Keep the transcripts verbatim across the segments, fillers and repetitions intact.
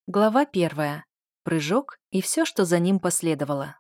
Глава первая. Прыжок и все, что за ним последовало.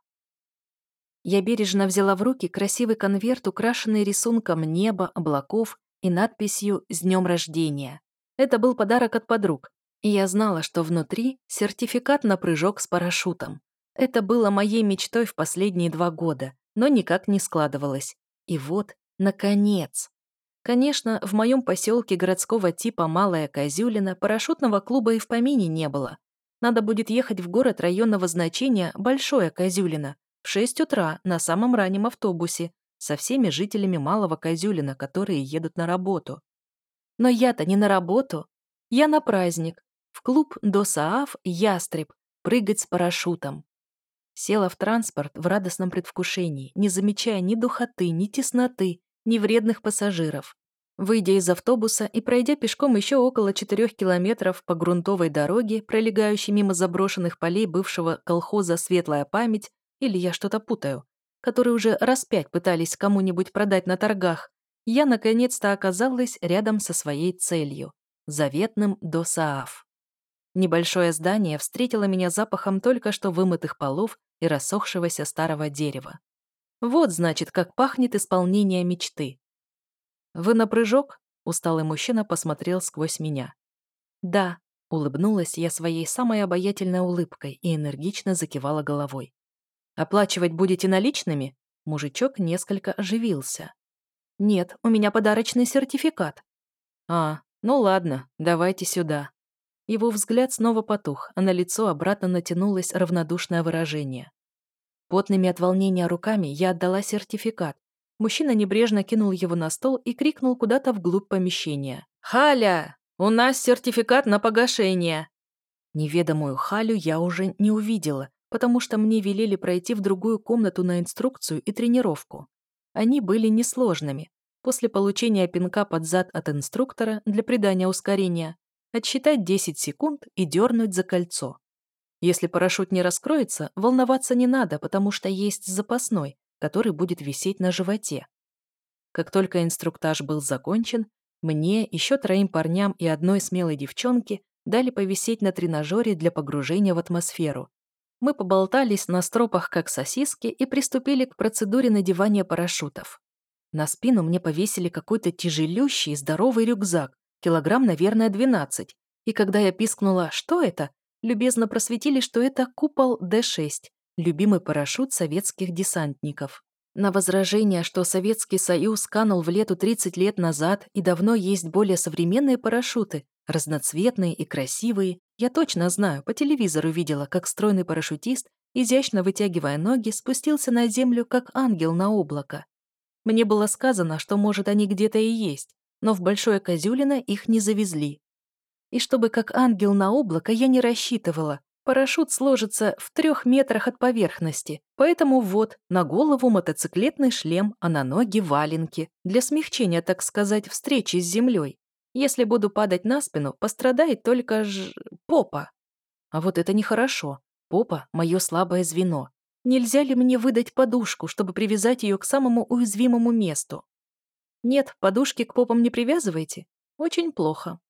Я бережно взяла в руки красивый конверт, украшенный рисунком неба, облаков и надписью «С днем рождения». Это был подарок от подруг, и я знала, что внутри сертификат на прыжок с парашютом. Это было моей мечтой в последние два года, но никак не складывалось. И вот, наконец. Конечно, в моем поселке городского типа Малая Козюлина парашютного клуба и в помине не было. Надо будет ехать в город районного значения Большое Козюлино в шесть утра на самом раннем автобусе со всеми жителями Малого Козюлина, которые едут на работу. Но я-то не на работу. Я на праздник. В клуб ДОСААФ «Ястреб» прыгать с парашютом. Села в транспорт в радостном предвкушении, не замечая ни духоты, ни тесноты, ни вредных пассажиров. Выйдя из автобуса и пройдя пешком еще около четырех километров по грунтовой дороге, пролегающей мимо заброшенных полей бывшего колхоза «Светлая память», или я что-то путаю, которые уже раз пять пытались кому-нибудь продать на торгах, я наконец-то оказалась рядом со своей целью – заветным ДОСААФ. Небольшое здание встретило меня запахом только что вымытых полов и рассохшегося старого дерева. Вот, значит, как пахнет исполнение мечты. «Вы на прыжок?» – усталый мужчина посмотрел сквозь меня. «Да», – улыбнулась я своей самой обаятельной улыбкой и энергично закивала головой. «Оплачивать будете наличными?» Мужичок несколько оживился. «Нет, у меня подарочный сертификат». «А, ну ладно, давайте сюда». Его взгляд снова потух, а на лицо обратно натянулось равнодушное выражение. Потными от волнения руками я отдала сертификат. Мужчина небрежно кинул его на стол и крикнул куда-то вглубь помещения. «Халя! У нас сертификат на погашение!» Неведомую Халю я уже не увидела, потому что мне велели пройти в другую комнату на инструкцию и тренировку. Они были несложными. После получения пинка под зад от инструктора для придания ускорения отсчитать десять секунд и дернуть за кольцо. Если парашют не раскроется, волноваться не надо, потому что есть запасной, который будет висеть на животе. Как только инструктаж был закончен, мне, еще троим парням и одной смелой девчонке дали повисеть на тренажере для погружения в атмосферу. Мы поболтались на стропах, как сосиски, и приступили к процедуре надевания парашютов. На спину мне повесили какой-то тяжелющий здоровый рюкзак, килограмм, наверное, двенадцать, и когда я пискнула «что это?», любезно просветили, что это купол Дэ шесть, любимый парашют советских десантников. На возражение, что Советский Союз канул в лету тридцать лет назад и давно есть более современные парашюты, разноцветные и красивые, я точно знаю, по телевизору видела, как стройный парашютист, изящно вытягивая ноги, спустился на землю, как ангел на облако. Мне было сказано, что, может, они где-то и есть, но в Большое Козюлино их не завезли. И чтобы как ангел на облако я не рассчитывала. Парашют сложится в трех метрах от поверхности, поэтому вот, на голову мотоциклетный шлем, а на ноги валенки, для смягчения, так сказать, встречи с землей. Если буду падать на спину, пострадает только ж... попа. А вот это нехорошо. Попа – мое слабое звено. Нельзя ли мне выдать подушку, чтобы привязать ее к самому уязвимому месту? Нет, подушки к попам не привязывайте. Очень плохо.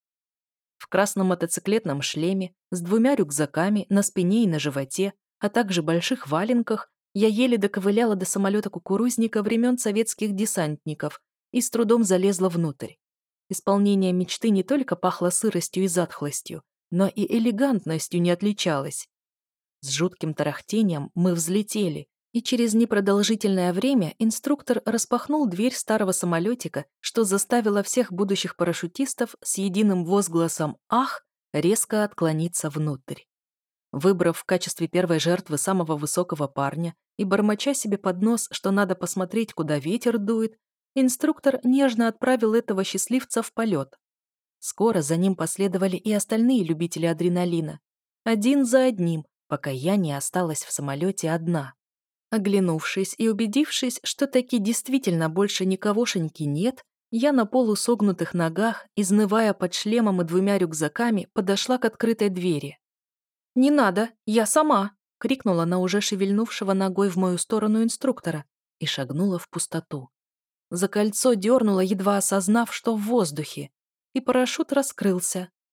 В красном мотоциклетном шлеме, с двумя рюкзаками на спине и на животе, а также больших валенках, я еле доковыляла до самолета кукурузника времен советских десантников и с трудом залезла внутрь. Исполнение мечты не только пахло сыростью и затхлостью, но и элегантностью не отличалось. С жутким тарахтением мы взлетели, и через непродолжительное время инструктор распахнул дверь старого самолетика, что заставило всех будущих парашютистов с единым возгласом «Ах!» резко отклониться внутрь. Выбрав в качестве первой жертвы самого высокого парня и бормоча себе под нос, что надо посмотреть, куда ветер дует, инструктор нежно отправил этого счастливца в полет. Скоро за ним последовали и остальные любители адреналина. Один за одним, пока я не осталась в самолете одна. Оглянувшись и убедившись, что таки действительно больше никогошеньки нет, я на полусогнутых ногах, изнывая под шлемом и двумя рюкзаками, подошла к открытой двери. «Не надо, я сама!» — крикнула на уже шевельнувшего ногой в мою сторону инструктора и шагнула в пустоту. За кольцо дернула, едва осознав, что в воздухе, и парашют раскрылся.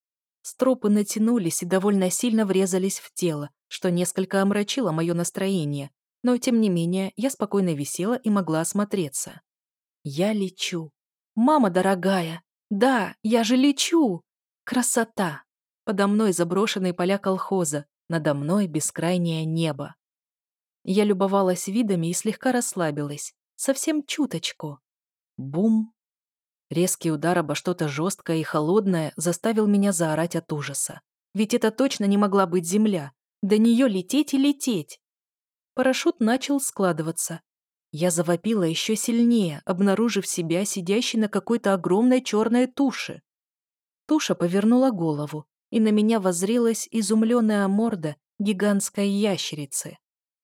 Стропы натянулись и довольно сильно врезались в тело, что несколько омрачило мое настроение, но, тем не менее, я спокойно висела и могла осмотреться. Я лечу. Мама дорогая! Да, я же лечу! Красота! Подо мной заброшенные поля колхоза, надо мной бескрайнее небо. Я любовалась видами и слегка расслабилась. Совсем чуточку. Бум! Резкий удар обо что-то жесткое и холодное заставил меня заорать от ужаса. Ведь это точно не могла быть земля. До нее лететь и лететь. Парашют начал складываться. Я завопила еще сильнее, обнаружив себя сидящей на какой-то огромной черной туше. Туша повернула голову, и на меня воззрелась изумленная морда гигантской ящерицы.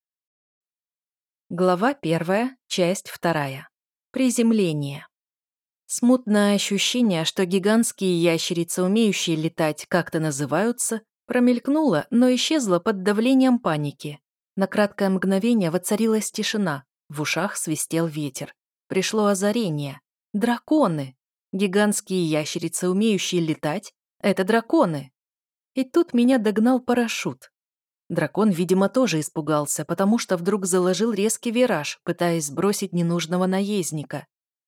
Глава первая, часть вторая. Приземление. Смутное ощущение, что гигантские ящерицы, умеющие летать, как-то называются, промелькнуло, но исчезло под давлением паники. На краткое мгновение воцарилась тишина, в ушах свистел ветер. Пришло озарение. Драконы! Гигантские ящерицы, умеющие летать, это драконы. И тут меня догнал парашют. Дракон, видимо, тоже испугался, потому что вдруг заложил резкий вираж, пытаясь сбросить ненужного наездника.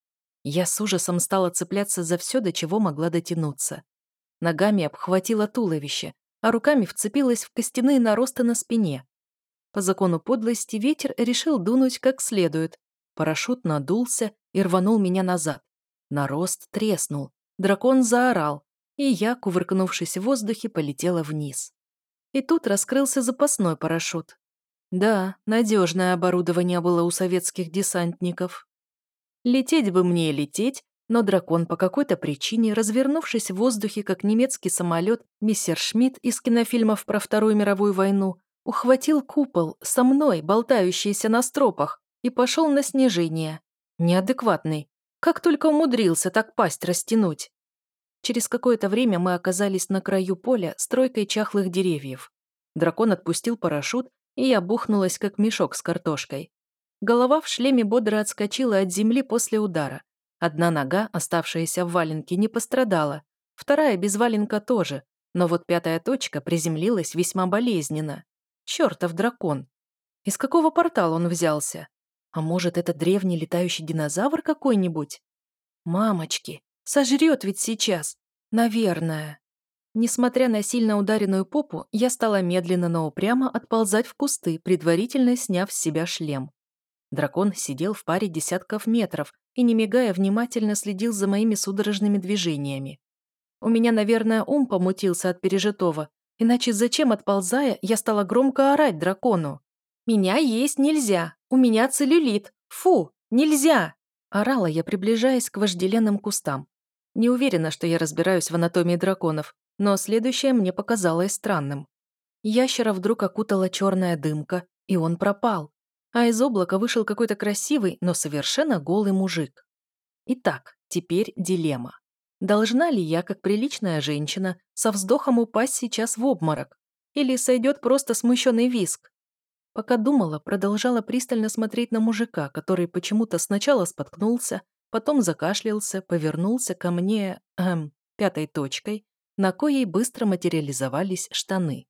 Я с ужасом стала цепляться за все, до чего могла дотянуться. Ногами обхватила туловище, а руками вцепилась в костяные наросты на спине. По закону подлости ветер решил дунуть как следует. Парашют надулся и рванул меня назад. Нарост треснул, дракон заорал, и я, кувыркнувшись в воздухе, полетела вниз. И тут раскрылся запасной парашют. Да, надежное оборудование было у советских десантников. Лететь бы мне лететь, но дракон по какой-то причине, развернувшись в воздухе, как немецкий самолет мистер Шмидт из кинофильмов про Вторую мировую войну, ухватил купол со мной, болтающийся на стропах, и пошел на снижение. Неадекватный. Как только умудрился так пасть растянуть. Через какое-то время мы оказались на краю поля с тройкой чахлых деревьев. Дракон отпустил парашют, и я бухнулась, как мешок с картошкой. Голова в шлеме бодро отскочила от земли после удара. Одна нога, оставшаяся в валенке, не пострадала, вторая без валенка тоже, но вот пятая точка приземлилась весьма болезненно. Чертов дракон! Из какого портала он взялся? А может, это древний летающий динозавр какой-нибудь? Мамочки, сожрет ведь сейчас. Наверное. Несмотря на сильно ударенную попу, я стала медленно, но упрямо отползать в кусты, предварительно сняв с себя шлем. Дракон сидел в паре десятков метров и, не мигая, внимательно следил за моими судорожными движениями. У меня, наверное, ум помутился от пережитого, иначе зачем, отползая, я стала громко орать дракону? «Меня есть нельзя! У меня целлюлит! Фу! Нельзя!» Орала я, приближаясь к вожделенным кустам. Не уверена, что я разбираюсь в анатомии драконов, но следующее мне показалось странным. Ящера вдруг окутала черная дымка, и он пропал. А из облака вышел какой-то красивый, но совершенно голый мужик. Итак, теперь дилемма. Должна ли я, как приличная женщина, со вздохом упасть сейчас в обморок? Или сойдет просто смущенный визг? Пока думала, продолжала пристально смотреть на мужика, который почему-то сначала споткнулся, потом закашлялся, повернулся ко мне, эм, пятой точкой, на коей быстро материализовались штаны.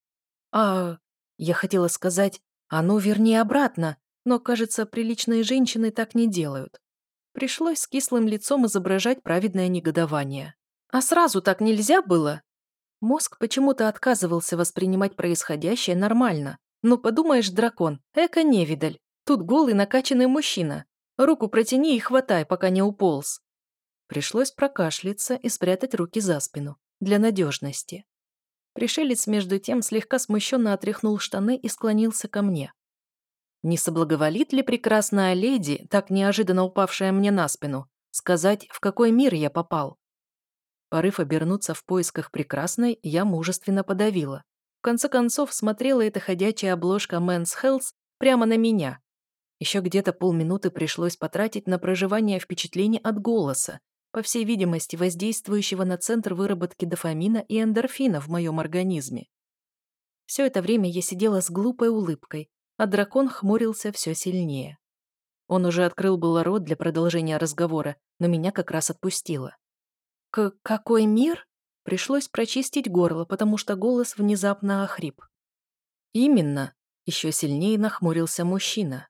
А, я хотела сказать, а ну верни обратно, но, кажется, приличные женщины так не делают. Пришлось с кислым лицом изображать праведное негодование. А сразу так нельзя было? Мозг почему-то отказывался воспринимать происходящее нормально. Ну, подумаешь, дракон, эко-невидаль. Тут голый накачанный мужчина. Руку протяни и хватай, пока не уполз. Пришлось прокашляться и спрятать руки за спину. Для надежности. Пришелец, между тем, слегка смущенно отряхнул штаны и склонился ко мне. Не соблаговолит ли прекрасная леди, так неожиданно упавшая мне на спину, сказать, в какой мир я попал? Порыв обернуться в поисках прекрасной, я мужественно подавила. В конце концов, смотрела эта ходячая обложка Men's Health прямо на меня. Еще где-то полминуты пришлось потратить на проживание впечатлений от голоса, по всей видимости, воздействующего на центр выработки дофамина и эндорфина в моем организме. Все это время я сидела с глупой улыбкой, а дракон хмурился все сильнее. Он уже открыл было рот для продолжения разговора, но меня как раз отпустило. «К какой мир?» Пришлось прочистить горло, потому что голос внезапно охрип. «Именно», — еще сильнее нахмурился мужчина.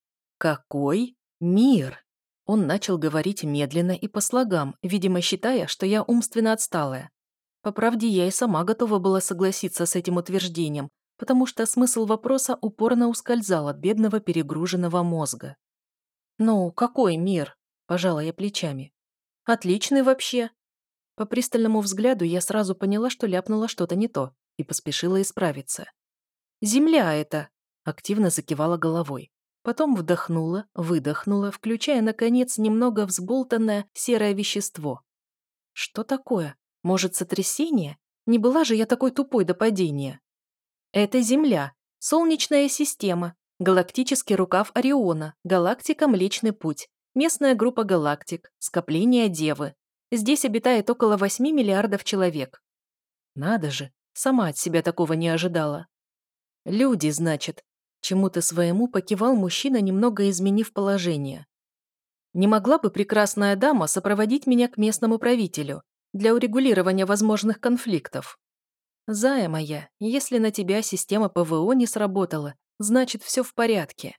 «Какой мир?» Он начал говорить медленно и по слогам, видимо, считая, что я умственно отсталая. По правде, я и сама готова была согласиться с этим утверждением, потому что смысл вопроса упорно ускользал от бедного перегруженного мозга. «Ну, какой мир?» – пожала я плечами. «Отличный вообще». По пристальному взгляду я сразу поняла, что ляпнула что-то не то, и поспешила исправиться. «Земля это!» – активно закивала головой. Потом вдохнула, выдохнула, включая, наконец, немного взболтанное серое вещество. «Что такое? Может, сотрясение? Не была же я такой тупой до падения?» «Это Земля, Солнечная система, галактический рукав Ориона, галактика Млечный Путь, местная группа галактик, скопление Девы. Здесь обитает около восьми миллиардов человек». Надо же, сама от себя такого не ожидала. «Люди, значит», чему-то своему покивал мужчина, немного изменив положение. «Не могла бы прекрасная дама сопроводить меня к местному правителю для урегулирования возможных конфликтов?» «Зая моя, если на тебя система ПВО не сработала, значит, все в порядке».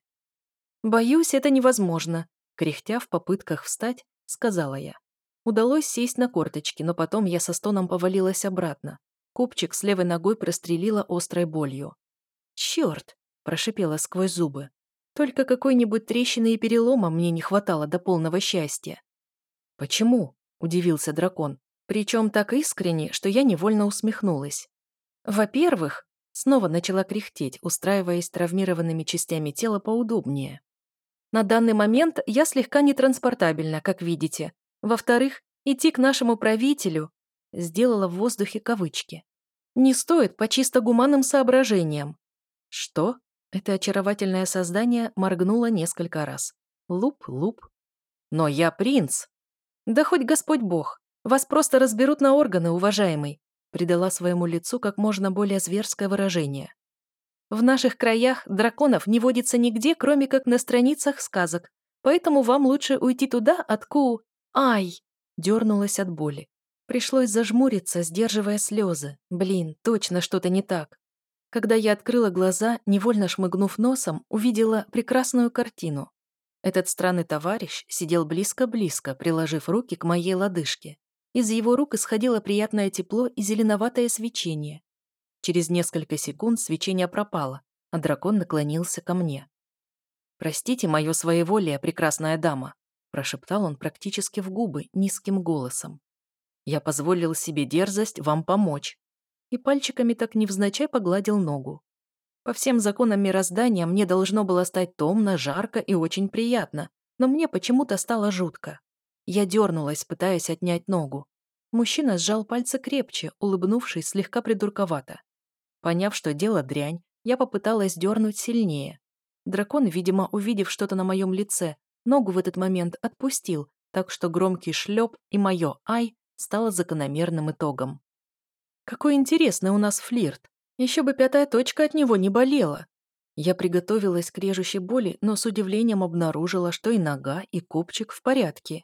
«Боюсь, это невозможно», — кряхтя в попытках встать, сказала я. Удалось сесть на корточки, но потом я со стоном повалилась обратно. Копчик с левой ногой прострелила острой болью. «Черт!» – прошипела сквозь зубы. «Только какой-нибудь трещины и перелома мне не хватало до полного счастья». «Почему?» – удивился дракон, причем так искренне, что я невольно усмехнулась. «Во-первых», – снова начала кряхтеть, устраиваясь травмированными частями тела поудобнее. «На данный момент я слегка нетранспортабельна, как видите. Во-вторых, идти к нашему правителю», – сделала в воздухе кавычки, – «не стоит по чисто гуманным соображениям». «Что?» Это очаровательное создание моргнуло несколько раз. Луп-луп. «Но я принц!» «Да хоть Господь Бог! Вас просто разберут на органы, уважаемый!» придала своему лицу как можно более зверское выражение. «В наших краях драконов не водится нигде, кроме как на страницах сказок, поэтому вам лучше уйти туда, отку...» «Ай!» дернулась от боли. Пришлось зажмуриться, сдерживая слезы. Блин, точно что-то не так. Когда я открыла глаза, невольно шмыгнув носом, увидела прекрасную картину. Этот странный товарищ сидел близко-близко, приложив руки к моей лодыжке. Из его рук исходило приятное тепло и зеленоватое свечение. Через несколько секунд свечение пропало, а дракон наклонился ко мне. «Простите мое своеволие, прекрасная дама», прошептал он практически в губы низким голосом. «Я позволил себе дерзость вам помочь». И пальчиками так невзначай погладил ногу. По всем законам мироздания мне должно было стать томно, жарко и очень приятно, но мне почему-то стало жутко. Я дернулась, пытаясь отнять ногу. Мужчина сжал пальцы крепче, улыбнувшись слегка придурковато. Поняв, что дело дрянь, я попыталась дернуть сильнее. Дракон, видимо, увидев что-то на моем лице, ногу в этот момент отпустил, так что громкий шлеп и мое «ай» стало закономерным итогом. Какой интересный у нас флирт. Еще бы пятая точка от него не болела. Я приготовилась к режущей боли, но с удивлением обнаружила, что и нога, и копчик в порядке.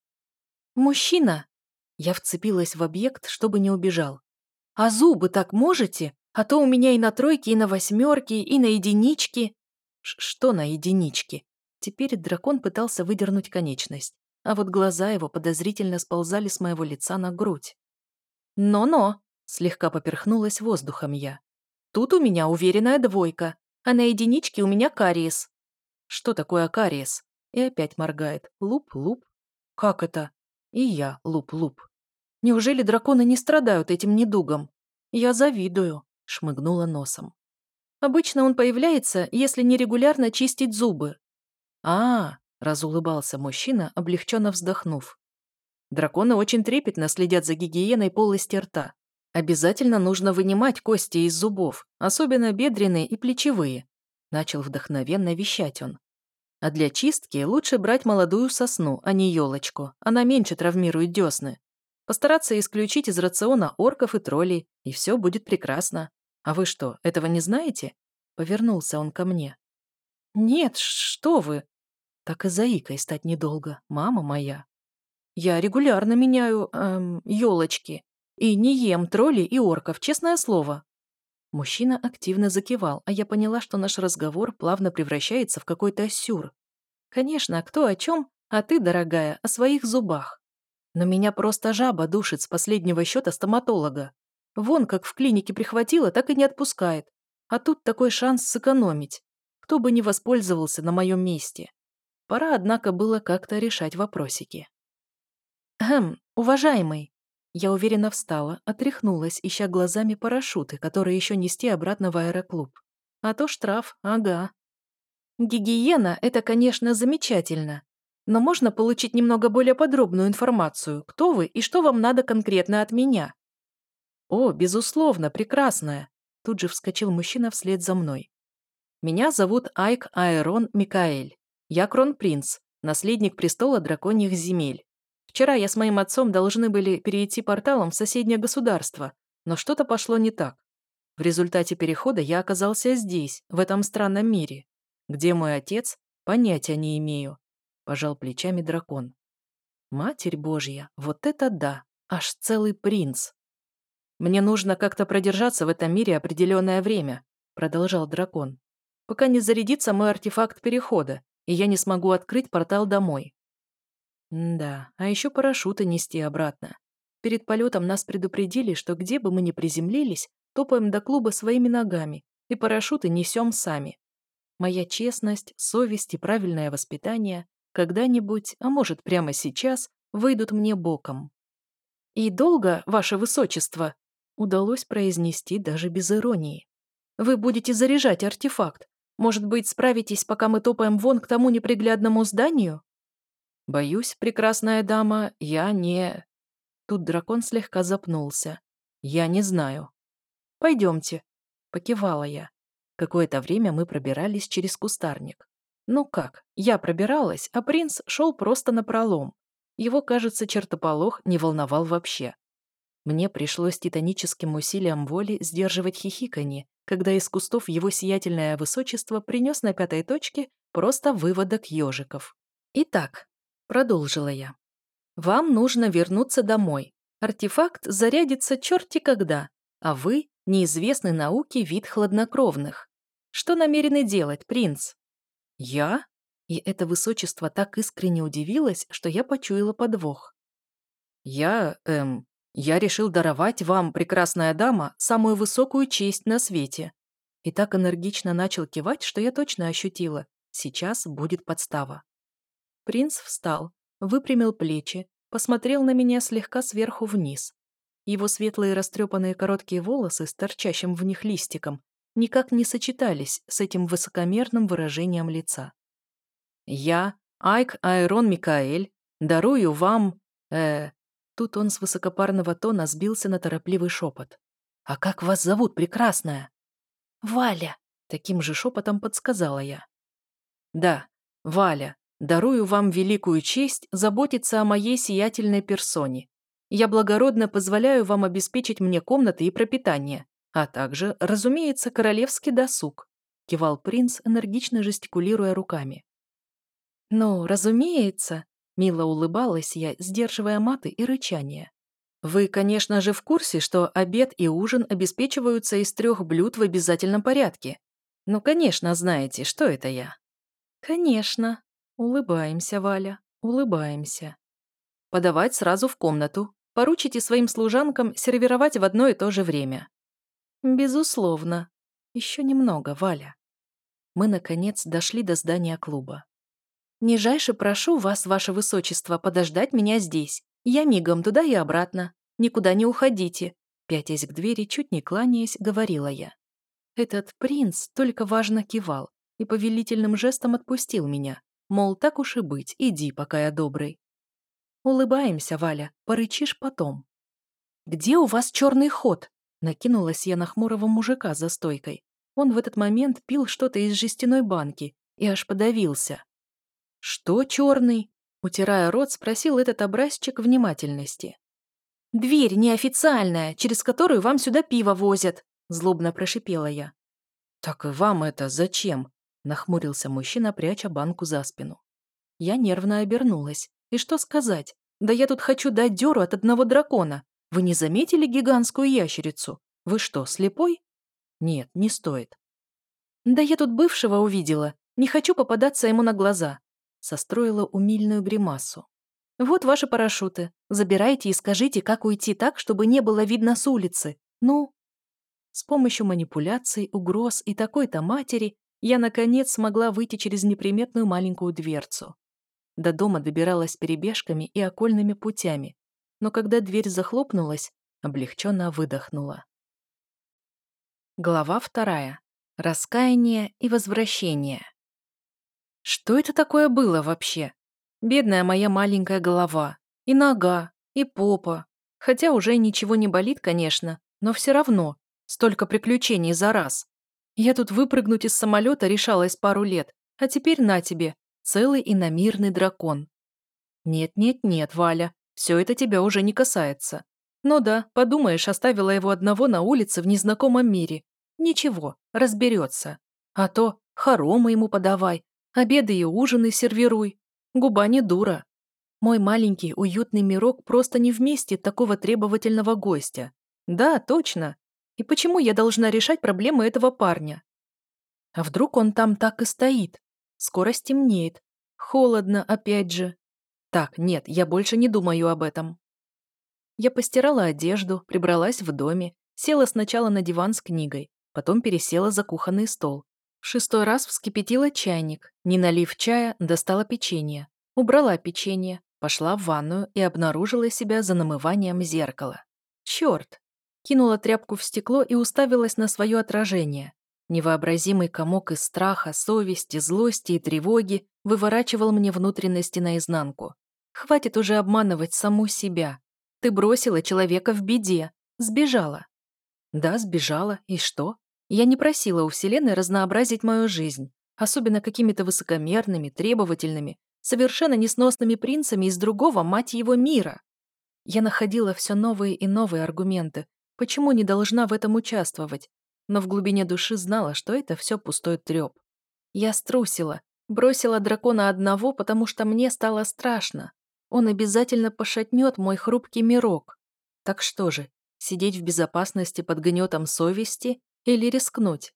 «Мужчина!» Я вцепилась в объект, чтобы не убежал. «А зубы так можете? А то у меня и на тройке, и на восьмерке, и на единичке». Ш «Что на единичке?» Теперь дракон пытался выдернуть конечность, а вот глаза его подозрительно сползали с моего лица на грудь. «Но-но!» Слегка поперхнулась воздухом я. «Тут у меня уверенная двойка, а на единичке у меня кариес». «Что такое кариес?» И опять моргает. Луп-луп. «Как это?» И я луп-луп. «Неужели драконы не страдают этим недугом?» «Я завидую», — шмыгнула носом. «Обычно он появляется, если нерегулярно чистить зубы». «А-а», — разулыбался мужчина, облегченно вздохнув. «Драконы очень трепетно следят за гигиеной полости рта. Обязательно нужно вынимать кости из зубов, особенно бедренные и плечевые», – начал вдохновенно вещать он. «А для чистки лучше брать молодую сосну, а не елочку, она меньше травмирует десны. Постараться исключить из рациона орков и троллей, и все будет прекрасно. А вы что, этого не знаете?» – повернулся он ко мне. «Нет, что вы!» Так и заикой стать недолго, мама моя. «Я регулярно меняю, эм, елочки», И не ем троллей и орков, честное слово». Мужчина активно закивал, а я поняла, что наш разговор плавно превращается в какой-то сюр. Конечно, кто о чем, а ты, дорогая, о своих зубах. Но меня просто жаба душит с последнего счета стоматолога. Вон как в клинике прихватила, так и не отпускает. А тут такой шанс сэкономить. Кто бы не воспользовался на моем месте. Пора, однако, было как-то решать вопросики. «Хм, уважаемый!» Я уверенно встала, отряхнулась, ища глазами парашюты, которые еще нести обратно в аэроклуб. А то штраф, ага. Гигиена – это, конечно, замечательно. Но можно получить немного более подробную информацию, кто вы и что вам надо конкретно от меня? О, безусловно, прекрасная. Тут же вскочил мужчина вслед за мной. Меня зовут Айк Аэрон Микаэль. Я кронпринц, наследник престола драконьих земель. Вчера я с моим отцом должны были перейти порталом в соседнее государство, но что-то пошло не так. В результате перехода я оказался здесь, в этом странном мире. Где мой отец, понятия не имею. Пожал плечами дракон. Матерь Божья, вот это да, аж целый принц. Мне нужно как-то продержаться в этом мире определенное время, продолжал дракон, пока не зарядится мой артефакт перехода, и я не смогу открыть портал домой. Да, а еще парашюты нести обратно. Перед полетом нас предупредили, что где бы мы ни приземлились, топаем до клуба своими ногами, и парашюты несем сами. Моя честность, совесть и правильное воспитание когда-нибудь, а может прямо сейчас, выйдут мне боком. «И долго, ваше высочество?» Удалось произнести даже без иронии. «Вы будете заряжать артефакт. Может быть, справитесь, пока мы топаем вон к тому неприглядному зданию?» «Боюсь, прекрасная дама, я не...» Тут дракон слегка запнулся. «Я не знаю». «Пойдемте», — покивала я. Какое-то время мы пробирались через кустарник. Ну как, я пробиралась, а принц шел просто напролом. Его, кажется, чертополох не волновал вообще. Мне пришлось титаническим усилием воли сдерживать хихиканье, когда из кустов его сиятельное высочество принес на пятой точке просто выводок ежиков. «Итак», — продолжила я, — «вам нужно вернуться домой. Артефакт зарядится черти когда, а вы — неизвестный науке вид хладнокровных. Что намерены делать, принц?» «Я?» И это высочество так искренне удивилось, что я почуяла подвох. «Я, эм, я решил даровать вам, прекрасная дама, самую высокую честь на свете». И так энергично начал кивать, что я точно ощутила. Сейчас будет подстава. Принц встал, выпрямил плечи, посмотрел на меня слегка сверху вниз. Его светлые растрепанные короткие волосы с торчащим в них листиком никак не сочетались с этим высокомерным выражением лица. «Я, Айк Аэрон Микаэль, дарую вам... э...» Тут он с высокопарного тона сбился на торопливый шепот. «А как вас зовут, прекрасная?» «Валя», — таким же шепотом подсказала я. «Да, Валя, дарую вам великую честь заботиться о моей сиятельной персоне. Я благородно позволяю вам обеспечить мне комнаты и пропитание, а также, разумеется, королевский досуг», — кивал принц, энергично жестикулируя руками. «Ну, разумеется», — мило улыбалась я, сдерживая маты и рычание. «Вы, конечно же, в курсе, что обед и ужин обеспечиваются из трех блюд в обязательном порядке. Ну, конечно, знаете, что это я». «Конечно», — улыбаемся, Валя, улыбаемся. «Подавать сразу в комнату. Поручите своим служанкам сервировать в одно и то же время». «Безусловно. Еще немного, Валя». Мы, наконец, дошли до здания клуба. «Нижайше прошу вас, ваше высочество, подождать меня здесь. Я мигом туда и обратно. Никуда не уходите», — пятясь к двери, чуть не кланяясь, говорила я. Этот принц только важно кивал и повелительным жестом отпустил меня, мол, так уж и быть, иди, пока я добрый. «Улыбаемся, Валя, порычишь потом». «Где у вас черный ход?» — накинулась я на хмурого мужика за стойкой. Он в этот момент пил что-то из жестяной банки и аж подавился. «Что черный?» — утирая рот, спросил этот образчик внимательности. «Дверь неофициальная, через которую вам сюда пиво возят», — злобно прошипела я. «Так и вам это зачем?» — нахмурился мужчина, пряча банку за спину. Я нервно обернулась. И что сказать? Да я тут хочу дать дёру от одного дракона. Вы не заметили гигантскую ящерицу? Вы что, слепой? Нет, не стоит. Да я тут бывшего увидела. Не хочу попадаться ему на глаза. Состроила умильную гримасу. Вот ваши парашюты. Забирайте и скажите, как уйти так, чтобы не было видно с улицы. Ну? С помощью манипуляций, угроз и такой-то матери я, наконец, смогла выйти через неприметную маленькую дверцу. До дома добиралась перебежками и окольными путями, но когда дверь захлопнулась, облегченно выдохнула. Глава вторая. Раскаяние и возвращение. Что это такое было вообще? Бедная моя маленькая голова. И нога, и попа. Хотя уже ничего не болит, конечно, но все равно. Столько приключений за раз. Я тут выпрыгнуть из самолета решалась пару лет, а теперь на тебе, целый иномирный дракон. Нет-нет-нет, Валя, все это тебя уже не касается. Ну да, подумаешь, оставила его одного на улице в незнакомом мире. Ничего, разберется. А то хоромы ему подавай, обеды и ужины сервируй. Губа не дура. Мой маленький уютный мирок просто не вместит такого требовательного гостя. Да, точно. И почему я должна решать проблемы этого парня? А вдруг он там так и стоит? Скоро стемнеет. Холодно опять же. Так, нет, я больше не думаю об этом. Я постирала одежду, прибралась в доме, села сначала на диван с книгой, потом пересела за кухонный стол. В шестой раз вскипятила чайник, не налив чая, достала печенье. Убрала печенье, пошла в ванную и обнаружила себя за намыванием зеркала. Черт! Кинула тряпку в стекло и уставилась на свое отражение. Невообразимый комок из страха, совести, злости и тревоги выворачивал мне внутренности наизнанку. Хватит уже обманывать саму себя. Ты бросила человека в беде. Сбежала. Да, сбежала. И что? Я не просила у Вселенной разнообразить мою жизнь, особенно какими-то высокомерными, требовательными, совершенно несносными принцами из другого, мать его, мира. Я находила все новые и новые аргументы, почему не должна в этом участвовать, но в глубине души знала, что это все пустой треп. Я струсила, бросила дракона одного, потому что мне стало страшно. Он обязательно пошатнет мой хрупкий мирок. Так что же, сидеть в безопасности под гнетом совести или рискнуть?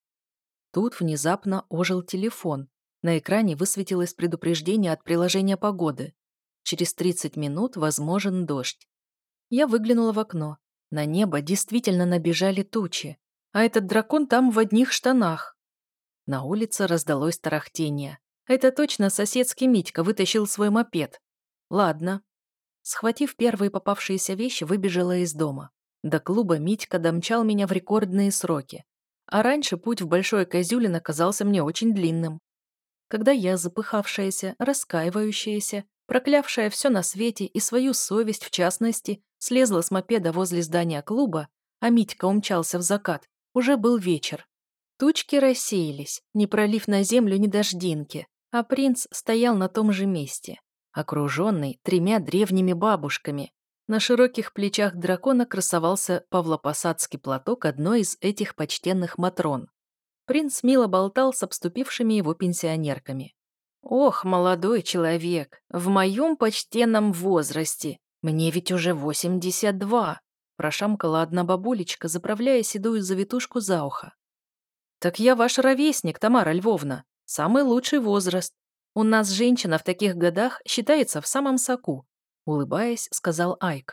Тут внезапно ожил телефон. На экране высветилось предупреждение от приложения погоды. Через тридцать минут возможен дождь. Я выглянула в окно. На небо действительно набежали тучи. А этот дракон там в одних штанах. На улице раздалось тарахтение. Это точно соседский Митька вытащил свой мопед. Ладно. Схватив первые попавшиеся вещи, выбежала из дома. До клуба Митька домчал меня в рекордные сроки. А раньше путь в Большое Козюлино казался мне очень длинным. Когда я, запыхавшаяся, раскаивающаяся, проклявшая все на свете и свою совесть в частности, слезла с мопеда возле здания клуба, а Митька умчался в закат, уже был вечер. Тучки рассеялись, не пролив на землю ни дождинки, а принц стоял на том же месте, окруженный тремя древними бабушками. На широких плечах дракона красовался павлопосадский платок одной из этих почтенных матрон. Принц мило болтал с обступившими его пенсионерками. «Ох, молодой человек, в моем почтенном возрасте, мне ведь уже восемьдесят два», прошамкала одна бабулечка, заправляя седую завитушку за ухо. «Так я ваш ровесник, Тамара Львовна, самый лучший возраст. У нас женщина в таких годах считается в самом соку», улыбаясь, сказал Айк.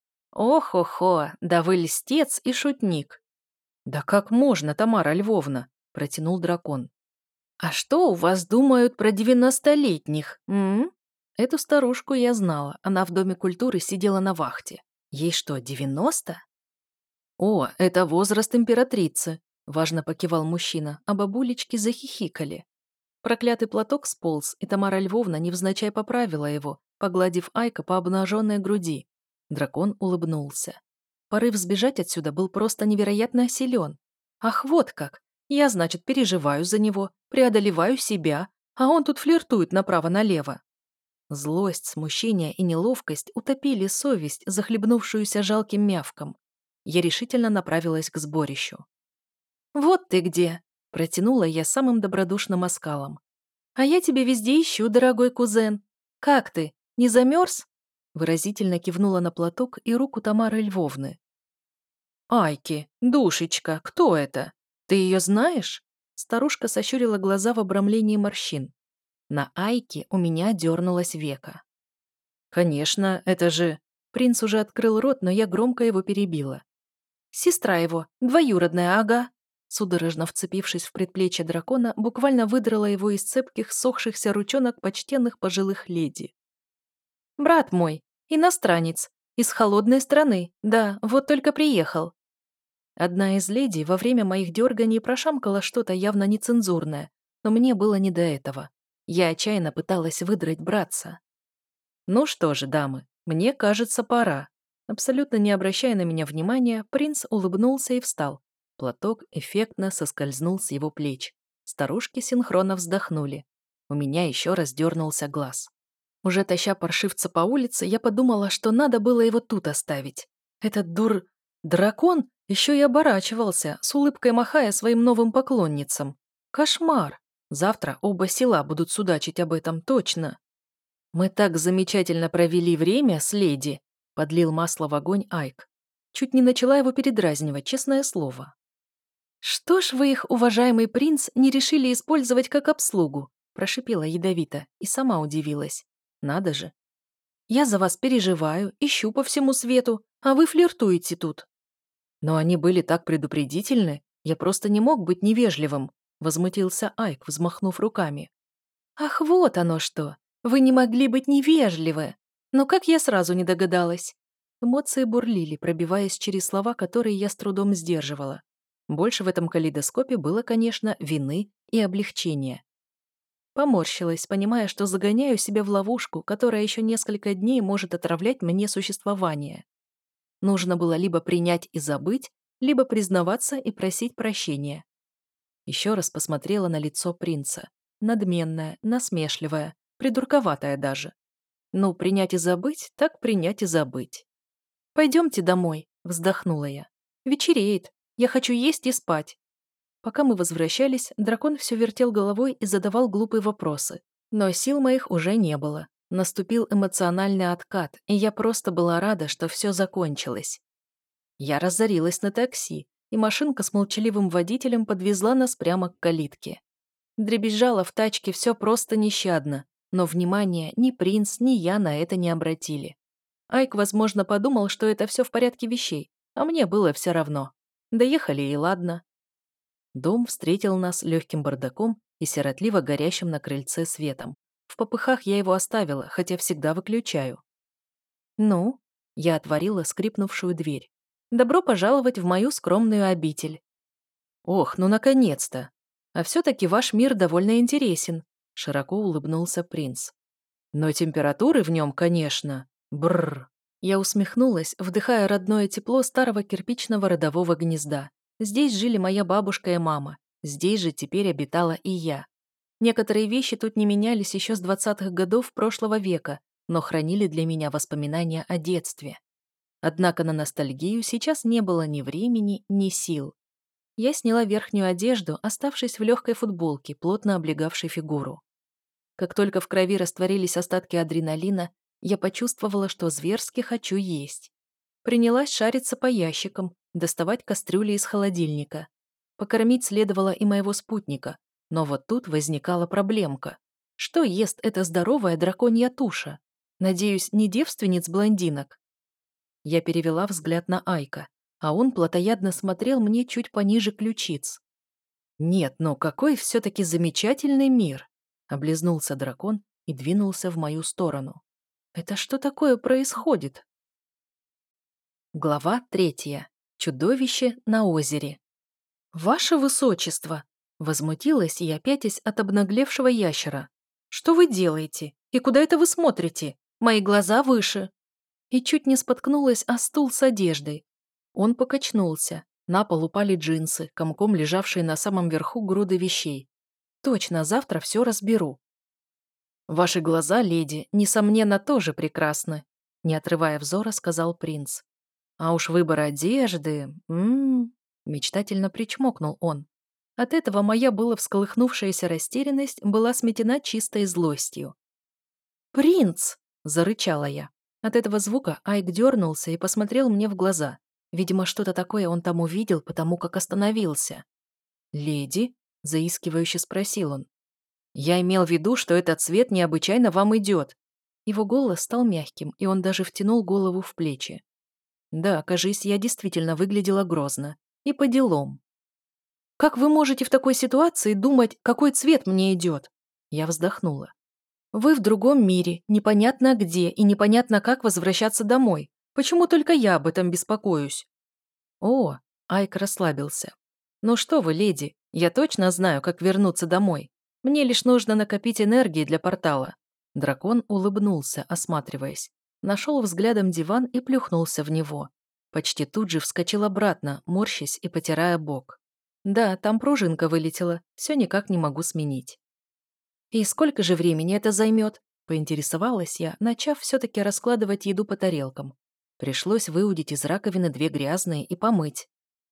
«Ох-охо, да вы льстец и шутник». «Да как можно, Тамара Львовна?» протянул дракон. «А что у вас думают про девяностолетних, м?» Эту старушку я знала, она в Доме культуры сидела на вахте. Ей что, девяносто? «О, это возраст императрицы», — важно покивал мужчина, а бабулечки захихикали. Проклятый платок сполз, и Тамара Львовна невзначай поправила его, погладив Айка по обнаженной груди. Дракон улыбнулся. Порыв сбежать отсюда был просто невероятно силен. Ах, вот как! Я, значит, переживаю за него, преодолеваю себя, а он тут флиртует направо-налево. Злость, смущение и неловкость утопили совесть, захлебнувшуюся жалким мявком. Я решительно направилась к сборищу. «Вот ты где!» – протянула я самым добродушным оскалом. «А я тебя везде ищу, дорогой кузен. Как ты, не замерз?» Выразительно кивнула на платок и руку Тамары Львовны. «Айки, душечка, кто это? Ты ее знаешь?» Старушка сощурила глаза в обрамлении морщин. На Айке у меня дернулось веко. «Конечно, это же...» Принц уже открыл рот, но я громко его перебила. «Сестра его, двоюродная, ага». Судорожно вцепившись в предплечье дракона, буквально выдрала его из цепких, сохшихся ручонок почтенных пожилых леди. «Брат мой, иностранец, из холодной страны, да, вот только приехал». Одна из леди во время моих дерганий прошамкала что-то явно нецензурное, но мне было не до этого. Я отчаянно пыталась выдрать братца. «Ну что же, дамы, мне кажется, пора». Абсолютно не обращая на меня внимания, принц улыбнулся и встал. Платок эффектно соскользнул с его плеч. Старушки синхронно вздохнули. У меня еще раз дернулся глаз. Уже таща паршивца по улице, я подумала, что надо было его тут оставить. Этот дур... дракон еще и оборачивался, с улыбкой махая своим новым поклонницам. Кошмар! Завтра оба села будут судачить об этом точно. «Мы так замечательно провели время с леди», — подлил масло в огонь Айк. Чуть не начала его передразнивать, честное слово. «Что ж вы их, уважаемый принц, не решили использовать как обслугу?» — прошипела ядовито и сама удивилась. «Надо же. Я за вас переживаю, ищу по всему свету, а вы флиртуете тут». «Но они были так предупредительны, я просто не мог быть невежливым», — возмутился Айк, взмахнув руками. «Ах, вот оно что! Вы не могли быть невежливы! Но как я сразу не догадалась!» Эмоции бурлили, пробиваясь через слова, которые я с трудом сдерживала. Больше в этом калейдоскопе было, конечно, вины и облегчения. Поморщилась, понимая, что загоняю себя в ловушку, которая еще несколько дней может отравлять мне существование. Нужно было либо принять и забыть, либо признаваться и просить прощения. Еще раз посмотрела на лицо принца. Надменная, насмешливая, придурковатая даже. Ну, принять и забыть, так принять и забыть. «Пойдемте домой», — вздохнула я. «Вечереет. Я хочу есть и спать». Пока мы возвращались, дракон все вертел головой и задавал глупые вопросы. Но сил моих уже не было. Наступил эмоциональный откат, и я просто была рада, что все закончилось. Я разорилась на такси, и машинка с молчаливым водителем подвезла нас прямо к калитке. Дребезжало в тачке все просто нещадно, но внимания ни принц, ни я на это не обратили. Айк, возможно, подумал, что это все в порядке вещей, а мне было все равно. Доехали и ладно. Дом встретил нас легким бардаком и сиротливо горящим на крыльце светом. В попыхах я его оставила, хотя всегда выключаю. «Ну?» — я отворила скрипнувшую дверь. «Добро пожаловать в мою скромную обитель». «Ох, ну наконец-то! А все-таки ваш мир довольно интересен», — широко улыбнулся принц. «Но температуры в нем, конечно. Бррр». Я усмехнулась, вдыхая родное тепло старого кирпичного родового гнезда. Здесь жили моя бабушка и мама. Здесь же теперь обитала и я. Некоторые вещи тут не менялись еще с двадцатых годов прошлого века, но хранили для меня воспоминания о детстве. Однако на ностальгию сейчас не было ни времени, ни сил. Я сняла верхнюю одежду, оставшись в легкой футболке, плотно облегавшей фигуру. Как только в крови растворились остатки адреналина, я почувствовала, что зверски хочу есть. Принялась шариться по ящикам, доставать кастрюли из холодильника. Покормить следовало и моего спутника, но вот тут возникала проблемка. Что ест эта здоровая драконья туша? Надеюсь, не девственниц-блондинок? Я перевела взгляд на Айка, а он плотоядно смотрел мне чуть пониже ключиц. «Нет, ну какой все-таки замечательный мир!» Облизнулся дракон и двинулся в мою сторону. «Это что такое происходит?» Глава третья. Чудовище на озере. «Ваше высочество!» Возмутилась я, пятясь от обнаглевшего ящера. «Что вы делаете? И куда это вы смотрите? Мои глаза выше!» И чуть не споткнулась о стул с одеждой. Он покачнулся. На пол упали джинсы, комком лежавшие на самом верху груды вещей. Точно, завтра все разберу. «Ваши глаза, леди, несомненно, тоже прекрасны», не отрывая взора, сказал принц. «А уж выбор одежды... М-м-м», мечтательно причмокнул он. От этого моя было всколыхнувшаяся растерянность была сметена чистой злостью. «Принц!» — зарычала я. От этого звука Айк дернулся и посмотрел мне в глаза. Видимо, что-то такое он там увидел, потому как остановился. «Леди?» — заискивающе спросил он. «Я имел в виду, что этот цвет необычайно вам идет». Его голос стал мягким, и он даже втянул голову в плечи. Да, кажись, я действительно выглядела грозно. И по делам. «Как вы можете в такой ситуации думать, какой цвет мне идет?» Я вздохнула. «Вы в другом мире, непонятно где и непонятно как возвращаться домой. Почему только я об этом беспокоюсь?» «О!» — Айк расслабился. «Ну что вы, леди, я точно знаю, как вернуться домой. Мне лишь нужно накопить энергии для портала». Дракон улыбнулся, осматриваясь. Нашел взглядом диван и плюхнулся в него. Почти тут же вскочил обратно, морщась и потирая бок. «Да, там пружинка вылетела, все никак не могу сменить». «И сколько же времени это займет?» — поинтересовалась я, начав все-таки раскладывать еду по тарелкам. Пришлось выудить из раковины две грязные и помыть.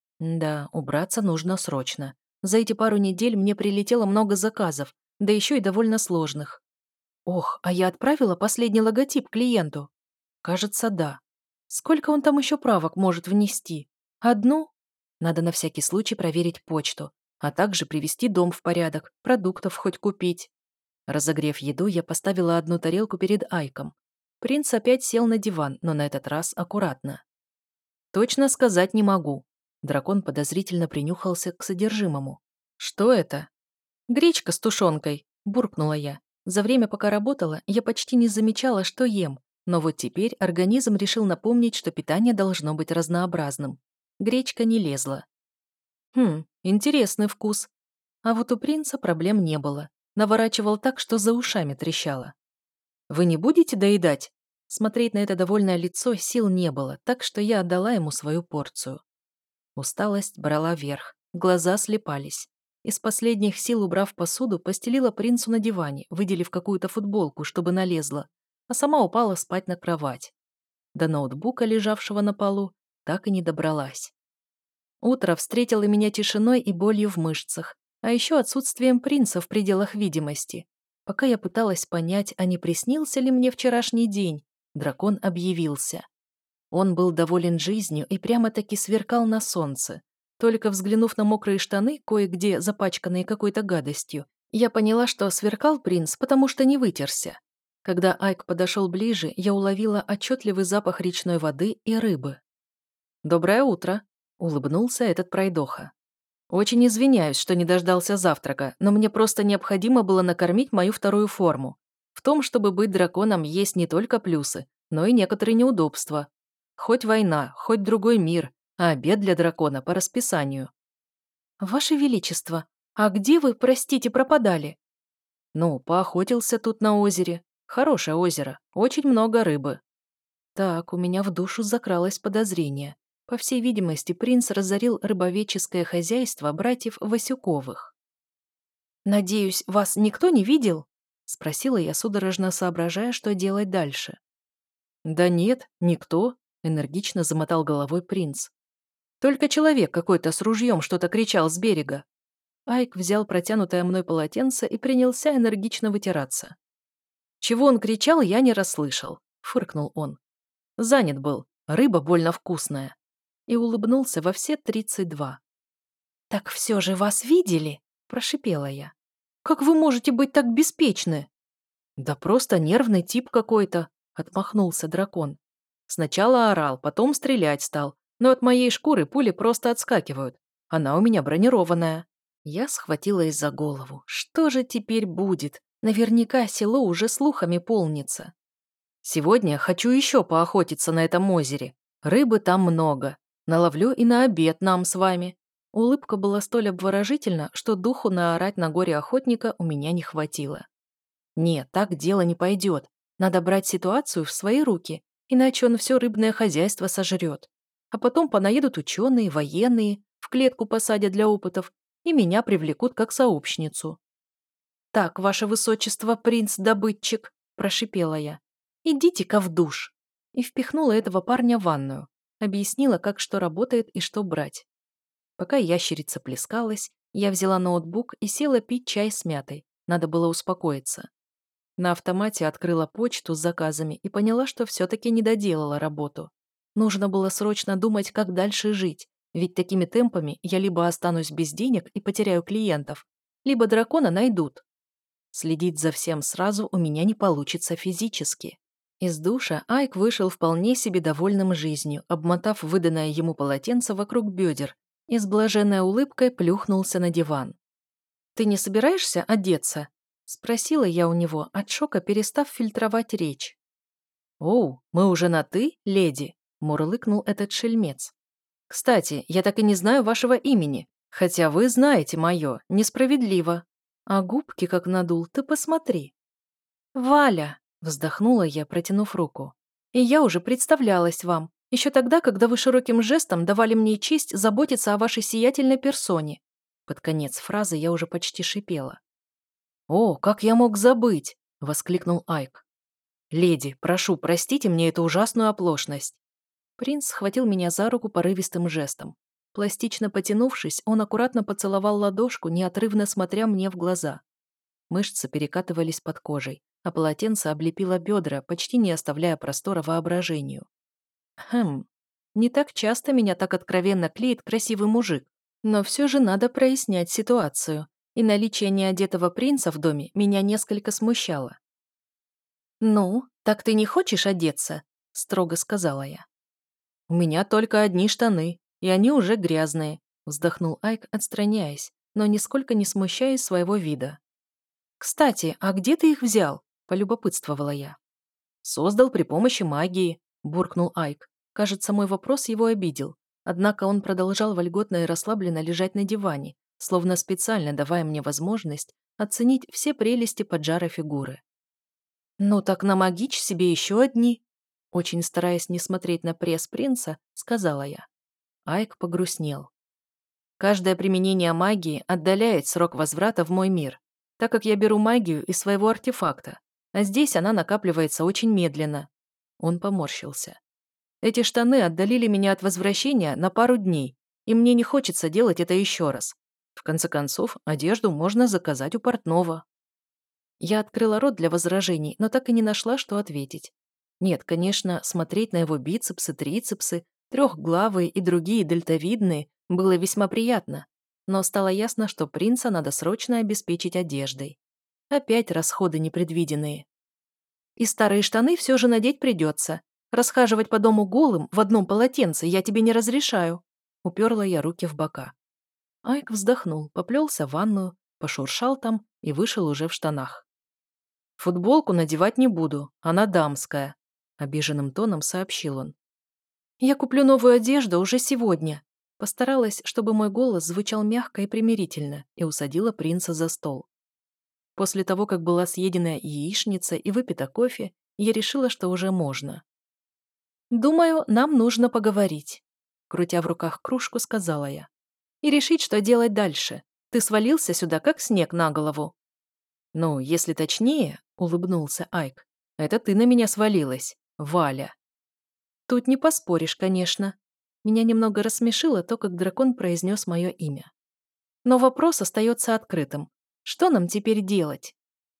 Да, убраться нужно срочно. За эти пару недель мне прилетело много заказов, да еще и довольно сложных. Ох, а я отправила последний логотип клиенту? Кажется, да. Сколько он там еще правок может внести? Одну? Надо на всякий случай проверить почту, а также привести дом в порядок, продуктов хоть купить. Разогрев еду, я поставила одну тарелку перед Айком. Принц опять сел на диван, но на этот раз аккуратно. Точно сказать не могу. Дракон подозрительно принюхался к содержимому. Что это? Гречка с тушенкой, буркнула я. За время, пока работала, я почти не замечала, что ем, но вот теперь организм решил напомнить, что питание должно быть разнообразным. Гречка не лезла. Хм, интересный вкус. А вот у принца проблем не было. Наворачивал так, что за ушами трещало. «Вы не будете доедать?» Смотреть на это довольное лицо сил не было, так что я отдала ему свою порцию. Усталость брала верх, глаза слепались. Из последних сил, убрав посуду, постелила принцу на диване, выделив какую-то футболку, чтобы налезла, а сама упала спать на кровать. До ноутбука, лежавшего на полу, так и не добралась. Утро встретило меня тишиной и болью в мышцах, а еще отсутствием принца в пределах видимости. Пока я пыталась понять, а не приснился ли мне вчерашний день, дракон объявился. Он был доволен жизнью и прямо-таки сверкал на солнце. Только взглянув на мокрые штаны, кое-где запачканные какой-то гадостью, я поняла, что сверкал принц, потому что не вытерся. Когда Айк подошел ближе, я уловила отчетливый запах речной воды и рыбы. «Доброе утро», — улыбнулся этот пройдоха. «Очень извиняюсь, что не дождался завтрака, но мне просто необходимо было накормить мою вторую форму. В том, чтобы быть драконом, есть не только плюсы, но и некоторые неудобства. Хоть война, хоть другой мир, а обед для дракона по расписанию». «Ваше Величество, а где вы, простите, пропадали?» «Ну, поохотился тут на озере. Хорошее озеро, очень много рыбы». Так, у меня в душу закралось подозрение. По всей видимости, принц разорил рыбоведческое хозяйство братьев Васюковых. «Надеюсь, вас никто не видел?» — спросила я, судорожно соображая, что делать дальше. «Да нет, никто», — энергично замотал головой принц. «Только человек какой-то с ружьем что-то кричал с берега». Айк взял протянутое мной полотенце и принялся энергично вытираться. «Чего он кричал, я не расслышал», — фыркнул он. «Занят был, рыба больно вкусная». И улыбнулся во все тридцать два. «Так все же вас видели?» – прошипела я. «Как вы можете быть так беспечны?» «Да просто нервный тип какой-то», – отмахнулся дракон. Сначала орал, потом стрелять стал, но от моей шкуры пули просто отскакивают. Она у меня бронированная. Я схватилась за голову. Что же теперь будет? Наверняка село уже слухами полнится. Сегодня хочу еще поохотиться на этом озере. Рыбы там много. Наловлю и на обед нам с вами». Улыбка была столь обворожительна, что духу наорать на горе охотника у меня не хватило. Нет, так дело не пойдет. Надо брать ситуацию в свои руки, иначе он все рыбное хозяйство сожрет. А потом понаедут ученые, военные, в клетку посадят для опытов, и меня привлекут как сообщницу. «Так, ваше высочество, принц-добытчик», – прошипела я, – «идите-ка в душ». И впихнула этого парня в ванную. Объяснила, как что работает и что брать. Пока ящерица плескалась, я взяла ноутбук и села пить чай с мятой. Надо было успокоиться. На автомате открыла почту с заказами и поняла, что все-таки не доделала работу. Нужно было срочно думать, как дальше жить, ведь такими темпами я либо останусь без денег и потеряю клиентов, либо дракона найдут. Следить за всем сразу у меня не получится физически. Из душа Айк вышел вполне себе довольным жизнью, обмотав выданное ему полотенце вокруг бедер и с блаженной улыбкой плюхнулся на диван. «Ты не собираешься одеться?» — спросила я у него, от шока перестав фильтровать речь. «Оу, мы уже на «ты», леди?» — мурлыкнул этот шельмец. «Кстати, я так и не знаю вашего имени, хотя вы знаете мое, несправедливо. А губки как надул, ты посмотри». «Валя!» — вздохнула я, протянув руку. «И я уже представлялась вам, еще тогда, когда вы широким жестом давали мне честь заботиться о вашей сиятельной персоне». Под конец фразы я уже почти шипела. «О, как я мог забыть!» — воскликнул Айк. «Леди, прошу, простите мне эту ужасную оплошность». Принц схватил меня за руку порывистым жестом. Пластично потянувшись, он аккуратно поцеловал ладошку, неотрывно смотря мне в глаза. Мышцы перекатывались под кожей, а полотенце облепило бедра, почти не оставляя простора воображению. Хм, не так часто меня так откровенно клеит красивый мужик, но все же надо прояснять ситуацию, и наличие неодетого принца в доме меня несколько смущало. «Ну, так ты не хочешь одеться?» – строго сказала я. «У меня только одни штаны, и они уже грязные», – вздохнул Айк, отстраняясь, но нисколько не смущаясь своего вида. «Кстати, а где ты их взял?» – полюбопытствовала я. «Создал при помощи магии», – буркнул Айк. Кажется, мой вопрос его обидел. Однако он продолжал вольготно и расслабленно лежать на диване, словно специально давая мне возможность оценить все прелести поджара фигуры. «Ну так намагичь себе еще одни», – очень стараясь не смотреть на пресс принца, сказала я. Айк погрустнел. «Каждое применение магии отдаляет срок возврата в мой мир, так как я беру магию из своего артефакта, а здесь она накапливается очень медленно». Он поморщился. «Эти штаны отдалили меня от возвращения на пару дней, и мне не хочется делать это еще раз. В конце концов, одежду можно заказать у портного». Я открыла рот для возражений, но так и не нашла, что ответить. Нет, конечно, смотреть на его бицепсы, трицепсы, трехглавые и другие дельтовидные было весьма приятно, но стало ясно, что принца надо срочно обеспечить одеждой. Опять расходы непредвиденные. И старые штаны все же надеть придется. Расхаживать по дому голым в одном полотенце я тебе не разрешаю. Уперла я руки в бока. Айк вздохнул, поплелся в ванную, пошуршал там и вышел уже в штанах. «Футболку надевать не буду, она дамская», — обиженным тоном сообщил он. «Я куплю новую одежду уже сегодня». Постаралась, чтобы мой голос звучал мягко и примирительно, и усадила принца за стол. После того, как была съедена яичница и выпито кофе, я решила, что уже можно. «Думаю, нам нужно поговорить», — крутя в руках кружку, сказала я. «И решить, что делать дальше. Ты свалился сюда, как снег на голову». «Ну, если точнее», — улыбнулся Айк, — «это ты на меня свалилась, Валя». Тут не поспоришь, конечно. Меня немного рассмешило то, как дракон произнес мое имя. Но вопрос остается открытым. Что нам теперь делать?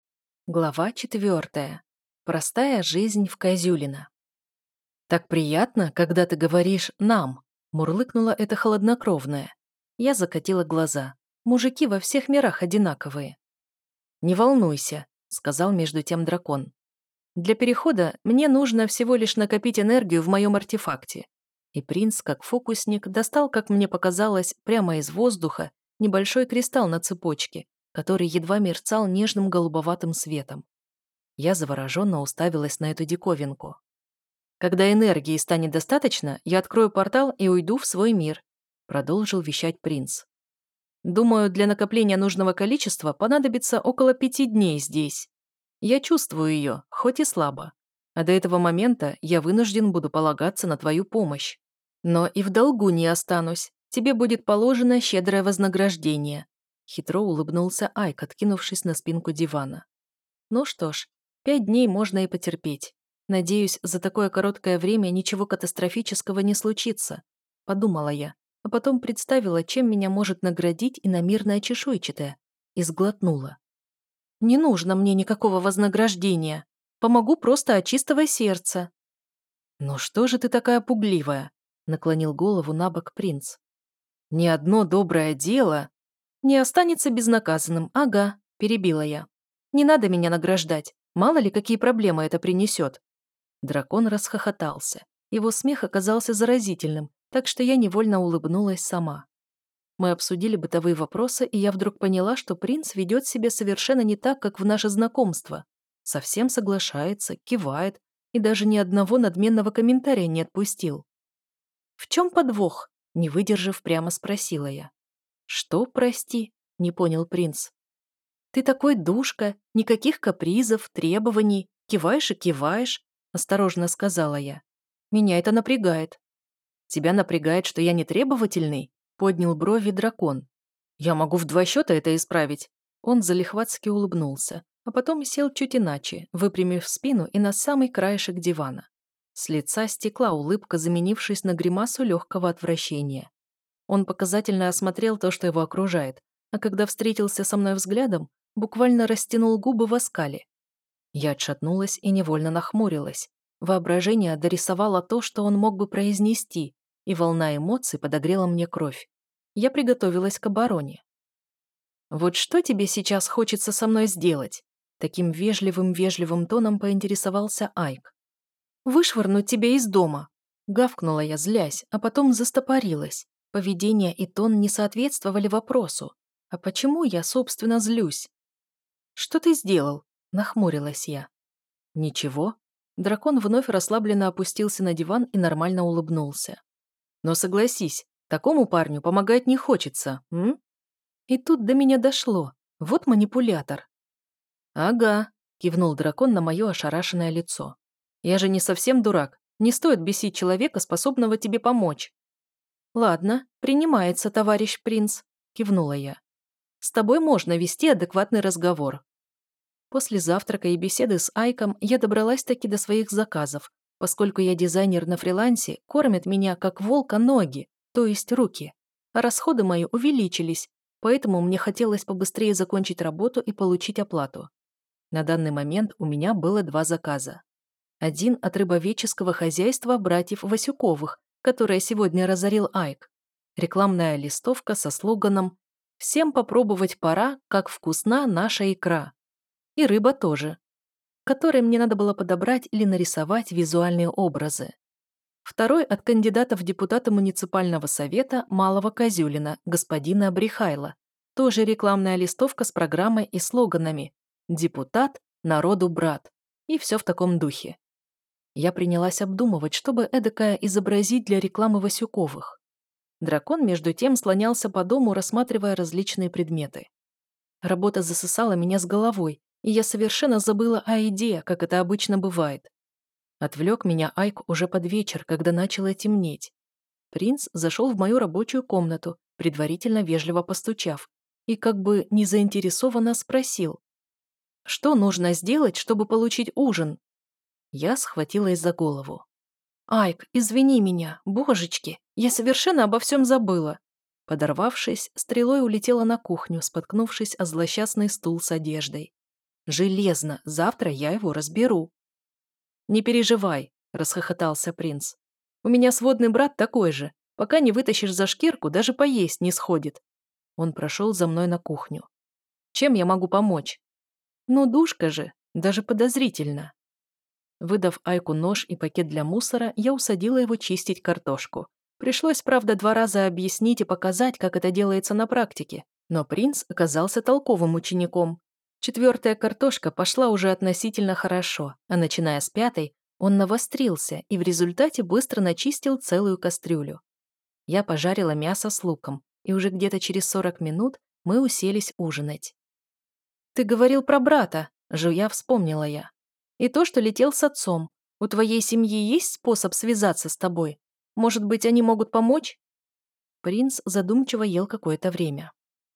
Глава четвертая. Простая жизнь в Козюлино. «Так приятно, когда ты говоришь «нам», — мурлыкнула это холоднокровное. Я закатила глаза. Мужики во всех мирах одинаковые. «Не волнуйся», — сказал между тем дракон. «Для перехода мне нужно всего лишь накопить энергию в моем артефакте». И принц, как фокусник, достал, как мне показалось, прямо из воздуха небольшой кристалл на цепочке, который едва мерцал нежным голубоватым светом. Я завороженно уставилась на эту диковинку. «Когда энергии станет достаточно, я открою портал и уйду в свой мир», — продолжил вещать принц. «Думаю, для накопления нужного количества понадобится около пяти дней здесь. Я чувствую ее, хоть и слабо. А до этого момента я вынужден буду полагаться на твою помощь. Но и в долгу не останусь. Тебе будет положено щедрое вознаграждение». Хитро улыбнулся Айк, откинувшись на спинку дивана. «Ну что ж, пять дней можно и потерпеть. Надеюсь, за такое короткое время ничего катастрофического не случится», — подумала я, а потом представила, чем меня может наградить иномирная чешуйчатая, и сглотнула. «Не нужно мне никакого вознаграждения. Помогу просто от чистого сердца». «Ну что же ты такая пугливая?» — наклонил голову на бок принц. «Ни одно доброе дело не останется безнаказанным, ага», — перебила я. «Не надо меня награждать, мало ли какие проблемы это принесет». Дракон расхохотался. Его смех оказался заразительным, так что я невольно улыбнулась сама. Мы обсудили бытовые вопросы, и я вдруг поняла, что принц ведет себя совершенно не так, как в наше знакомство. Совсем соглашается, кивает и даже ни одного надменного комментария не отпустил. «В чем подвох?» — не выдержав, прямо спросила я. «Что, прости?» — не понял принц. «Ты такой душка, никаких капризов, требований, киваешь и киваешь», — осторожно сказала я. «Меня это напрягает». «Тебя напрягает, что я не требовательный?» — поднял брови дракон. «Я могу в два счета это исправить». Он залихватски улыбнулся, а потом сел чуть иначе, выпрямив спину и на самый краешек дивана. С лица стекла улыбка, заменившись на гримасу легкого отвращения. Он показательно осмотрел то, что его окружает, а когда встретился со мной взглядом, буквально растянул губы в оскале. Я отшатнулась и невольно нахмурилась. Воображение дорисовало то, что он мог бы произнести, и волна эмоций подогрела мне кровь. Я приготовилась к обороне. «Вот что тебе сейчас хочется со мной сделать?» Таким вежливым-вежливым тоном поинтересовался Айк. «Вышвырнуть тебя из дома!» Гавкнула я, злясь, а потом застопорилась. Поведение и тон не соответствовали вопросу. А почему я, собственно, злюсь? «Что ты сделал?» – нахмурилась я. «Ничего». Дракон вновь расслабленно опустился на диван и нормально улыбнулся. «Но согласись, такому парню помогать не хочется, м?» И тут до меня дошло. Вот манипулятор. «Ага», – кивнул дракон на мое ошарашенное лицо. «Я же не совсем дурак. Не стоит бесить человека, способного тебе помочь». «Ладно, принимается, товарищ принц», – кивнула я. «С тобой можно вести адекватный разговор». После завтрака и беседы с Айком я добралась-таки до своих заказов, поскольку я дизайнер на фрилансе, кормят меня как волка ноги, то есть руки. А расходы мои увеличились, поэтому мне хотелось побыстрее закончить работу и получить оплату. На данный момент у меня было два заказа. Один от рыбоведческого хозяйства братьев Васюковых, которое сегодня разорил Айк. Рекламная листовка со слоганом «Всем попробовать пора, как вкусна наша икра». И рыба тоже, которой мне надо было подобрать или нарисовать визуальные образы. Второй от кандидата в депутаты муниципального совета Малого Козюлина, господина Брихайла. Тоже рекламная листовка с программой и слоганами «Депутат, народу брат». И все в таком духе. Я принялась обдумывать, чтобы эдакое изобразить для рекламы Васюковых. Дракон, между тем, слонялся по дому, рассматривая различные предметы. Работа засосала меня с головой, и я совершенно забыла о еде, как это обычно бывает. Отвлек меня Айк уже под вечер, когда начало темнеть. Принц зашел в мою рабочую комнату, предварительно вежливо постучав, и как бы незаинтересованно спросил, что нужно сделать, чтобы получить ужин. Я схватилась за голову. «Айк, извини меня, божечки, я совершенно обо всем забыла». Подорвавшись, стрелой улетела на кухню, споткнувшись о злосчастный стул с одеждой. «Железно, завтра я его разберу». «Не переживай», — расхохотался принц. «У меня сводный брат такой же. Пока не вытащишь за шкирку, даже поесть не сходит». Он прошел за мной на кухню. «Чем я могу помочь?» «Ну, душка же, даже подозрительно». Выдав Айку нож и пакет для мусора, я усадила его чистить картошку. Пришлось, правда, два раза объяснить и показать, как это делается на практике, но принц оказался толковым учеником. Четвертая картошка пошла уже относительно хорошо, а начиная с пятой, он навострился и в результате быстро начистил целую кастрюлю. Я пожарила мясо с луком, и уже где-то через сорок минут мы уселись ужинать. «Ты говорил про брата», — жуя вспомнила я. «И то, что летел с отцом. У твоей семьи есть способ связаться с тобой? Может быть, они могут помочь?» Принц задумчиво ел какое-то время.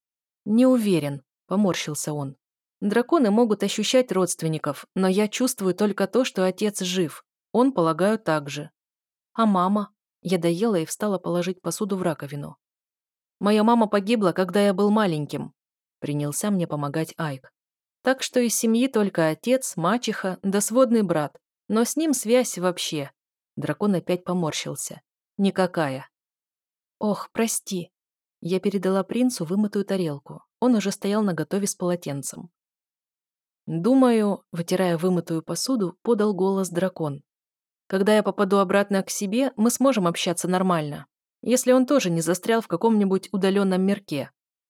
«Не уверен», — поморщился он. «Драконы могут ощущать родственников, но я чувствую только то, что отец жив. Он, полагаю, так же». «А мама?» Я доела и встала положить посуду в раковину. «Моя мама погибла, когда я был маленьким», — принялся мне помогать Айк. Так что из семьи только отец, мачеха да сводный брат. Но с ним связь вообще. Дракон опять поморщился. Никакая. Ох, прости. Я передала принцу вымытую тарелку. Он уже стоял наготове с полотенцем. Думаю, вытирая вымытую посуду, подал голос дракон. Когда я попаду обратно к себе, мы сможем общаться нормально. Если он тоже не застрял в каком-нибудь удаленном мирке.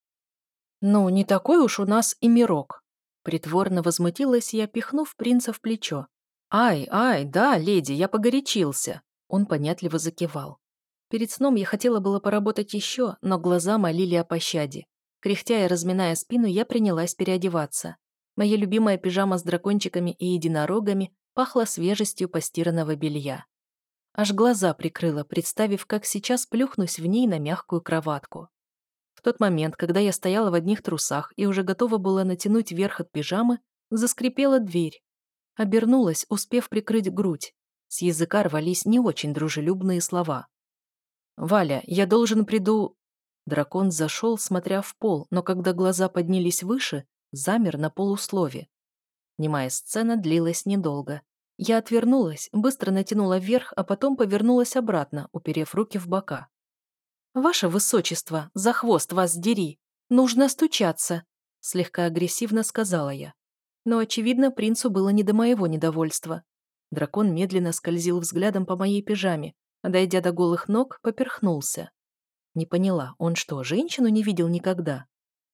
Ну, не такой уж у нас и мирок. Притворно возмутилась я, пихнув принца в плечо. «Ай, ай, да, леди, я погорячился!» Он понятливо закивал. Перед сном я хотела было поработать еще, но глаза молили о пощаде. Кряхтя и разминая спину, я принялась переодеваться. Моя любимая пижама с дракончиками и единорогами пахла свежестью постиранного белья. Аж глаза прикрыла, представив, как сейчас плюхнусь в ней на мягкую кроватку. В тот момент, когда я стояла в одних трусах и уже готова была натянуть верх от пижамы, заскрипела дверь. Обернулась, успев прикрыть грудь. С языка рвались не очень дружелюбные слова. «Валя, я должен приду...» Дракон зашел, смотря в пол, но когда глаза поднялись выше, замер на полуслове. Немая сцена длилась недолго. Я отвернулась, быстро натянула вверх, а потом повернулась обратно, уперев руки в бока. «Ваше высочество, за хвост вас дери! Нужно стучаться!» Слегка агрессивно сказала я. Но, очевидно, принцу было не до моего недовольства. Дракон медленно скользил взглядом по моей пижаме, а, дойдя до голых ног, поперхнулся. Не поняла, он что, женщину не видел никогда?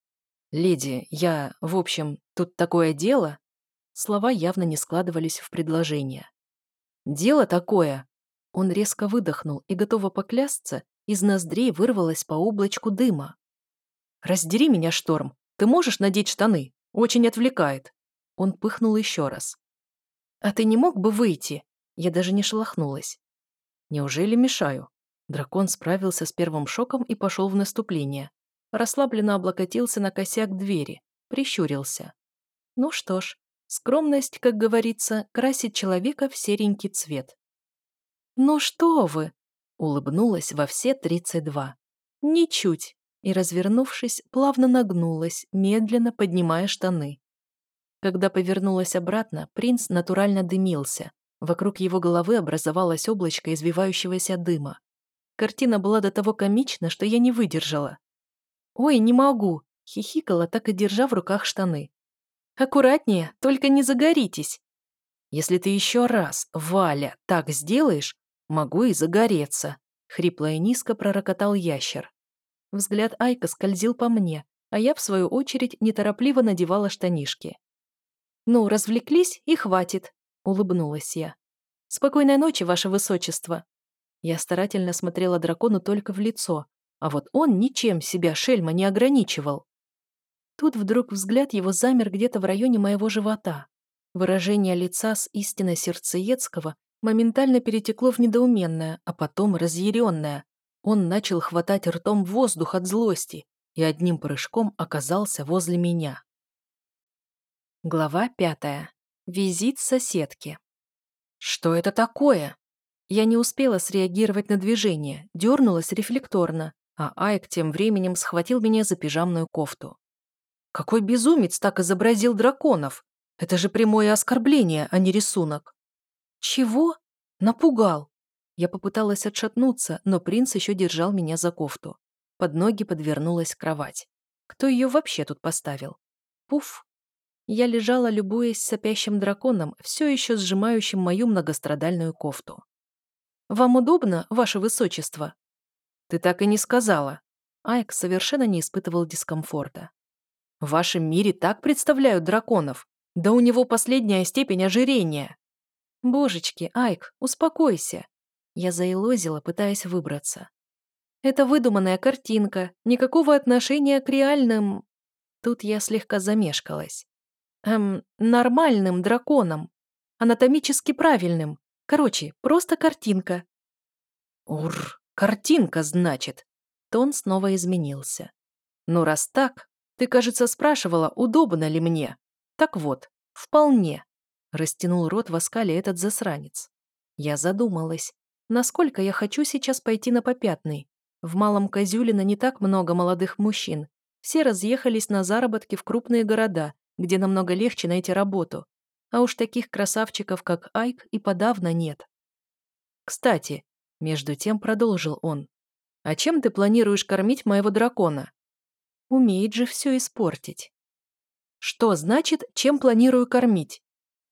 «Леди, я... В общем, тут такое дело...» Слова явно не складывались в предложение. «Дело такое...» Он резко выдохнул, и, готово поклясться, из ноздрей вырвалось по облачку дыма. «Раздери меня, Шторм! Ты можешь надеть штаны? Очень отвлекает!» Он пыхнул еще раз. «А ты не мог бы выйти?» Я даже не шелохнулась. «Неужели мешаю?» Дракон справился с первым шоком и пошел в наступление. Расслабленно облокотился на косяк двери, прищурился. Ну что ж, скромность, как говорится, красит человека в серенький цвет. «Ну что вы!» — улыбнулась во все тридцать два. «Ничуть!» И, развернувшись, плавно нагнулась, медленно поднимая штаны. Когда повернулась обратно, принц натурально дымился. Вокруг его головы образовалось облачко извивающегося дыма. Картина была до того комична, что я не выдержала. «Ой, не могу!» — хихикала, так и держа в руках штаны. «Аккуратнее, только не загоритесь!» «Если ты еще раз, Валя, так сделаешь, могу и загореться!» — хрипло и низко пророкотал ящер. Взгляд Айка скользил по мне, а я, в свою очередь, неторопливо надевала штанишки. «Ну, развлеклись и хватит», — улыбнулась я. «Спокойной ночи, ваше высочество». Я старательно смотрела дракону только в лицо, а вот он ничем себя, шельма, не ограничивал. Тут вдруг взгляд его замер где-то в районе моего живота. Выражение лица с истинно сердцеедского моментально перетекло в недоуменное, а потом разъяренное. Он начал хватать ртом воздух от злости и одним прыжком оказался возле меня. Глава пятая. Визит соседки. Что это такое? Я не успела среагировать на движение, дернулась рефлекторно, а Айк тем временем схватил меня за пижамную кофту. Какой безумец так изобразил драконов? Это же прямое оскорбление, а не рисунок. Чего? Напугал. Я попыталась отшатнуться, но принц еще держал меня за кофту. Под ноги подвернулась кровать. Кто ее вообще тут поставил? Пуф. Я лежала, любуясь сопящим драконом, все еще сжимающим мою многострадальную кофту. «Вам удобно, ваше высочество?» «Ты так и не сказала». Айк совершенно не испытывал дискомфорта. «В вашем мире так представляют драконов? Да у него последняя степень ожирения». «Божечки, Айк, успокойся». Я заилозила, пытаясь выбраться. «Это выдуманная картинка, никакого отношения к реальным...» Тут я слегка замешкалась. Эм, нормальным драконом. Анатомически правильным. Короче, просто картинка. Ур, картинка, значит. Тон снова изменился. Ну, раз так, ты, кажется, спрашивала, удобно ли мне. Так вот, вполне. Растянул рот в оскале этот засранец. Я задумалась, насколько я хочу сейчас пойти на попятный. В Малом Козюлино не так много молодых мужчин. Все разъехались на заработки в крупные города, где намного легче найти работу. А уж таких красавчиков, как Айк, и подавно нет. Кстати, между тем продолжил он. А чем ты планируешь кормить моего дракона? Умеет же все испортить. Что значит, чем планирую кормить?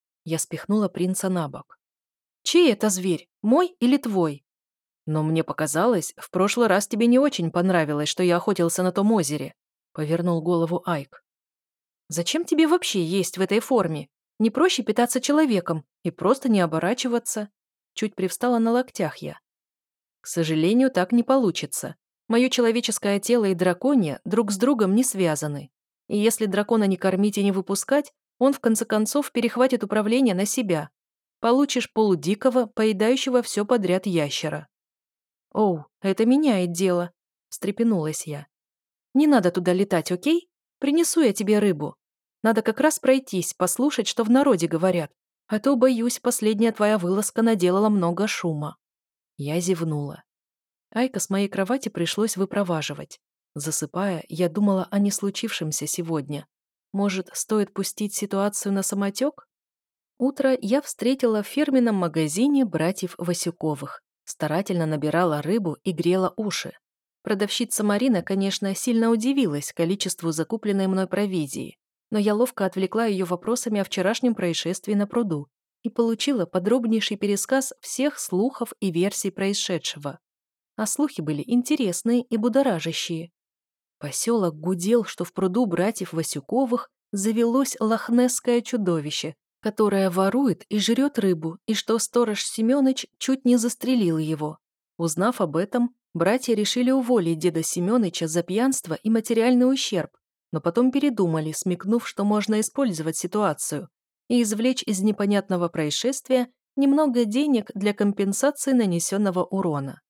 Я спихнула принца на бок. Чей это зверь, мой или твой? Но мне показалось, в прошлый раз тебе не очень понравилось, что я охотился на том озере, повернул голову Айк. Зачем тебе вообще есть в этой форме? Не проще питаться человеком и просто не оборачиваться? Чуть привстала на локтях я. К сожалению, так не получится. Мое человеческое тело и драконье друг с другом не связаны. И если дракона не кормить и не выпускать, он в конце концов перехватит управление на себя. Получишь полудикого, поедающего все подряд ящера. «Оу, это меняет дело», — встрепенулась я. «Не надо туда летать, окей? Принесу я тебе рыбу. Надо как раз пройтись, послушать, что в народе говорят. А то, боюсь, последняя твоя вылазка наделала много шума». Я зевнула. Айка с моей кровати пришлось выпроваживать. Засыпая, я думала о не случившемся сегодня. Может, стоит пустить ситуацию на самотек? Утро я встретила в фирменном магазине братьев Васюковых. Старательно набирала рыбу и грела уши. Продавщица Марина, конечно, сильно удивилась количеству закупленной мной провизии, но я ловко отвлекла ее вопросами о вчерашнем происшествии на пруду и получила подробнейший пересказ всех слухов и версий происшедшего. А слухи были интересные и будоражащие. Поселок гудел, что в пруду братьев Васюковых завелось лохнесское чудовище, которое ворует и жрет рыбу, и что сторож Семёныч чуть не застрелил его. Узнав об этом, братья решили уволить деда Семёныча за пьянство и материальный ущерб, но потом передумали, смекнув, что можно использовать ситуацию и извлечь из непонятного происшествия немного денег для компенсации нанесенного урона.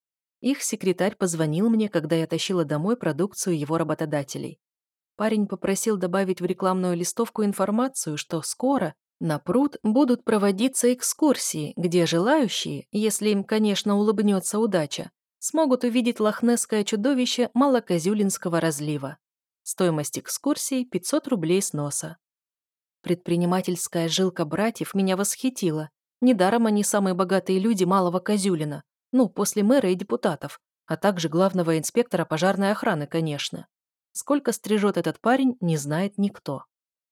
Их секретарь позвонил мне, когда я тащила домой продукцию его работодателей. Парень попросил добавить в рекламную листовку информацию, что скоро на пруд будут проводиться экскурсии, где желающие, если им, конечно, улыбнется удача, смогут увидеть лохнесское чудовище Малокозюлинского разлива. Стоимость экскурсии – пятьсот рублей с носа. Предпринимательская жилка братьев меня восхитила. Недаром они самые богатые люди Малого Козюлина, ну, после мэра и депутатов, а также главного инспектора пожарной охраны, конечно. Сколько стрижет этот парень, не знает никто.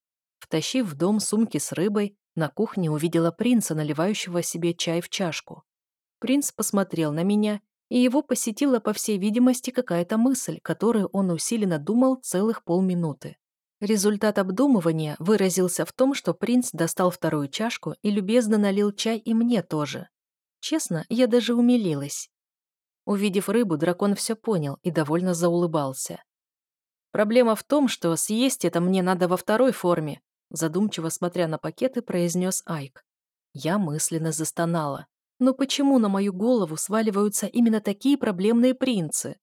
Втащив в дом сумки с рыбой, на кухне увидела принца, наливающего себе чай в чашку. Принц посмотрел на меня, и его посетила, по всей видимости, какая-то мысль, которую он усиленно думал целых полминуты. Результат обдумывания выразился в том, что принц достал вторую чашку и любезно налил чай и мне тоже. Честно, я даже умилилась. Увидев рыбу, дракон все понял и довольно заулыбался. «Проблема в том, что съесть это мне надо во второй форме», задумчиво смотря на пакеты, произнес Айк. Я мысленно застонала. Но почему на мою голову сваливаются именно такие проблемные принцы?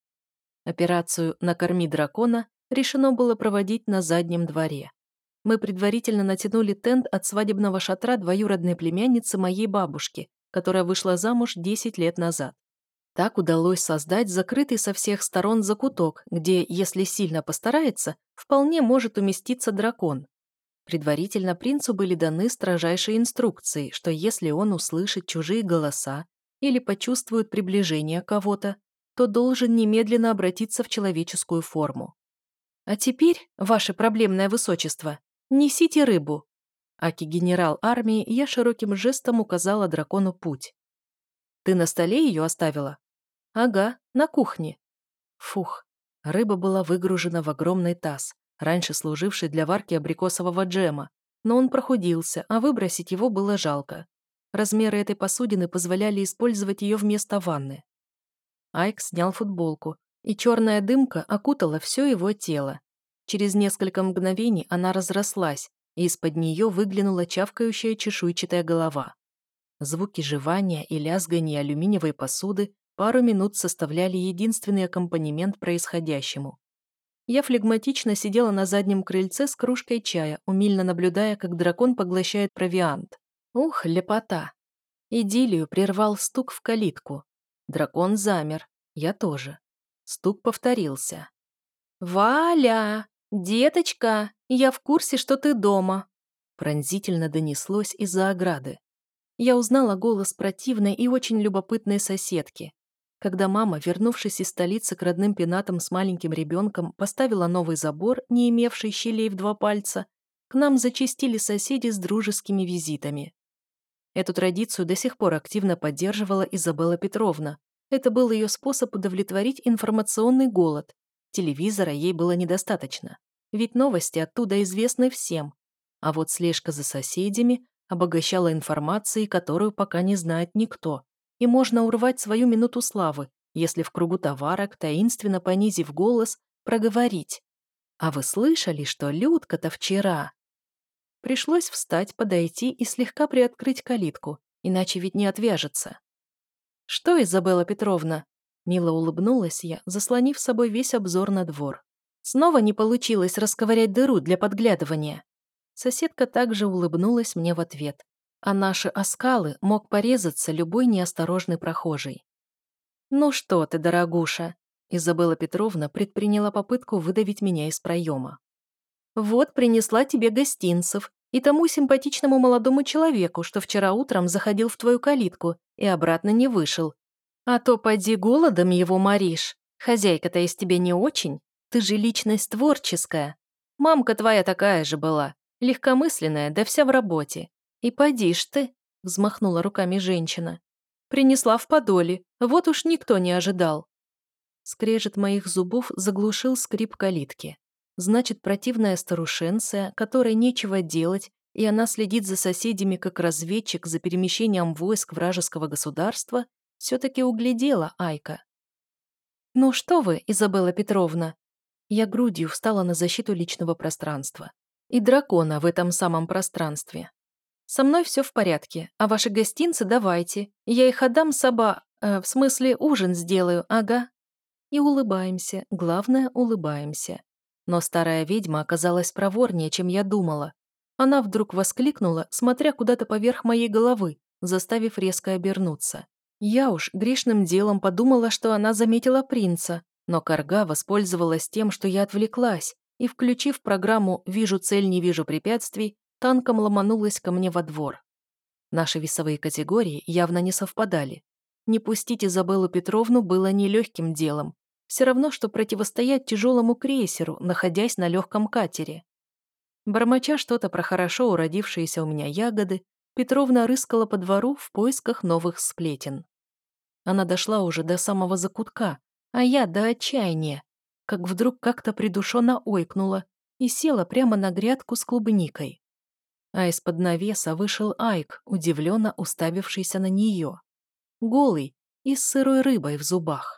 Операцию «Накорми дракона» решено было проводить на заднем дворе. Мы предварительно натянули тент от свадебного шатра двоюродной племянницы моей бабушки, которая вышла замуж десять лет назад. Так удалось создать закрытый со всех сторон закуток, где, если сильно постарается, вполне может уместиться дракон. Предварительно принцу были даны строжайшие инструкции, что если он услышит чужие голоса или почувствует приближение кого-то, то должен немедленно обратиться в человеческую форму. «А теперь, ваше проблемное высочество, несите рыбу». Аки-генерал армии, я широким жестом указала дракону путь. «Ты на столе ее оставила?» «Ага, на кухне». Фух, рыба была выгружена в огромный таз, раньше служивший для варки абрикосового джема, но он прохудился, а выбросить его было жалко. Размеры этой посудины позволяли использовать ее вместо ванны. Айк снял футболку, и черная дымка окутала все его тело. Через несколько мгновений она разрослась, и из-под нее выглянула чавкающая чешуйчатая голова. Звуки жевания и лязгания алюминиевой посуды пару минут составляли единственный аккомпанемент происходящему. Я флегматично сидела на заднем крыльце с кружкой чая, умильно наблюдая, как дракон поглощает провиант. Ух, лепота! Идиллию прервал стук в калитку. Дракон замер, я тоже. Стук повторился. «Валя!» «Деточка, я в курсе, что ты дома», пронзительно донеслось из-за ограды. Я узнала голос противной и очень любопытной соседки. Когда мама, вернувшись из столицы к родным пенатам с маленьким ребенком, поставила новый забор, не имевший щелей в два пальца, к нам зачастили соседи с дружескими визитами. Эту традицию до сих пор активно поддерживала Изабелла Петровна. Это был ее способ удовлетворить информационный голод. Телевизора ей было недостаточно, ведь новости оттуда известны всем. А вот слежка за соседями обогащала информацией, которую пока не знает никто. И можно урвать свою минуту славы, если в кругу товарок, таинственно понизив голос, проговорить. «А вы слышали, что Людка-то вчера?» Пришлось встать, подойти и слегка приоткрыть калитку, иначе ведь не отвяжется. «Что, Изабелла Петровна?» Мило улыбнулась я, заслонив с собой весь обзор на двор. «Снова не получилось расковырять дыру для подглядывания?» Соседка также улыбнулась мне в ответ, а наши оскалы мог порезаться любой неосторожный прохожий. «Ну что ты, дорогуша?» Изабелла Петровна предприняла попытку выдавить меня из проема. «Вот принесла тебе гостинцев и тому симпатичному молодому человеку, что вчера утром заходил в твою калитку и обратно не вышел. А то поди голодом его моришь. Хозяйка-то из тебя не очень. Ты же личность творческая. Мамка твоя такая же была, легкомысленная, да вся в работе. И поди ж ты», — взмахнула руками женщина. «Принесла в подоле, вот уж никто не ожидал». Скрежет моих зубов заглушил скрип калитки. Значит, противная старушенция, которой нечего делать, и она следит за соседями как разведчик за перемещением войск вражеского государства, все-таки углядела Айка. «Ну что вы, Изабелла Петровна?» Я грудью встала на защиту личного пространства. И дракона в этом самом пространстве. «Со мной все в порядке, а ваши гостинцы давайте. Я их отдам соба... Э, в смысле, ужин сделаю, ага». И улыбаемся, главное, улыбаемся. Но старая ведьма оказалась проворнее, чем я думала. Она вдруг воскликнула, смотря куда-то поверх моей головы, заставив резко обернуться. Я уж грешным делом подумала, что она заметила принца, но карга воспользовалась тем, что я отвлеклась, и, включив программу «Вижу цель, не вижу препятствий», танком ломанулась ко мне во двор. Наши весовые категории явно не совпадали. Не пустить Изабеллу Петровну было нелегким делом. Все равно, что противостоять тяжелому крейсеру, находясь на легком катере. Бормоча что-то про хорошо уродившиеся у меня ягоды, Петровна рыскала по двору в поисках новых сплетен. Она дошла уже до самого закутка, а я до отчаяния, как вдруг как-то придушенно ойкнула и села прямо на грядку с клубникой. А из-под навеса вышел Айк, удивленно уставившийся на нее. Голый и с сырой рыбой в зубах.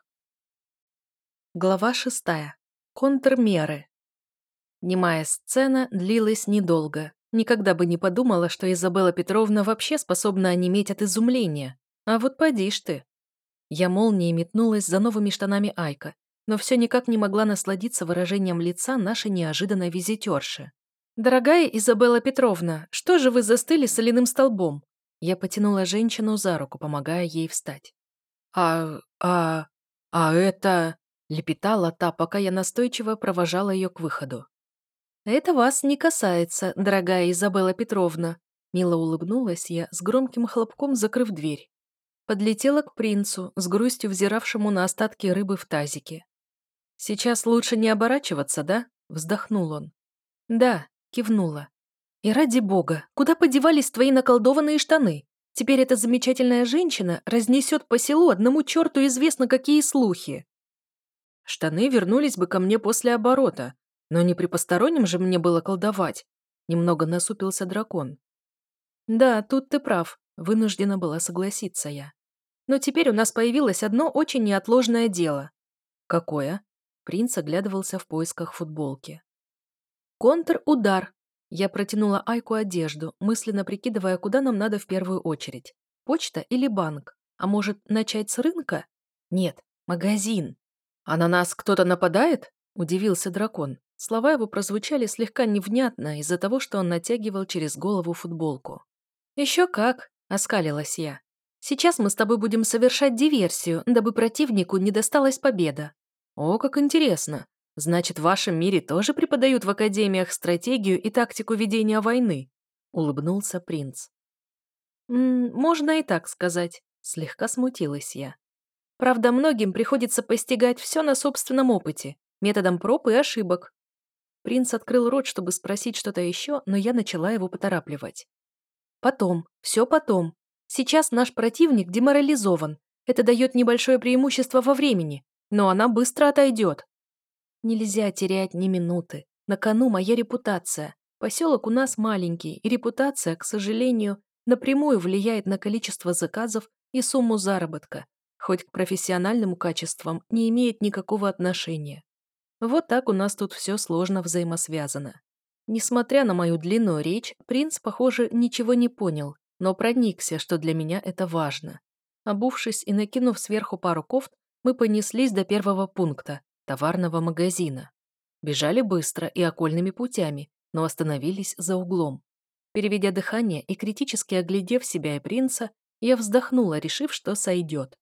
Глава шестая. Контрмеры. Немая сцена длилась недолго. Никогда бы не подумала, что Изабелла Петровна вообще способна онеметь от изумления. А вот поди ж ты. Я молнией метнулась за новыми штанами Айка, но все никак не могла насладиться выражением лица нашей неожиданной визитерши. «Дорогая Изабелла Петровна, что же вы застыли соляным столбом?» Я потянула женщину за руку, помогая ей встать. «А... а... а это...» лепетала та, пока я настойчиво провожала ее к выходу. «Это вас не касается, дорогая Изабелла Петровна», мило улыбнулась я, с громким хлопком закрыв дверь. Подлетела к принцу, с грустью взиравшему на остатки рыбы в тазике. «Сейчас лучше не оборачиваться, да?» вздохнул он. «Да», кивнула. «И ради бога, куда подевались твои наколдованные штаны? Теперь эта замечательная женщина разнесет по селу одному черту известно какие слухи». «Штаны вернулись бы ко мне после оборота, но не при постороннем же мне было колдовать», немного насупился дракон. «Да, тут ты прав», вынуждена была согласиться я. «Но теперь у нас появилось одно очень неотложное дело». «Какое?» Принц оглядывался в поисках футболки. «Контр-удар». Я протянула Айку одежду, мысленно прикидывая, куда нам надо в первую очередь. Почта или банк? А может, начать с рынка? Нет, магазин. «А на нас кто-то нападает?» – удивился дракон. Слова его прозвучали слегка невнятно из-за того, что он натягивал через голову футболку. «Еще как!» – оскалилась я. «Сейчас мы с тобой будем совершать диверсию, дабы противнику не досталась победа». «О, как интересно! Значит, в вашем мире тоже преподают в академиях стратегию и тактику ведения войны?» — улыбнулся принц. «М, «Можно и так сказать», — слегка смутилась я. «Правда, многим приходится постигать все на собственном опыте, методом проб и ошибок». Принц открыл рот, чтобы спросить что-то еще, но я начала его поторапливать. «Потом, все потом. Сейчас наш противник деморализован. Это дает небольшое преимущество во времени, но она быстро отойдет. Нельзя терять ни минуты. На кону моя репутация. Поселок у нас маленький, и репутация, к сожалению, напрямую влияет на количество заказов и сумму заработка, хоть к профессиональным качествам не имеет никакого отношения. Вот так у нас тут все сложно взаимосвязано. Несмотря на мою длинную речь, принц, похоже, ничего не понял, но проникся, что для меня это важно. Обувшись и накинув сверху пару кофт, мы понеслись до первого пункта – товарного магазина. Бежали быстро и окольными путями, но остановились за углом. Переведя дыхание и критически оглядев себя и принца, я вздохнула, решив, что сойдет.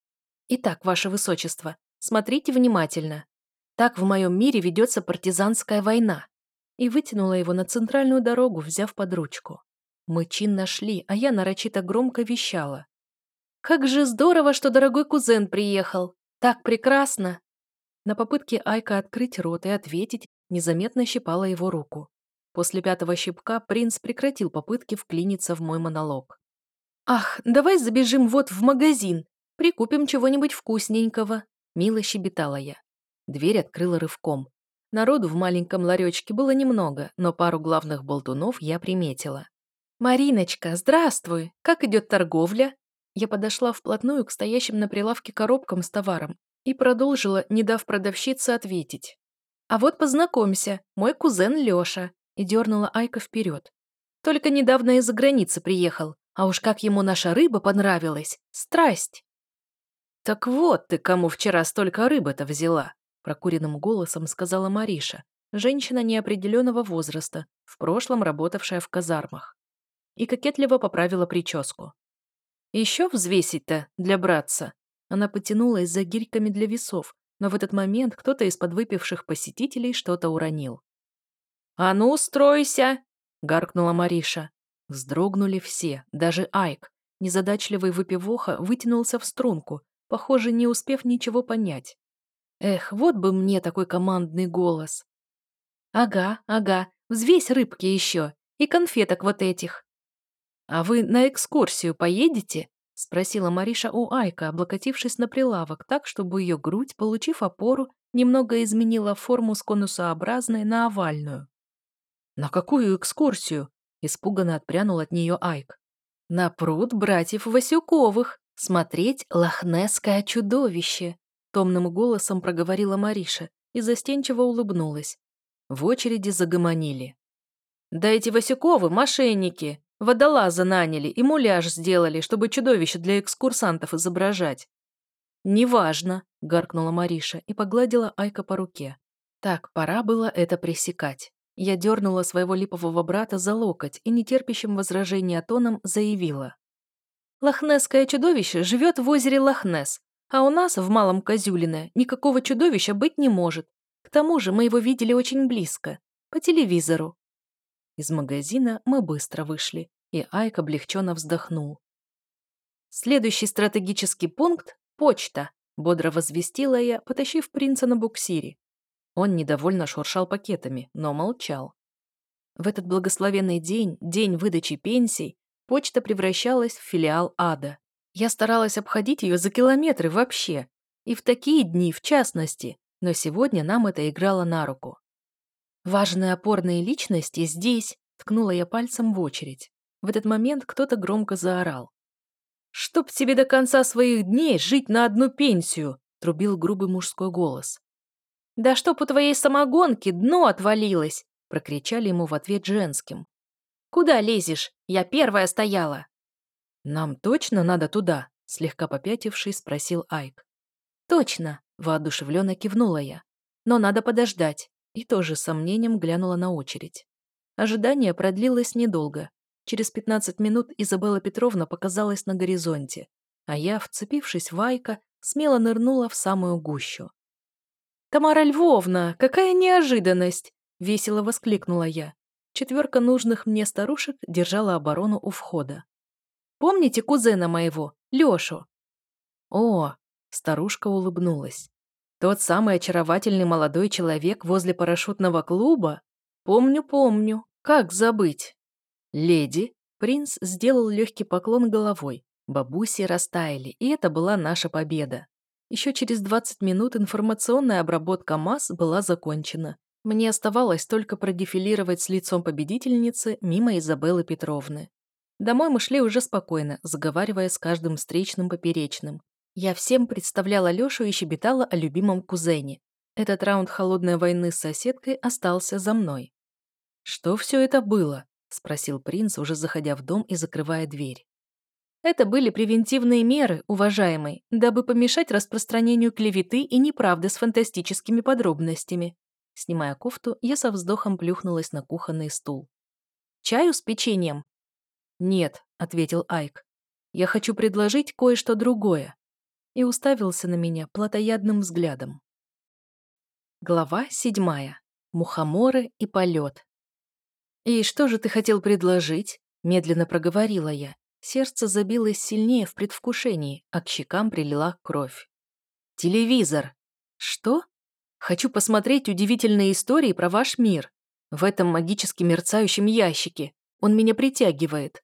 «Итак, ваше высочество, смотрите внимательно. Так в моем мире ведется партизанская война». И вытянула его на центральную дорогу, взяв под ручку. Мы чин нашли, а я нарочито громко вещала. «Как же здорово, что дорогой кузен приехал! Так прекрасно!» На попытке Айка открыть рот и ответить, незаметно щипала его руку. После пятого щипка принц прекратил попытки вклиниться в мой монолог. «Ах, давай забежим вот в магазин, прикупим чего-нибудь вкусненького», — мило щебетала я. Дверь открыла рывком. Народу в маленьком ларечке было немного, но пару главных болтунов я приметила. «Мариночка, здравствуй! Как идет торговля?» Я подошла вплотную к стоящим на прилавке коробкам с товаром и продолжила, не дав продавщице ответить. «А вот познакомься, мой кузен Лёша», и дернула Айка вперед. «Только недавно из-за границы приехал, а уж как ему наша рыба понравилась! Страсть!» «Так вот ты кому вчера столько рыбы-то взяла!» прокуренным голосом сказала Мариша, женщина неопределенного возраста, в прошлом работавшая в казармах. И кокетливо поправила прическу. «Еще взвесить-то для братца?» Она потянулась за гирьками для весов, но в этот момент кто-то из подвыпивших посетителей что-то уронил. «А ну, стройся!» — гаркнула Мариша. Вздрогнули все, даже Айк. Незадачливый выпивоха вытянулся в струнку, похоже, не успев ничего понять. Эх, вот бы мне такой командный голос. «Ага, ага, взвесь рыбки еще, и конфеток вот этих». «А вы на экскурсию поедете?» — спросила Мариша у Айка, облокотившись на прилавок так, чтобы ее грудь, получив опору, немного изменила форму с конусообразной на овальную. «На какую экскурсию?» — испуганно отпрянул от нее Айк. «На пруд братьев Васюковых, смотреть лохнесское чудовище», — томным голосом проговорила Мариша и застенчиво улыбнулась. В очереди загомонили. «Да эти Васюковы — мошенники! Водолаза наняли и муляж сделали, чтобы чудовище для экскурсантов изображать». «Неважно», — гаркнула Мариша и погладила Айка по руке. Так, пора было это пресекать. Я дернула своего липового брата за локоть и нетерпящим возражения тоном заявила. «Лохнесское чудовище живет в озере Лохнес, а у нас, в Малом Козюлино, никакого чудовища быть не может. К тому же мы его видели очень близко, по телевизору». Из магазина мы быстро вышли, и Айк облегченно вздохнул. «Следующий стратегический пункт – почта», – бодро возвестила я, потащив принца на буксире. Он недовольно шуршал пакетами, но молчал. В этот благословенный день, день выдачи пенсий, почта превращалась в филиал ада. Я старалась обходить ее за километры вообще, и в такие дни в частности, но сегодня нам это играло на руку. «Важные опорные личности здесь», — ткнула я пальцем в очередь. В этот момент кто-то громко заорал. «Чтоб тебе до конца своих дней жить на одну пенсию!» — трубил грубый мужской голос. «Да чтоб у твоей самогонки дно отвалилось!» — прокричали ему в ответ женским. «Куда лезешь? Я первая стояла!» «Нам точно надо туда?» — слегка попятившись, спросил Айк. «Точно!» — воодушевленно кивнула я. «Но надо подождать!» И тоже с сомнением глянула на очередь. Ожидание продлилось недолго. Через пятнадцать минут Изабелла Петровна показалась на горизонте, а я, вцепившись в Айка, смело нырнула в самую гущу. «Тамара Львовна, какая неожиданность!» — весело воскликнула я. Четверка нужных мне старушек держала оборону у входа. «Помните кузена моего, Лёшу?» «О!» — старушка улыбнулась. «Тот самый очаровательный молодой человек возле парашютного клуба? Помню, помню. Как забыть?» «Леди!» — принц сделал легкий поклон головой. Бабуси растаяли, и это была наша победа. Еще через двадцать минут информационная обработка масс была закончена. Мне оставалось только продефилировать с лицом победительницы мимо Изабеллы Петровны. Домой мы шли уже спокойно, заговаривая с каждым встречным поперечным. Я всем представляла Лёшу и щебетала о любимом кузене. Этот раунд холодной войны с соседкой остался за мной. «Что все это было?» – спросил принц, уже заходя в дом и закрывая дверь. «Это были превентивные меры, уважаемый, дабы помешать распространению клеветы и неправды с фантастическими подробностями». Снимая кофту, я со вздохом плюхнулась на кухонный стул. «Чаю с печеньем?» «Нет», — ответил Айк. «Я хочу предложить кое-что другое». И уставился на меня плотоядным взглядом. Глава седьмая. Мухоморы и полет. «И что же ты хотел предложить?» — медленно проговорила я. Сердце забилось сильнее в предвкушении, а к щекам прилила кровь. «Телевизор!» «Что?» «Хочу посмотреть удивительные истории про ваш мир. В этом магически мерцающем ящике. Он меня притягивает».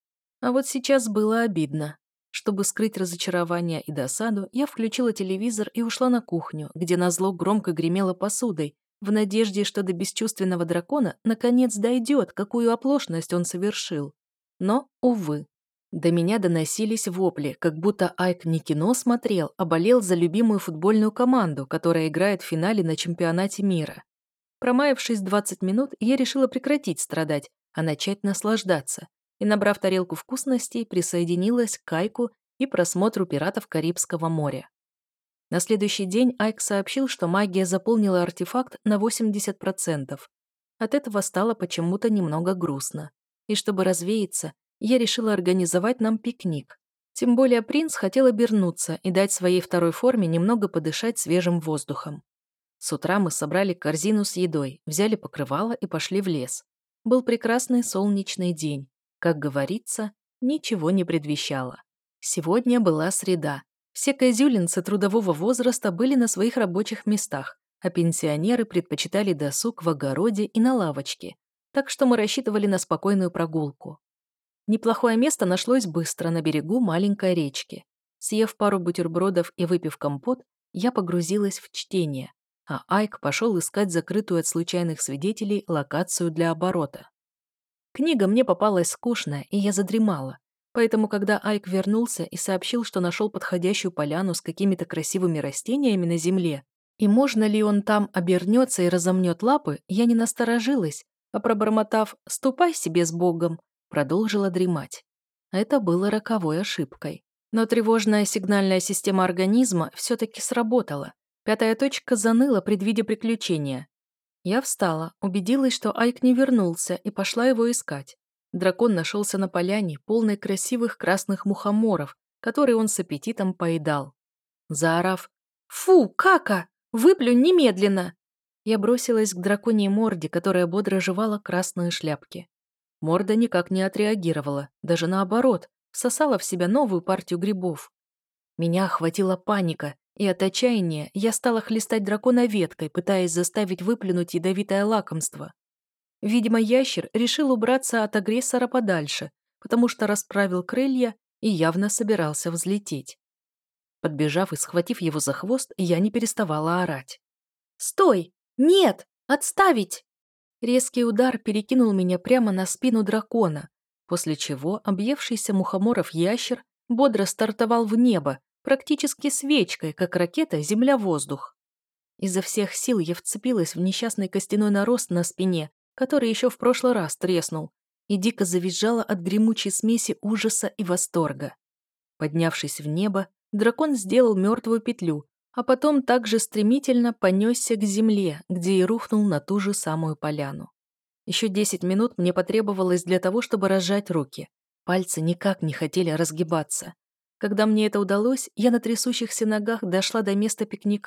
А вот сейчас было обидно. Чтобы скрыть разочарование и досаду, я включила телевизор и ушла на кухню, где назло громко гремела посудой, в надежде, что до бесчувственного дракона наконец дойдет, какую оплошность он совершил. Но, увы. До меня доносились вопли, как будто Айк не кино смотрел, а болел за любимую футбольную команду, которая играет в финале на чемпионате мира. Промаявшись двадцать минут, я решила прекратить страдать, а начать наслаждаться. И, набрав тарелку вкусностей, присоединилась к Айку и просмотру «Пиратов Карибского моря». На следующий день Айк сообщил, что магия заполнила артефакт на восемьдесят процентов. От этого стало почему-то немного грустно. И чтобы развеяться, я решила организовать нам пикник. Тем более принц хотел обернуться и дать своей второй форме немного подышать свежим воздухом. С утра мы собрали корзину с едой, взяли покрывало и пошли в лес. Был прекрасный солнечный день. Как говорится, ничего не предвещало. Сегодня была среда. Все козюлинцы трудового возраста были на своих рабочих местах, а пенсионеры предпочитали досуг в огороде и на лавочке. Так что мы рассчитывали на спокойную прогулку. Неплохое место нашлось быстро на берегу маленькой речки. Съев пару бутербродов и выпив компот, я погрузилась в чтение, а Айк пошел искать закрытую от случайных свидетелей локацию для оборота. Книга мне попалась скучная, и я задремала. Поэтому, когда Айк вернулся и сообщил, что нашел подходящую поляну с какими-то красивыми растениями на земле, и можно ли он там обернется и разомнет лапы, я не насторожилась, а пробормотав «ступай себе с Богом», продолжила дремать. Это было роковой ошибкой. Но тревожная сигнальная система организма все-таки сработала. Пятая точка заныла, предвидя приключения. Я встала, убедилась, что Айк не вернулся, и пошла его искать. Дракон нашелся на поляне, полной красивых красных мухоморов, которые он с аппетитом поедал. Заорав «Фу, кака! Выплюнь немедленно!» я бросилась к драконьей морде, которая бодро жевала красные шляпки. Морда никак не отреагировала, даже наоборот, всосала в себя новую партию грибов. Меня охватила паника, и от отчаяния я стала хлестать дракона веткой, пытаясь заставить выплюнуть ядовитое лакомство. Видимо, ящер решил убраться от агрессора подальше, потому что расправил крылья и явно собирался взлететь. Подбежав и схватив его за хвост, я не переставала орать. «Стой! Нет! Отставить!» Резкий удар перекинул меня прямо на спину дракона, после чего объевшийся мухоморов ящер бодро стартовал в небо, практически свечкой, как ракета земля-воздух. Изо всех сил я вцепилась в несчастный костяной нарост на спине, который еще в прошлый раз треснул, и дико завизжала от гремучей смеси ужаса и восторга. Поднявшись в небо, дракон сделал мертвую петлю, а потом также стремительно понесся к земле, где и рухнул на ту же самую поляну. Еще десять минут мне потребовалось для того, чтобы разжать руки. Пальцы никак не хотели разгибаться. Когда мне это удалось, я на трясущихся ногах дошла до места пикника,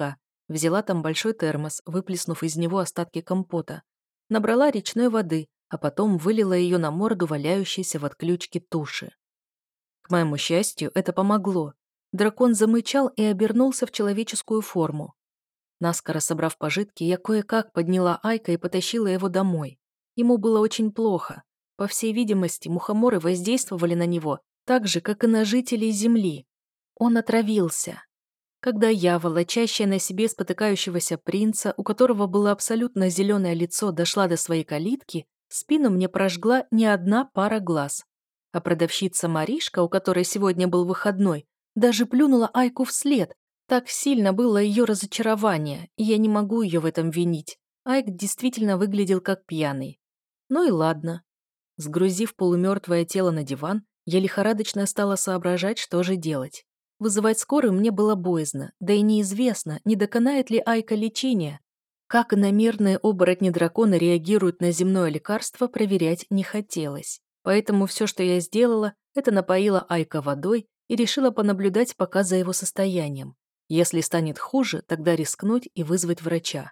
Взяла там большой термос, выплеснув из него остатки компота. Набрала речной воды, а потом вылила ее на морду валяющейся в отключке туши. К моему счастью, это помогло. Дракон замычал и обернулся в человеческую форму. Наскоро собрав пожитки, я кое-как подняла Айка и потащила его домой. Ему было очень плохо. По всей видимости, мухоморы воздействовали на него так же, как и на жителей Земли. Он отравился. Когда я, волочащая на себе спотыкающегося принца, у которого было абсолютно зеленое лицо, дошла до своей калитки, спину мне прожгла не одна пара глаз. А продавщица Маришка, у которой сегодня был выходной, даже плюнула Айку вслед. Так сильно было ее разочарование, и я не могу ее в этом винить. Айк действительно выглядел как пьяный. Ну и ладно. Сгрузив полумертвое тело на диван, я лихорадочно стала соображать, что же делать. Вызывать скорую мне было боязно, да и неизвестно, не доконает ли Айка лечение. Как иномерные оборотни дракона реагируют на земное лекарство, проверять не хотелось. Поэтому все, что я сделала, это напоила Айка водой и решила понаблюдать пока за его состоянием. Если станет хуже, тогда рискнуть и вызвать врача.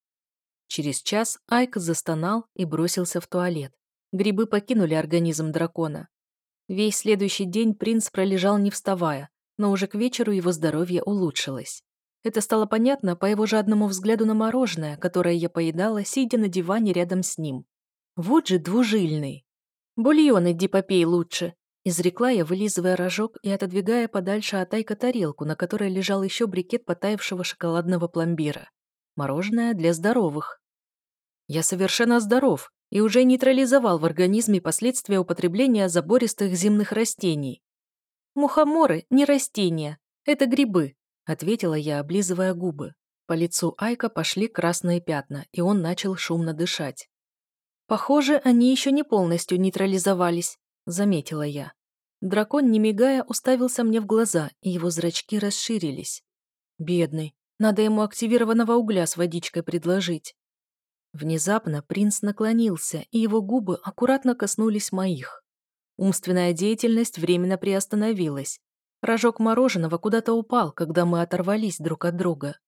Через час Айк застонал и бросился в туалет. Грибы покинули организм дракона. Весь следующий день принц пролежал не вставая, но уже к вечеру его здоровье улучшилось. Это стало понятно по его жадному взгляду на мороженое, которое я поедала, сидя на диване рядом с ним. Вот же двужильный. «Бульон иди попей лучше», — изрекла я, вылизывая рожок и отодвигая подальше от Айка тарелку, на которой лежал еще брикет потаявшего шоколадного пломбира. Мороженое для здоровых. Я совершенно здоров и уже нейтрализовал в организме последствия употребления забористых земных растений. «Мухоморы не растения, это грибы», — ответила я, облизывая губы. По лицу Айка пошли красные пятна, и он начал шумно дышать. «Похоже, они еще не полностью нейтрализовались», — заметила я. Дракон, не мигая, уставился мне в глаза, и его зрачки расширились. «Бедный, надо ему активированного угля с водичкой предложить». Внезапно принц наклонился, и его губы аккуратно коснулись моих. Умственная деятельность временно приостановилась. Рожок мороженого куда-то упал, когда мы оторвались друг от друга.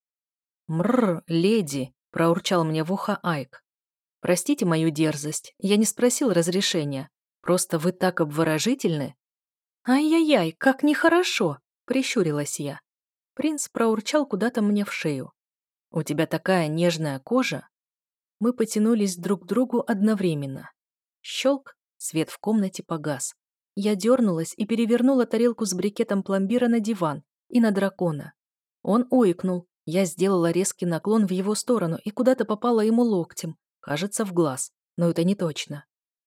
«Мррр, леди!» – проурчал мне в ухо Айк. «Простите мою дерзость, я не спросил разрешения. Просто вы так обворожительны». «Ай-яй-яй, как нехорошо!» – прищурилась я. Принц проурчал куда-то мне в шею. «У тебя такая нежная кожа!» Мы потянулись друг к другу одновременно. Щелк, свет в комнате погас. Я дернулась и перевернула тарелку с брикетом пломбира на диван и на дракона. Он ойкнул. Я сделала резкий наклон в его сторону и куда-то попала ему локтем, кажется, в глаз, но это не точно.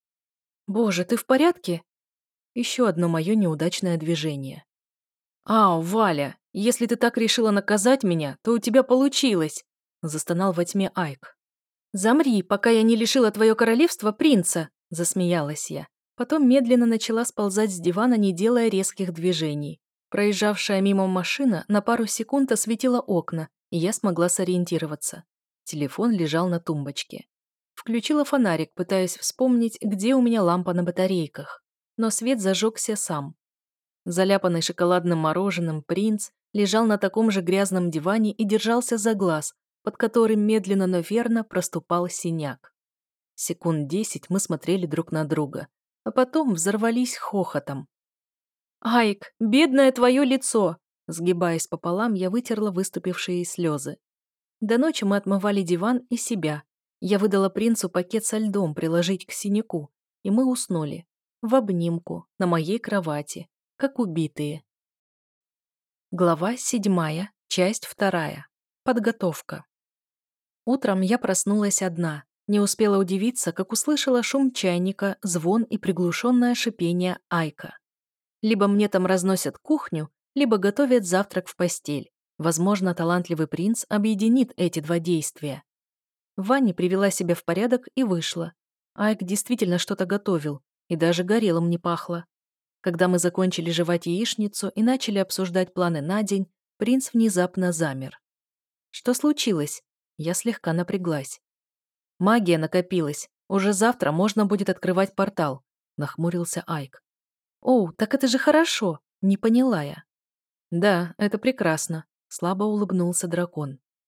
«Боже, ты в порядке?» Еще одно мое неудачное движение. «Ау, Валя, если ты так решила наказать меня, то у тебя получилось!» застонал во тьме Айк. «Замри, пока я не лишила твое королевство принца!» – засмеялась я. Потом медленно начала сползать с дивана, не делая резких движений. Проезжавшая мимо машина на пару секунд осветила окна, и я смогла сориентироваться. Телефон лежал на тумбочке. Включила фонарик, пытаясь вспомнить, где у меня лампа на батарейках. Но свет зажегся сам. Заляпанный шоколадным мороженым принц лежал на таком же грязном диване и держался за глаз, под которым медленно, но верно проступал синяк. Секунд десять мы смотрели друг на друга, а потом взорвались хохотом. «Айк, бедное твое лицо!» Сгибаясь пополам, я вытерла выступившие слезы. До ночи мы отмывали диван и себя. Я выдала принцу пакет со льдом приложить к синяку, и мы уснули. В обнимку, на моей кровати, как убитые. Глава седьмая, часть вторая. Подготовка. Утром я проснулась одна, не успела удивиться, как услышала шум чайника, звон и приглушенное шипение Айка. Либо мне там разносят кухню, либо готовят завтрак в постель. Возможно, талантливый принц объединит эти два действия. Ваня привела себя в порядок и вышла. Айк действительно что-то готовил, и даже горелым не пахло. Когда мы закончили жевать яичницу и начали обсуждать планы на день, принц внезапно замер. «Что случилось?» Я слегка напряглась. «Магия накопилась. Уже завтра можно будет открывать портал», — нахмурился Айк. «Оу, так это же хорошо!» — не поняла я. «Да, это прекрасно», — слабо улыбнулся дракон.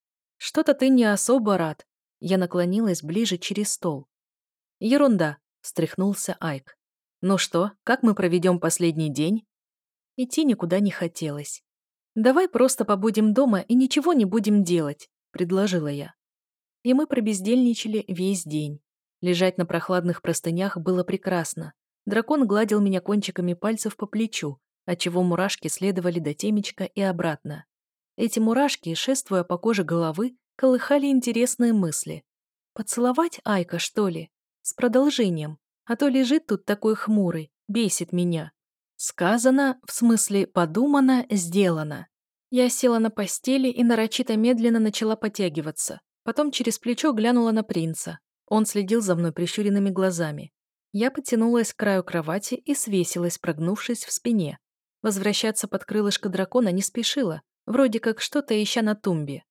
Что-то ты не особо рад. Я наклонилась ближе через стол. Ерунда, встряхнулся Айк. Ну что, как мы проведем последний день? Идти никуда не хотелось. Давай просто побудем дома и ничего не будем делать, предложила я. И мы пробездельничали весь день. Лежать на прохладных простынях было прекрасно. Дракон гладил меня кончиками пальцев по плечу, отчего мурашки следовали до темечка и обратно. Эти мурашки, шествуя по коже головы, колыхали интересные мысли. Поцеловать Айка, что ли? С продолжением. А то лежит тут такой хмурый, бесит меня. Сказано, в смысле подумано, сделано. Я села на постели и нарочито медленно начала потягиваться. Потом через плечо глянула на принца. Он следил за мной прищуренными глазами. Я потянулась к краю кровати и свесилась, прогнувшись в спине. Возвращаться под крылышко дракона не спешила, вроде как что-то ища на тумбе.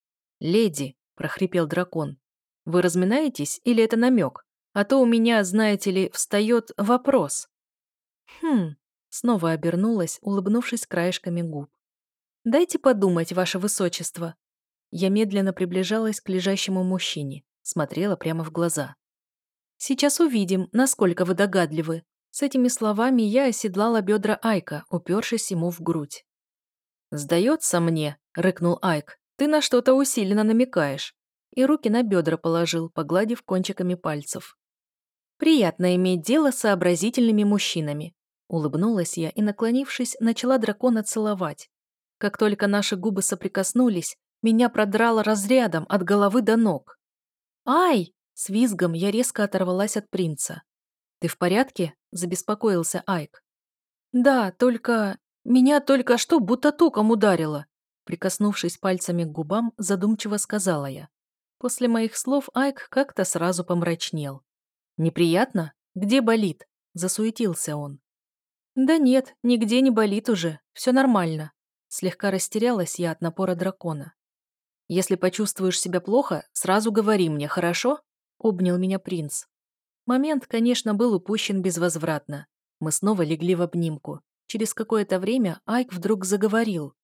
«Леди», — прохрипел дракон, — «вы разминаетесь или это намек? А то у меня, знаете ли, встает вопрос». «Хм», — снова обернулась, улыбнувшись краешками губ. «Дайте подумать, ваше высочество». Я медленно приближалась к лежащему мужчине, смотрела прямо в глаза. «Сейчас увидим, насколько вы догадливы». С этими словами я оседлала бедра Айка, упершись ему в грудь. «Сдается мне», — рыкнул Айк, — «ты на что-то усиленно намекаешь». И руки на бедра положил, погладив кончиками пальцев. «Приятно иметь дело с сообразительными мужчинами», — улыбнулась я и, наклонившись, начала дракона целовать. Как только наши губы соприкоснулись, меня продрало разрядом от головы до ног. «Ай!» — с визгом я резко оторвалась от принца. «Ты в порядке?» — забеспокоился Айк. «Да, только... меня только что будто током ударило», прикоснувшись пальцами к губам, задумчиво сказала я. После моих слов Айк как-то сразу помрачнел. «Неприятно? Где болит?» — засуетился он. «Да нет, нигде не болит уже, все нормально». Слегка растерялась я от напора дракона. «Если почувствуешь себя плохо, сразу говори мне, хорошо?» — обнял меня принц. Момент, конечно, был упущен безвозвратно. Мы снова легли в обнимку. Через какое-то время Айк вдруг заговорил.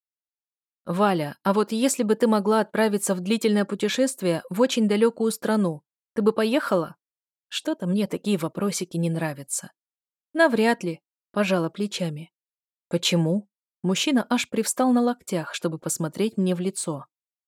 «Валя, а вот если бы ты могла отправиться в длительное путешествие в очень далекую страну, ты бы поехала?» Что-то мне такие вопросики не нравятся. «Навряд ли», — пожала плечами. «Почему?» Мужчина аж привстал на локтях, чтобы посмотреть мне в лицо.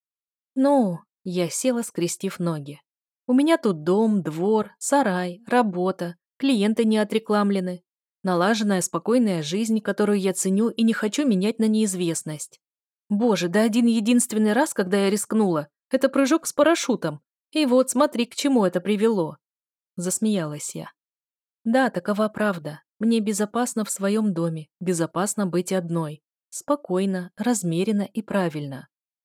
«Ну...» — я села, скрестив ноги. «У меня тут дом, двор, сарай, работа, клиенты не отрекламлены, налаженная спокойная жизнь, которую я ценю и не хочу менять на неизвестность. Боже, да один единственный раз, когда я рискнула, это прыжок с парашютом. И вот смотри, к чему это привело». Засмеялась я. «Да, такова правда. Мне безопасно в своем доме, безопасно быть одной. Спокойно, размеренно и правильно».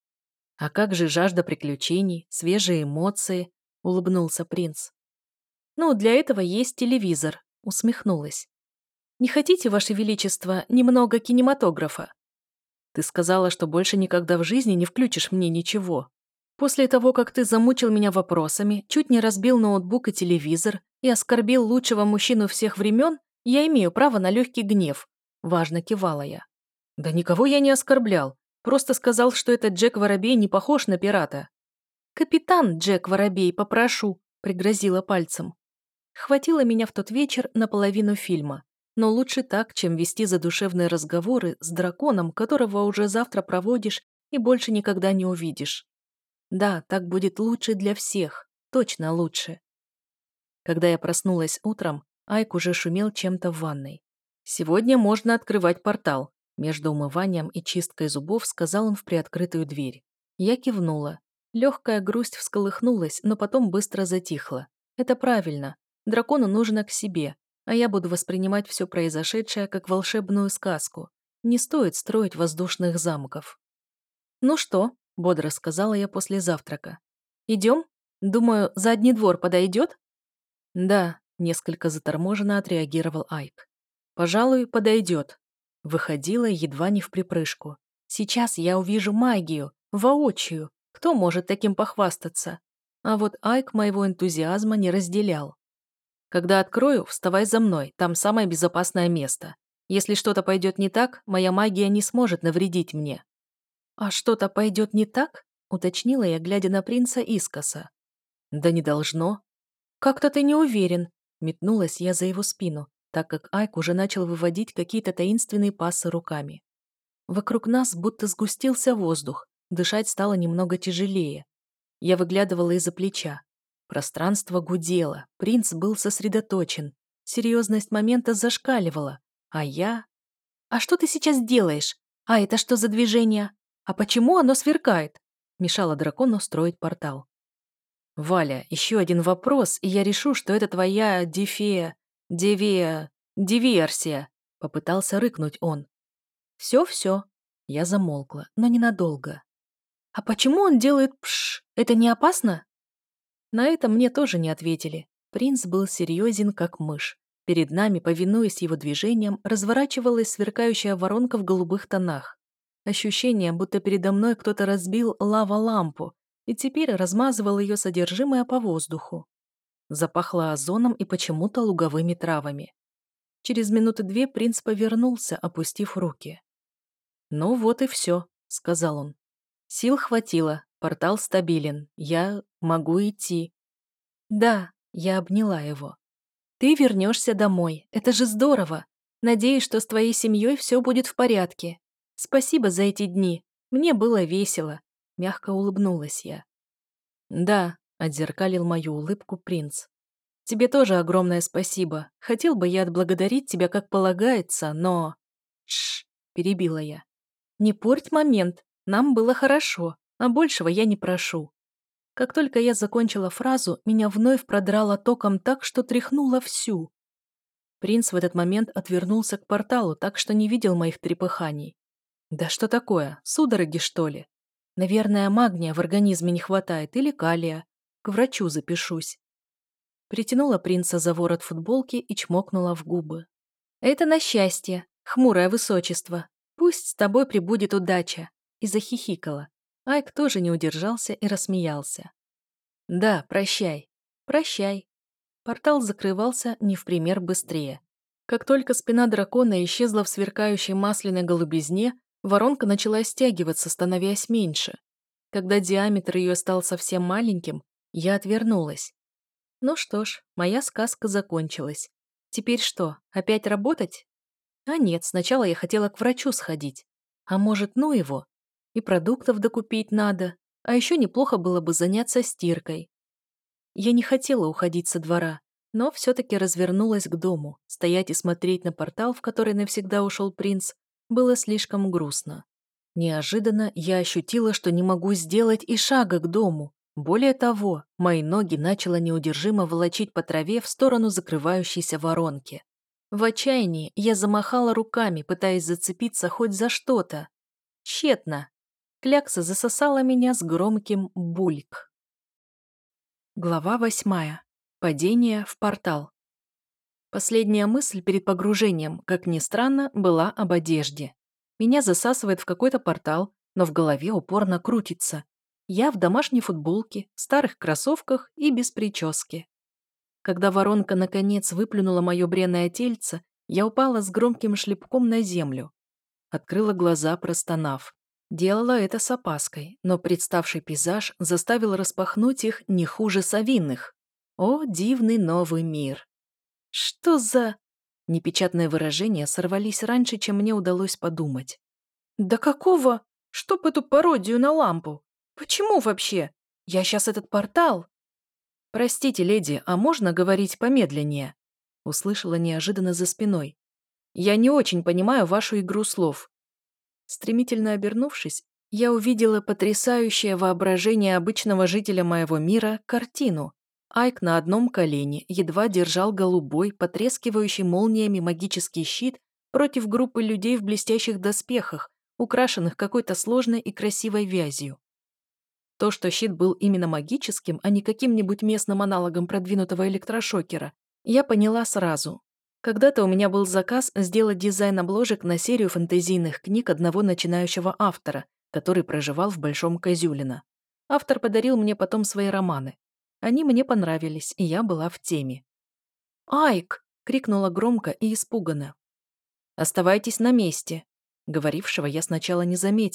«А как же жажда приключений, свежие эмоции?» — улыбнулся принц. «Ну, для этого есть телевизор», — усмехнулась. «Не хотите, Ваше Величество, немного кинематографа?» «Ты сказала, что больше никогда в жизни не включишь мне ничего. После того, как ты замучил меня вопросами, чуть не разбил ноутбук и телевизор и оскорбил лучшего мужчину всех времен, я имею право на легкий гнев», — важно кивала я. «Да никого я не оскорблял. Просто сказал, что этот Джек Воробей не похож на пирата». «Капитан Джек Воробей, попрошу», — пригрозила пальцем. Хватило меня в тот вечер на половину фильма. Но лучше так, чем вести задушевные разговоры с драконом, которого уже завтра проводишь и больше никогда не увидишь. Да, так будет лучше для всех, точно лучше. Когда я проснулась утром, Айк уже шумел чем-то в ванной. «Сегодня можно открывать портал», — между умыванием и чисткой зубов сказал он в приоткрытую дверь. Я кивнула. Легкая грусть всколыхнулась, но потом быстро затихла. Это правильно. Дракону нужно к себе, а я буду воспринимать все произошедшее как волшебную сказку. Не стоит строить воздушных замков. «Ну что?» — бодро сказала я после завтрака. «Идем? Думаю, задний двор подойдет?» «Да», — несколько заторможенно отреагировал Айк. «Пожалуй, подойдет». Выходила едва не в припрыжку. «Сейчас я увижу магию, воочию. Кто может таким похвастаться?» А вот Айк моего энтузиазма не разделял. «Когда открою, вставай за мной, там самое безопасное место. Если что-то пойдет не так, моя магия не сможет навредить мне». «А что-то пойдет не так?» — уточнила я, глядя на принца искоса. «Да не должно». «Как-то ты не уверен», — метнулась я за его спину, так как Айк уже начал выводить какие-то таинственные пассы руками. Вокруг нас будто сгустился воздух, дышать стало немного тяжелее. Я выглядывала из-за плеча. Пространство гудело, принц был сосредоточен, серьезность момента зашкаливала, а я... «А что ты сейчас делаешь? А это что за движение? А почему оно сверкает?» Мешало дракону строить портал. «Валя, еще один вопрос, и я решу, что это твоя дефе... деве... диверсия», — попытался рыкнуть он. «Все-все». Я замолкла, но ненадолго. «А почему он делает пш? Это не опасно?» На это мне тоже не ответили. Принц был серьезен, как мышь. Перед нами, повинуясь его движениям, разворачивалась сверкающая воронка в голубых тонах. Ощущение, будто передо мной кто-то разбил лава-лампу и теперь размазывал ее содержимое по воздуху. Запахло озоном и почему-то луговыми травами. Через минуты две принц повернулся, опустив руки. «Ну вот и все», — сказал он. «Сил хватило, портал стабилен, я могу идти». «Да», — я обняла его. «Ты вернешься домой, это же здорово. Надеюсь, что с твоей семьей все будет в порядке. Спасибо за эти дни, мне было весело», — мягко улыбнулась я. «Да», — отзеркалил мою улыбку принц. «Тебе тоже огромное спасибо. Хотел бы я отблагодарить тебя, как полагается, но...» «Тш», — перебила я. «Не порть момент, нам было хорошо, а большего я не прошу». Как только я закончила фразу, меня вновь продрало током так, что тряхнуло всю. Принц в этот момент отвернулся к порталу, так что не видел моих трепыханий. Да что такое, судороги, что ли? Наверное, магния в организме не хватает или калия. К врачу запишусь. Притянула принца за ворот футболки и чмокнула в губы. «Это на счастье, хмурое высочество. Пусть с тобой прибудет удача». И захихикала. Айк тоже не удержался и рассмеялся. «Да, прощай. Прощай». Портал закрывался не в пример быстрее. Как только спина дракона исчезла в сверкающей масляной голубизне, воронка начала стягиваться, становясь меньше. Когда диаметр ее стал совсем маленьким, я отвернулась. Ну что ж, моя сказка закончилась. Теперь что, опять работать? А нет, сначала я хотела к врачу сходить. А может, ну его? И продуктов докупить надо. А еще неплохо было бы заняться стиркой. Я не хотела уходить со двора, но все-таки развернулась к дому. Стоять и смотреть на портал, в который навсегда ушел принц, было слишком грустно. Неожиданно я ощутила, что не могу сделать и шага к дому. Более того, мои ноги начало неудержимо волочить по траве в сторону закрывающейся воронки. В отчаянии я замахала руками, пытаясь зацепиться хоть за что-то. Тщетно. Клякса засосала меня с громким бульк. Глава восьмая. Падение в портал. Последняя мысль перед погружением, как ни странно, была об одежде. Меня засасывает в какой-то портал, но в голове упорно крутится. Я в домашней футболке, старых кроссовках и без прически. Когда воронка наконец выплюнула мое бренное тельце, я упала с громким шлепком на землю. Открыла глаза, простонав. Делала это с опаской, но представший пейзаж заставил распахнуть их не хуже совиных. О, дивный новый мир! Что за... Непечатные выражения сорвались раньше, чем мне удалось подумать. Да какого? Чтоб эту пародию на лампу? Почему вообще? Я сейчас этот портал... «Простите, леди, а можно говорить помедленнее?» Услышала неожиданно за спиной. «Я не очень понимаю вашу игру слов». Стремительно обернувшись, я увидела потрясающее воображение обычного жителя моего мира картину. Айк на одном колене едва держал голубой, потрескивающий молниями магический щит против группы людей в блестящих доспехах, украшенных какой-то сложной и красивой вязью. То, что щит был именно магическим, а не каким-нибудь местным аналогом продвинутого электрошокера, я поняла сразу. Когда-то у меня был заказ сделать дизайн обложек на серию фэнтезийных книг одного начинающего автора, который проживал в Большом Козюлино. Автор подарил мне потом свои романы. Они мне понравились, и я была в теме. «Айк!» — крикнула громко и испуганно. «Оставайтесь на месте!» Говорившего я сначала не заметила,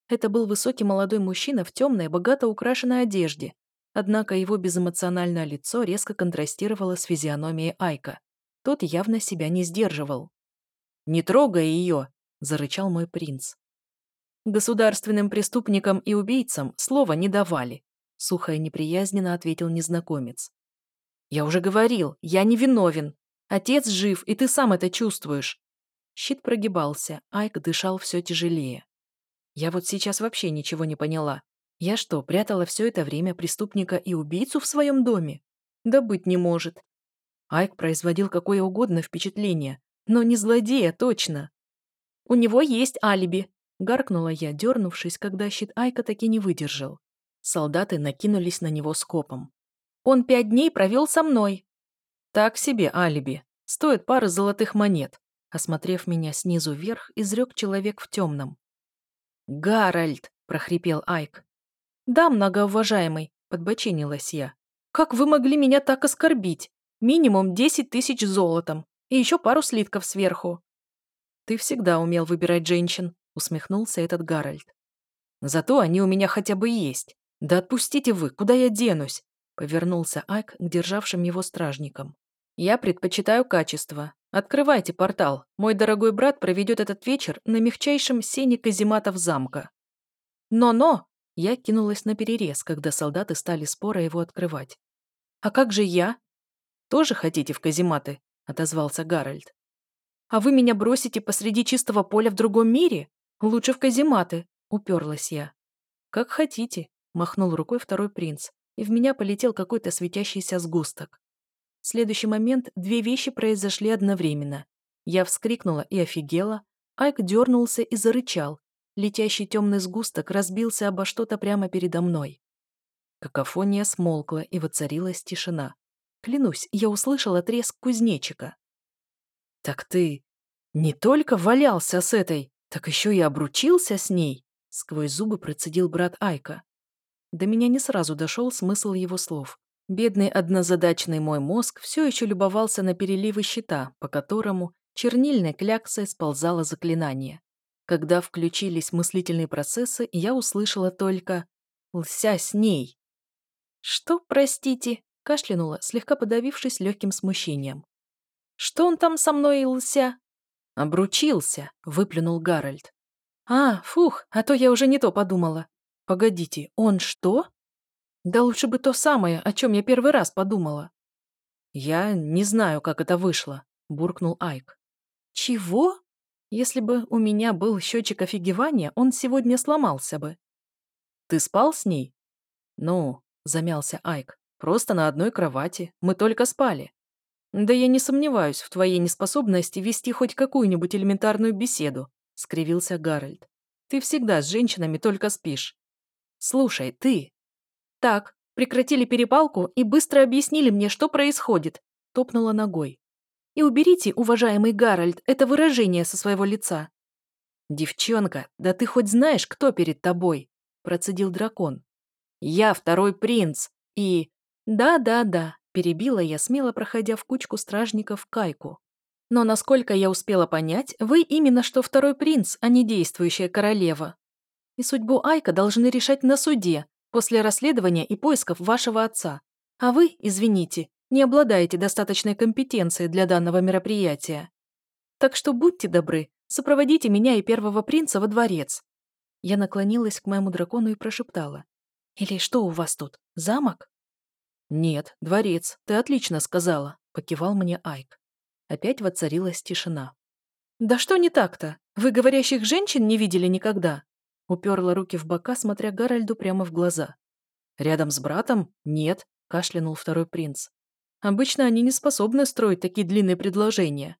Это был высокий молодой мужчина в темной, богато украшенной одежде, однако его безэмоциональное лицо резко контрастировало с физиономией Айка. Тот явно себя не сдерживал. «Не трогай ее!» – зарычал мой принц. «Государственным преступникам и убийцам слова не давали», – сухо и неприязненно ответил незнакомец. «Я уже говорил, я не виновен. Отец жив, и ты сам это чувствуешь». Щит прогибался, Айк дышал все тяжелее. Я вот сейчас вообще ничего не поняла. Я что, прятала все это время преступника и убийцу в своем доме? Да быть не может. Айк производил какое угодно впечатление, но не злодея точно. «У него есть алиби», — гаркнула я, дернувшись, когда щит Айка таки не выдержал. Солдаты накинулись на него скопом. «Он пять дней провел со мной». «Так себе алиби. Стоит пары золотых монет», — осмотрев меня снизу вверх, изрек человек в темном. «Гарольд!» — прохрипел Айк. «Да, многоуважаемый», — подбочинилась я. «Как вы могли меня так оскорбить? Минимум десять тысяч золотом и еще пару слитков сверху». «Ты всегда умел выбирать женщин», — усмехнулся этот Гарольд. «Зато они у меня хотя бы есть. Да отпустите вы, куда я денусь?» — повернулся Айк к державшим его стражникам. «Я предпочитаю качество. Открывайте портал. Мой дорогой брат проведет этот вечер на мягчайшем сене казематов замка». «Но-но!» — я кинулась на перерез, когда солдаты стали споро его открывать. «А как же я?» «Тоже хотите в казематы?» — отозвался Гарольд. «А вы меня бросите посреди чистого поля в другом мире? Лучше в казематы», — уперлась я. «Как хотите», — махнул рукой второй принц, и в меня полетел какой-то светящийся сгусток. В следующий момент две вещи произошли одновременно. Я вскрикнула и офигела, Айк дернулся и зарычал. Летящий темный сгусток разбился обо что-то прямо передо мной. Какофония смолкла, и воцарилась тишина. Клянусь, я услышала треск кузнечика. «Так ты не только валялся с этой, так еще и обручился с ней?» Сквозь зубы процедил брат Айка. До меня не сразу дошел смысл его слов. Бедный однозадачный мой мозг все еще любовался на переливы щита, по которому чернильной кляксой сползало заклинание. Когда включились мыслительные процессы, я услышала только «лся с ней». «Что, простите?» – кашлянула, слегка подавившись легким смущением. «Что он там со мной лся?» «Обручился», – выплюнул Гарольд. «А, фух, а то я уже не то подумала. Погодите, он что?» «Да лучше бы то самое, о чем я первый раз подумала». «Я не знаю, как это вышло», – буркнул Айк. «Чего? Если бы у меня был счетчик офигевания, он сегодня сломался бы». «Ты спал с ней?» «Ну», – замялся Айк, – «просто на одной кровати. Мы только спали». «Да я не сомневаюсь в твоей неспособности вести хоть какую-нибудь элементарную беседу», – скривился Гарольд. «Ты всегда с женщинами только спишь». «Слушай, ты...» «Так, прекратили перепалку и быстро объяснили мне, что происходит», – топнула ногой. «И уберите, уважаемый Гарольд, это выражение со своего лица». «Девчонка, да ты хоть знаешь, кто перед тобой?» – процедил дракон. «Я второй принц, и...» «Да-да-да», – перебила я, смело проходя в кучку стражников Кайку. «Но, насколько я успела понять, вы именно что второй принц, а не действующая королева. И судьбу Айка должны решать на суде, после расследования и поисков вашего отца. А вы, извините, не обладаете достаточной компетенцией для данного мероприятия. Так что будьте добры, сопроводите меня и первого принца во дворец». Я наклонилась к моему дракону и прошептала. «Или что у вас тут, замок?» «Нет, дворец, ты отлично сказала», — покивал мне Айк. Опять воцарилась тишина. «Да что не так-то? Вы говорящих женщин не видели никогда?» Уперла руки в бока, смотря Гарольду прямо в глаза. «Рядом с братом? Нет», — кашлянул второй принц. «Обычно они не способны строить такие длинные предложения».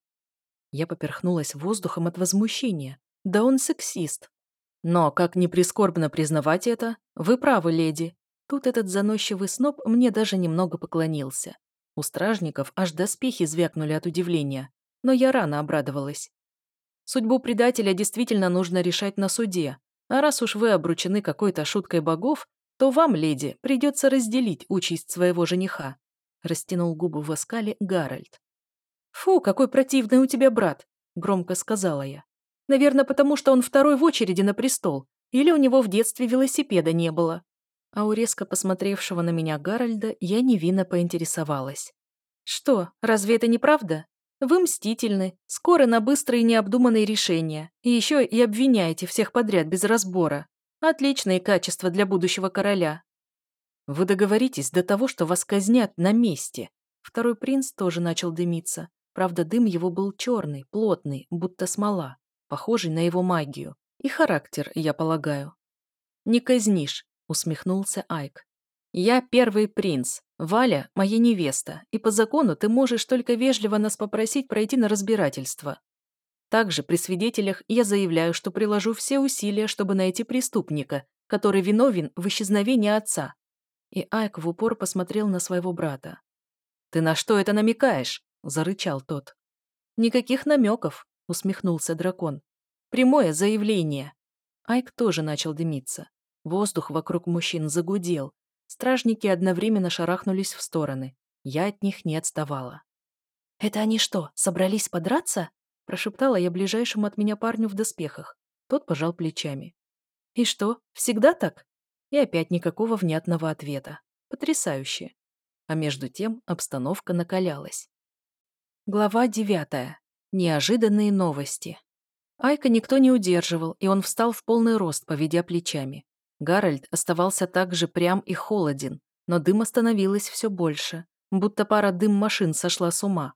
Я поперхнулась воздухом от возмущения. «Да он сексист». «Но, как ни прискорбно признавать это, вы правы, леди». Тут этот заносчивый сноб мне даже немного поклонился. У стражников аж доспехи звякнули от удивления, но я рано обрадовалась. Судьбу предателя действительно нужно решать на суде, а раз уж вы обручены какой-то шуткой богов, то вам, леди, придется разделить участь своего жениха», — растянул губы в оскале Гарольд. «Фу, какой противный у тебя брат», — громко сказала я. «Наверное, потому что он второй в очереди на престол, Или у него в детстве велосипеда не было. А у резко посмотревшего на меня Гарольда я невинно поинтересовалась. Что, разве это не правда? Вы мстительны, скоры на быстрые необдуманные решения, и еще и обвиняете всех подряд без разбора. Отличные качества для будущего короля. Вы договоритесь до того, что вас казнят на месте. Второй принц тоже начал дымиться. Правда, дым его был черный, плотный, будто смола, похожий на его магию. И характер, я полагаю. «Не казнишь», — усмехнулся Айк. «Я первый принц, Валя — моя невеста, и по закону ты можешь только вежливо нас попросить пройти на разбирательство. Также при свидетелях я заявляю, что приложу все усилия, чтобы найти преступника, который виновен в исчезновении отца». И Айк в упор посмотрел на своего брата. «Ты на что это намекаешь?» — зарычал тот. «Никаких намеков», — усмехнулся дракон. «Прямое заявление». Айк тоже начал дымиться. Воздух вокруг мужчин загудел. Стражники одновременно шарахнулись в стороны. Я от них не отставала. «Это они что, собрались подраться?» – прошептала я ближайшему от меня парню в доспехах. Тот пожал плечами. «И что, всегда так?» И опять никакого внятного ответа. Потрясающе. А между тем обстановка накалялась. Глава девятая. Неожиданные новости. Айка никто не удерживал, и он встал в полный рост, поведя плечами. Гарольд оставался также прям и холоден, но дыма становилось все больше, будто пара дым-машин сошла с ума.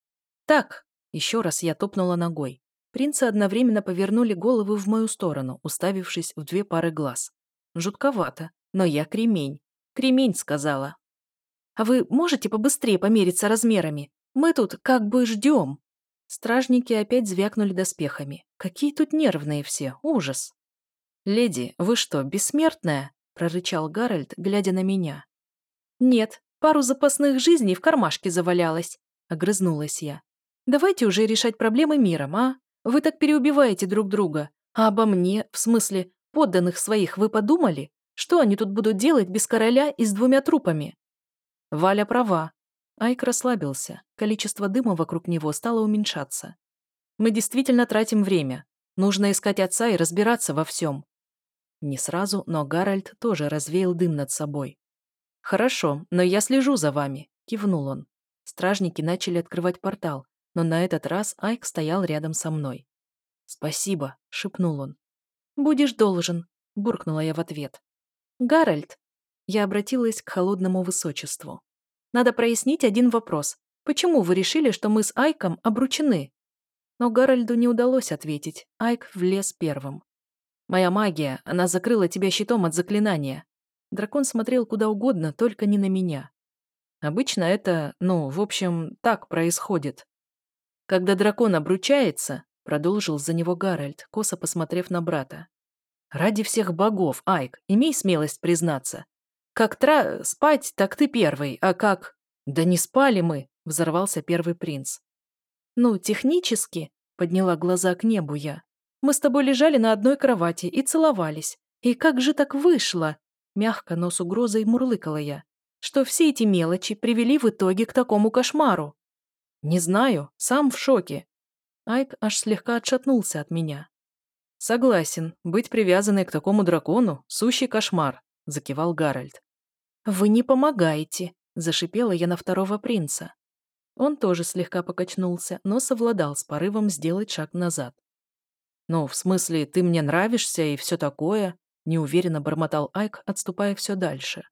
«Так!» — еще раз я топнула ногой. Принцы одновременно повернули головы в мою сторону, уставившись в две пары глаз. Жутковато, но я кремень. Кремень, сказала. «А вы можете побыстрее помериться размерами? Мы тут как бы ждем!» Стражники опять звякнули доспехами. Какие тут нервные все, ужас! «Леди, вы что, бессмертная?» – прорычал Гарольд, глядя на меня. «Нет, пару запасных жизней в кармашке завалялось», – огрызнулась я. «Давайте уже решать проблемы миром, а? Вы так переубиваете друг друга. А обо мне, в смысле, подданных своих, вы подумали? Что они тут будут делать без короля и с двумя трупами?» Валя права. Айк расслабился. Количество дыма вокруг него стало уменьшаться. «Мы действительно тратим время. Нужно искать отца и разбираться во всем». Не сразу, но Гарольд тоже развеял дым над собой. «Хорошо, но я слежу за вами», — кивнул он. Стражники начали открывать портал, но на этот раз Айк стоял рядом со мной. «Спасибо», — шепнул он. «Будешь должен», — буркнула я в ответ. «Гарольд», — я обратилась к холодному высочеству. «Надо прояснить один вопрос. Почему вы решили, что мы с Айком обручены?» Но Гарольду не удалось ответить. Айк влез первым. «Моя магия, она закрыла тебя щитом от заклинания». Дракон смотрел куда угодно, только не на меня. Обычно это, ну, в общем, так происходит. Когда дракон обручается, продолжил за него Гарольд, косо посмотрев на брата. «Ради всех богов, Айк, имей смелость признаться. Как тра... спать, так ты первый, а как...» «Да не спали мы», — взорвался первый принц. «Ну, технически», — подняла глаза к небу я. «Мы с тобой лежали на одной кровати и целовались. И как же так вышло?» Мягко, но с угрозой мурлыкала я. «Что все эти мелочи привели в итоге к такому кошмару?» «Не знаю, сам в шоке». Айк аж слегка отшатнулся от меня. «Согласен, быть привязанной к такому дракону — сущий кошмар», — закивал Гарольд. «Вы не помогаете», — зашипела я на второго принца. Он тоже слегка покачнулся, но совладал с порывом сделать шаг назад. «Ну, в смысле, ты мне нравишься и все такое», — неуверенно бормотал Айк, отступая все дальше.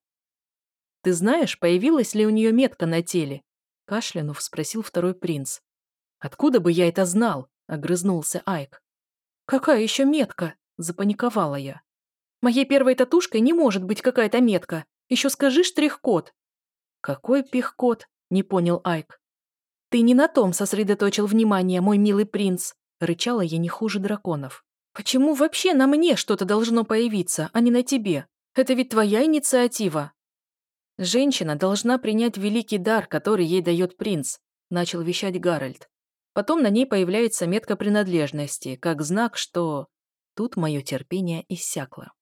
«Ты знаешь, появилась ли у нее метка на теле?» — кашлянув спросил второй принц. «Откуда бы я это знал?» — огрызнулся Айк. «Какая еще метка?» — запаниковала я. «Моей первой татушкой не может быть какая-то метка. Еще скажи штрих-код». «Какой пих-код?» — не понял Айк. «Ты не на том сосредоточил внимание, мой милый принц», — рычала я не хуже драконов. «Почему вообще на мне что-то должно появиться, а не на тебе? Это ведь твоя инициатива». «Женщина должна принять великий дар, который ей дает принц», — начал вещать Гарольд. «Потом на ней появляется метка принадлежности, как знак, что...» Тут мое терпение иссякло.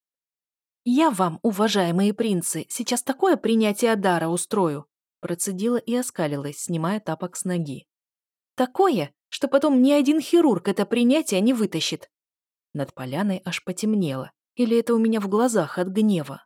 «Я вам, уважаемые принцы, сейчас такое принятие дара устрою», процедила и оскалилась, снимая тапок с ноги. «Такое, что потом ни один хирург это принятие не вытащит». Над поляной аж потемнело, Или это у меня в глазах от гнева?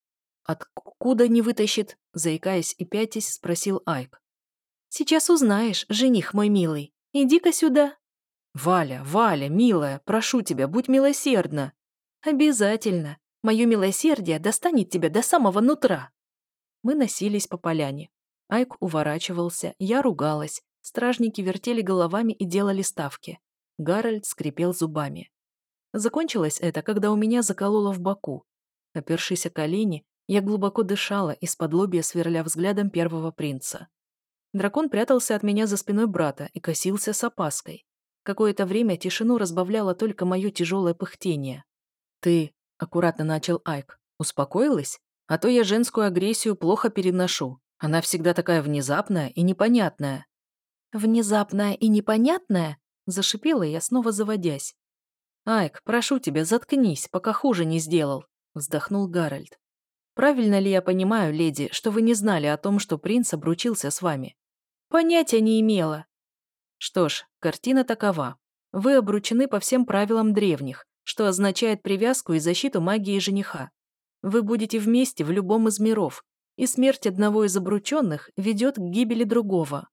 «Откуда не вытащит?» — заикаясь и пятясь, спросил Айк. «Сейчас узнаешь, жених мой милый. Иди-ка сюда». «Валя, Валя, милая, прошу тебя, будь милосердна». «Обязательно. Мое милосердие достанет тебя до самого нутра». Мы носились по поляне. Айк уворачивался, я ругалась. Стражники вертели головами и делали ставки. Гарольд скрипел зубами. Закончилось это, когда у меня закололо в боку. Опершись о колени, я глубоко дышала, из-под лобья сверля взглядом первого принца. Дракон прятался от меня за спиной брата и косился с опаской. Какое-то время тишину разбавляло только мое тяжелое пыхтение. «Ты», — аккуратно начал Айк, — «успокоилась? А то я женскую агрессию плохо переношу. Она всегда такая внезапная и непонятная». «Внезапная и непонятная?» — зашипела я, снова заводясь. «Айк, прошу тебя, заткнись, пока хуже не сделал», — вздохнул Гарольд. «Правильно ли я понимаю, леди, что вы не знали о том, что принц обручился с вами?» «Понятия не имела». «Что ж, картина такова. Вы обручены по всем правилам древних, что означает привязку и защиту магии жениха. Вы будете вместе в любом из миров, и смерть одного из обрученных ведет к гибели другого».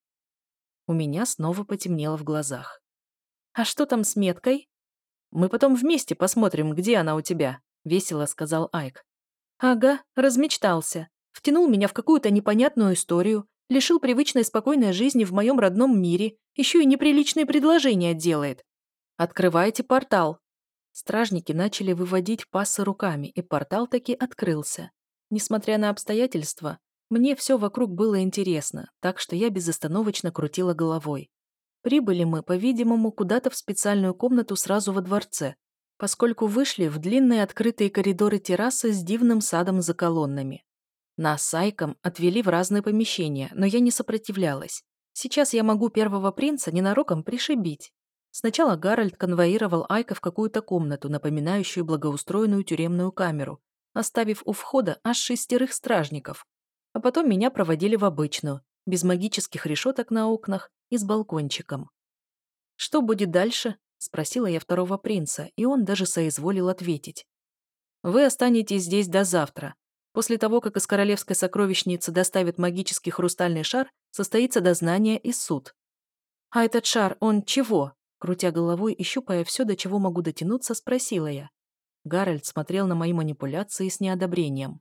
У меня снова потемнело в глазах. «А что там с меткой?» «Мы потом вместе посмотрим, где она у тебя», — весело сказал Айк. «Ага, размечтался. Втянул меня в какую-то непонятную историю, лишил привычной спокойной жизни в моем родном мире, еще и неприличные предложения делает. Открывайте портал». Стражники начали выводить пассы руками, и портал таки открылся. Несмотря на обстоятельства, мне все вокруг было интересно, так что я безостановочно крутила головой. Прибыли мы, по-видимому, куда-то в специальную комнату сразу во дворце, поскольку вышли в длинные открытые коридоры террасы с дивным садом за колоннами. Нас с Айком отвели в разные помещения, но я не сопротивлялась. Сейчас я могу первого принца ненароком пришибить. Сначала Гарольд конвоировал Айка в какую-то комнату, напоминающую благоустроенную тюремную камеру, оставив у входа аж шестерых стражников. А потом меня проводили в обычную, без магических решеток на окнах и с балкончиком. «Что будет дальше?» — спросила я второго принца, и он даже соизволил ответить. «Вы останетесь здесь до завтра. После того, как из королевской сокровищницы доставят магический хрустальный шар, состоится дознание и суд». «А этот шар, он чего?» Крутя головой и щупая все, до чего могу дотянуться, спросила я. Гарольд смотрел на мои манипуляции с неодобрением.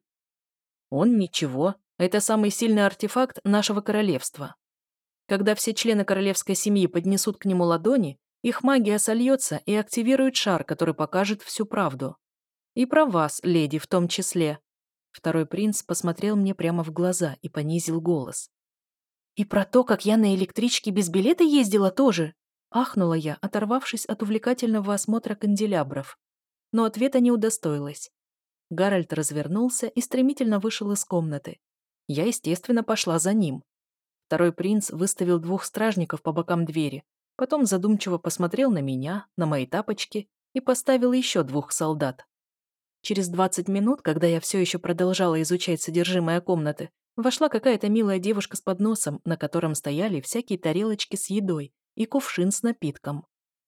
«Он ничего. Это самый сильный артефакт нашего королевства. Когда все члены королевской семьи поднесут к нему ладони, их магия сольется и активирует шар, который покажет всю правду. И про вас, леди, в том числе». Второй принц посмотрел мне прямо в глаза и понизил голос. «И про то, как я на электричке без билета ездила тоже?» Ахнула я, оторвавшись от увлекательного осмотра канделябров. Но ответа не удостоилась. Гарольд развернулся и стремительно вышел из комнаты. Я, естественно, пошла за ним. Второй принц выставил двух стражников по бокам двери, потом задумчиво посмотрел на меня, на мои тапочки и поставил еще двух солдат. Через двадцать минут, когда я все еще продолжала изучать содержимое комнаты, вошла какая-то милая девушка с подносом, на котором стояли всякие тарелочки с едой и кувшин с напитком.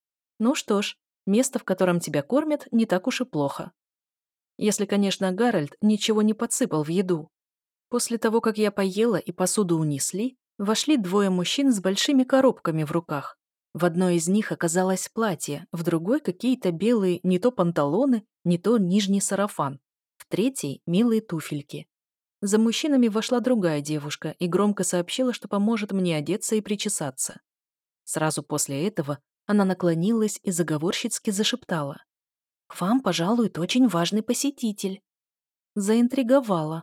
Ну что ж, место, в котором тебя кормят, не так уж и плохо. Если, конечно, Гарольд ничего не подсыпал в еду. После того, как я поела и посуду унесли, вошли двое мужчин с большими коробками в руках. В одной из них оказалось платье, в другой какие-то белые не то панталоны, не то нижний сарафан, в третьей — милые туфельки. За мужчинами вошла другая девушка и громко сообщила, что поможет мне одеться и причесаться. Сразу после этого она наклонилась и заговорщицки зашептала. «К вам пожалует очень важный посетитель». Заинтриговала.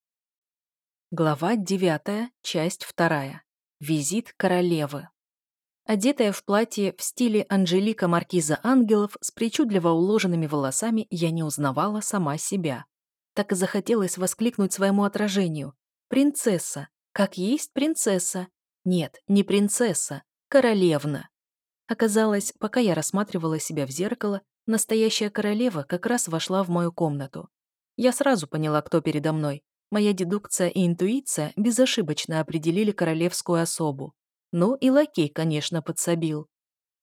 Глава девятая, часть вторая. Визит королевы. Одетая в платье в стиле Анжелика Маркиза Ангелов с причудливо уложенными волосами, я не узнавала сама себя. Так и захотелось воскликнуть своему отражению. «Принцесса! Как есть принцесса!» Нет, не принцесса, королевна. Оказалось, пока я рассматривала себя в зеркало, настоящая королева как раз вошла в мою комнату. Я сразу поняла, кто передо мной. Моя дедукция и интуиция безошибочно определили королевскую особу. Ну и лакей, конечно, подсобил.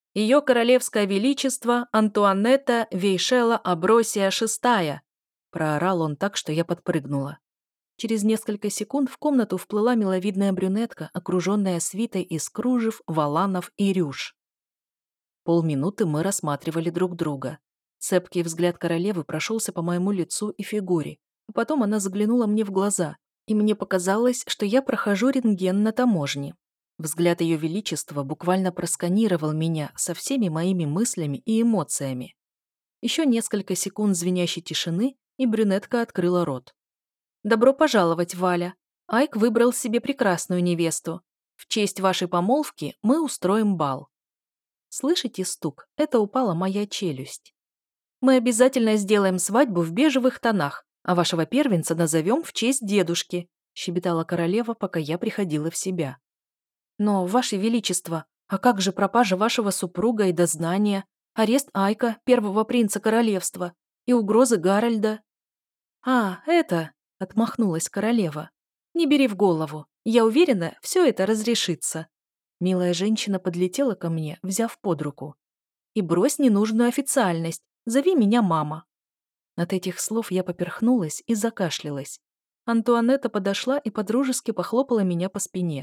Ее королевское величество Антуанетта Вейшела Абросия шестая, проорал он так, что я подпрыгнула. Через несколько секунд в комнату вплыла миловидная брюнетка, окруженная свитой из кружев, воланов и рюш. Полминуты мы рассматривали друг друга. Цепкий взгляд королевы прошелся по моему лицу и фигуре, а потом она заглянула мне в глаза, и мне показалось, что я прохожу рентген на таможне. Взгляд Ее Величества буквально просканировал меня со всеми моими мыслями и эмоциями. Еще несколько секунд звенящей тишины, и брюнетка открыла рот. «Добро пожаловать, Валя. Айк выбрал себе прекрасную невесту. В честь вашей помолвки мы устроим бал». Слышите стук? Это упала моя челюсть. «Мы обязательно сделаем свадьбу в бежевых тонах, а вашего первенца назовем в честь дедушки», щебетала королева, пока я приходила в себя. «Но, ваше величество, а как же пропажа вашего супруга и дознания, арест Айка, первого принца королевства, и угрозы Гарольда?» «А, это...» — отмахнулась королева. «Не бери в голову. Я уверена, все это разрешится». Милая женщина подлетела ко мне, взяв под руку. «И брось ненужную официальность. Зови меня мама». От этих слов я поперхнулась и закашлялась. Антуанетта подошла и подружески похлопала меня по спине.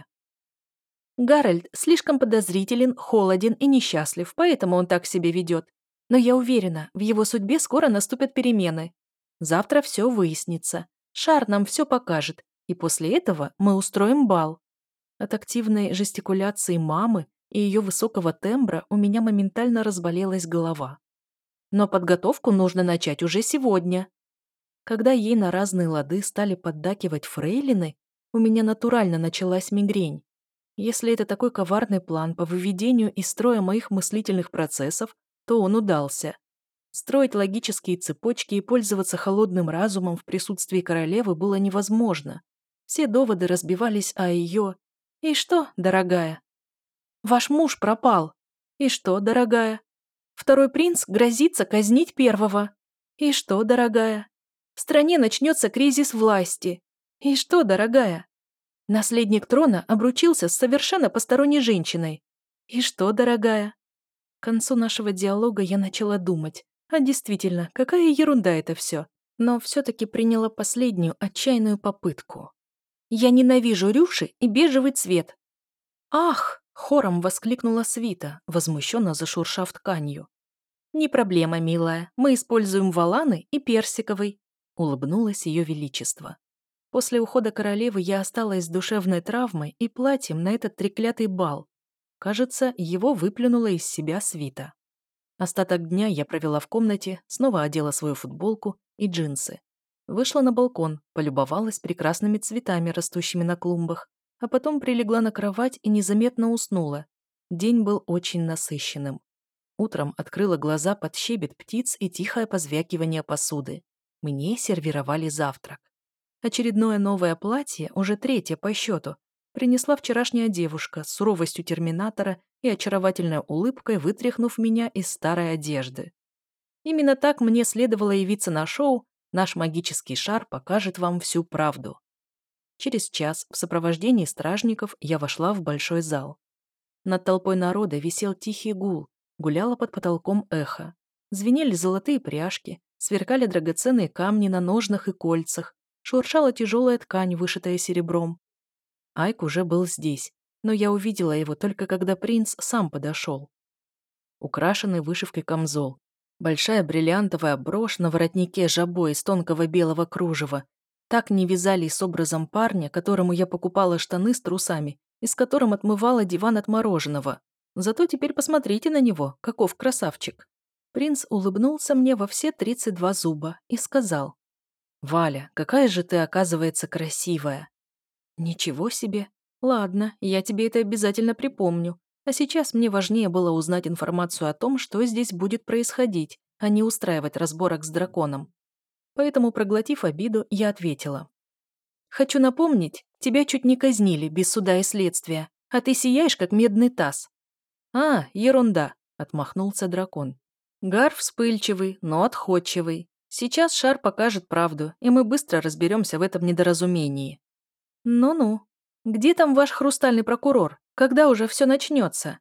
«Гарольд слишком подозрителен, холоден и несчастлив, поэтому он так себя ведет. Но я уверена, в его судьбе скоро наступят перемены. Завтра все выяснится. Шар нам все покажет, и после этого мы устроим бал». От активной жестикуляции мамы и ее высокого тембра у меня моментально разболелась голова. Но подготовку нужно начать уже сегодня. Когда ей на разные лады стали поддакивать фрейлины, у меня натурально началась мигрень. Если это такой коварный план по выведению из строя моих мыслительных процессов, то он удался. Строить логические цепочки и пользоваться холодным разумом в присутствии королевы было невозможно. Все доводы разбивались о ее... «И что, дорогая?» «Ваш муж пропал». «И что, дорогая?» «Второй принц грозится казнить первого». «И что, дорогая?» «В стране начнется кризис власти». «И что, дорогая?» «Наследник трона обручился с совершенно посторонней женщиной». «И что, дорогая?» К концу нашего диалога я начала думать. А действительно, какая ерунда это все. Но все-таки приняла последнюю отчаянную попытку. «Я ненавижу рюши и бежевый цвет». «Ах!» — хором воскликнула Свита, возмущенно зашуршав тканью. «Не проблема, милая, мы используем воланы и персиковый», — улыбнулось Ее Величество. После ухода королевы я осталась с душевной травмой и платьем на этот треклятый бал. Кажется, его выплюнула из себя Свита. Остаток дня я провела в комнате, снова одела свою футболку и джинсы. Вышла на балкон, полюбовалась прекрасными цветами, растущими на клумбах, а потом прилегла на кровать и незаметно уснула. День был очень насыщенным. Утром открыла глаза под щебет птиц и тихое позвякивание посуды. Мне сервировали завтрак. Очередное новое платье, уже третье по счету, принесла вчерашняя девушка с суровостью терминатора и очаровательной улыбкой, вытряхнув меня из старой одежды. Именно так мне следовало явиться на шоу «Наш магический шар покажет вам всю правду». Через час в сопровождении стражников я вошла в большой зал. Над толпой народа висел тихий гул, гуляло под потолком эхо. Звенели золотые пряжки, сверкали драгоценные камни на ножнах и кольцах, шуршала тяжелая ткань, вышитая серебром. Айк уже был здесь, но я увидела его только когда принц сам подошел. Украшенный вышивкой камзол, большая бриллиантовая брошь на воротнике жабо из тонкого белого кружева так не вязались с образом парня, которому я покупала штаны с трусами и с которым отмывала диван от мороженого. Зато теперь посмотрите на него, каков красавчик. Принц улыбнулся мне во все тридцать два зуба и сказал: «Валя, какая же ты, оказывается, красивая!» «Ничего себе! Ладно, я тебе это обязательно припомню. А сейчас мне важнее было узнать информацию о том, что здесь будет происходить, а не устраивать разборок с драконом. Поэтому, проглотив обиду, я ответила: «Хочу напомнить, тебя чуть не казнили без суда и следствия, а ты сияешь, как медный таз». «А, ерунда», — отмахнулся дракон. «Гар вспыльчивый, но отходчивый. Сейчас шар покажет правду, и мы быстро разберемся в этом недоразумении». «Ну-ну. Где там ваш хрустальный прокурор? Когда уже все начнется?»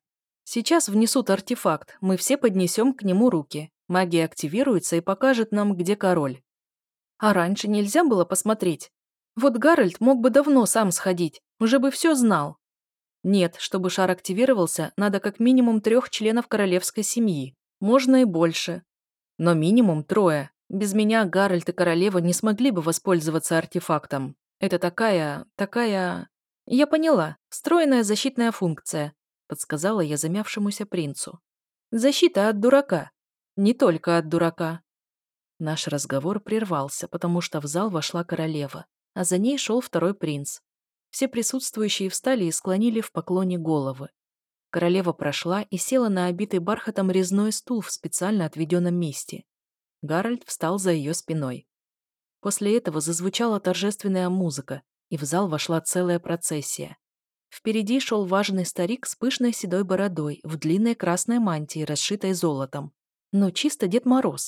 Сейчас внесут артефакт, мы все поднесем к нему руки. Магия активируется и покажет нам, где король. А раньше нельзя было посмотреть? Вот Гарольд мог бы давно сам сходить, уже бы все знал. Нет, чтобы шар активировался, надо как минимум трех членов королевской семьи. Можно и больше. Но минимум трое. Без меня Гарольд и королева не смогли бы воспользоваться артефактом. Это такая... такая... Я поняла. Встроенная защитная функция, подсказала я замявшемуся принцу. Защита от дурака. Не только от дурака. Наш разговор прервался, потому что в зал вошла королева, а за ней шел второй принц. Все присутствующие встали и склонили в поклоне головы. Королева прошла и села на обитый бархатом резной стул в специально отведенном месте. Гарольд встал за ее спиной. После этого зазвучала торжественная музыка, и в зал вошла целая процессия. Впереди шел важный старик с пышной седой бородой в длинной красной мантии, расшитой золотом. Но чисто Дед Мороз.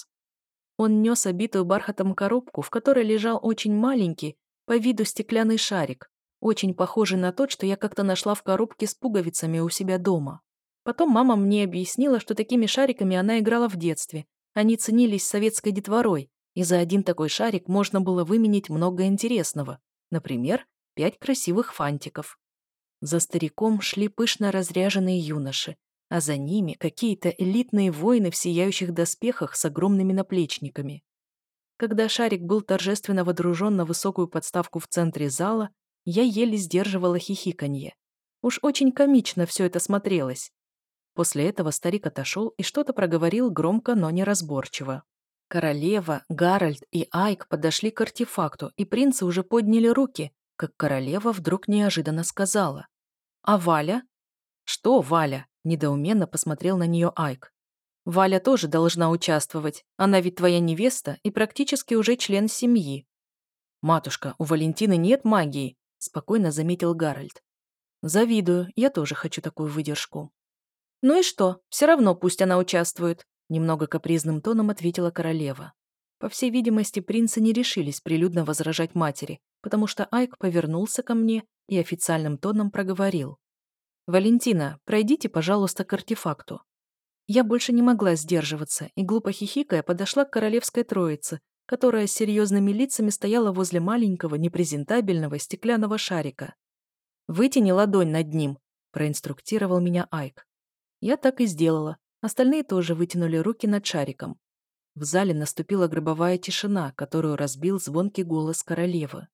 Он нес обитую бархатом коробку, в которой лежал очень маленький, по виду стеклянный шарик, очень похожий на тот, что я как-то нашла в коробке с пуговицами у себя дома. Потом мама мне объяснила, что такими шариками она играла в детстве. Они ценились советской детворой, и за один такой шарик можно было выменить много интересного. Например, пять красивых фантиков. За стариком шли пышно разряженные юноши, а за ними какие-то элитные воины в сияющих доспехах с огромными наплечниками. Когда шарик был торжественно водружен на высокую подставку в центре зала, я еле сдерживала хихиканье. Уж очень комично все это смотрелось. После этого старик отошел и что-то проговорил громко, но неразборчиво. Королева, Гарольд и Айк подошли к артефакту, и принцы уже подняли руки, как королева вдруг неожиданно сказала. «А Валя?» «Что Валя?» – недоуменно посмотрел на нее Айк. «Валя тоже должна участвовать. Она ведь твоя невеста и практически уже член семьи». «Матушка, у Валентины нет магии», – спокойно заметил Гарольд. «Завидую, я тоже хочу такую выдержку». «Ну и что? Все равно пусть она участвует», – немного капризным тоном ответила королева. По всей видимости, принцы не решились прилюдно возражать матери, потому что Айк повернулся ко мне и официальным тоном проговорил. «Валентина, пройдите, пожалуйста, к артефакту». Я больше не могла сдерживаться и, глупо хихикая, подошла к королевской троице, которая с серьезными лицами стояла возле маленького, непрезентабельного стеклянного шарика. «Вытяни ладонь над ним», – проинструктировал меня Айк. Я так и сделала, остальные тоже вытянули руки над шариком. В зале наступила гробовая тишина, которую разбил звонкий голос королевы.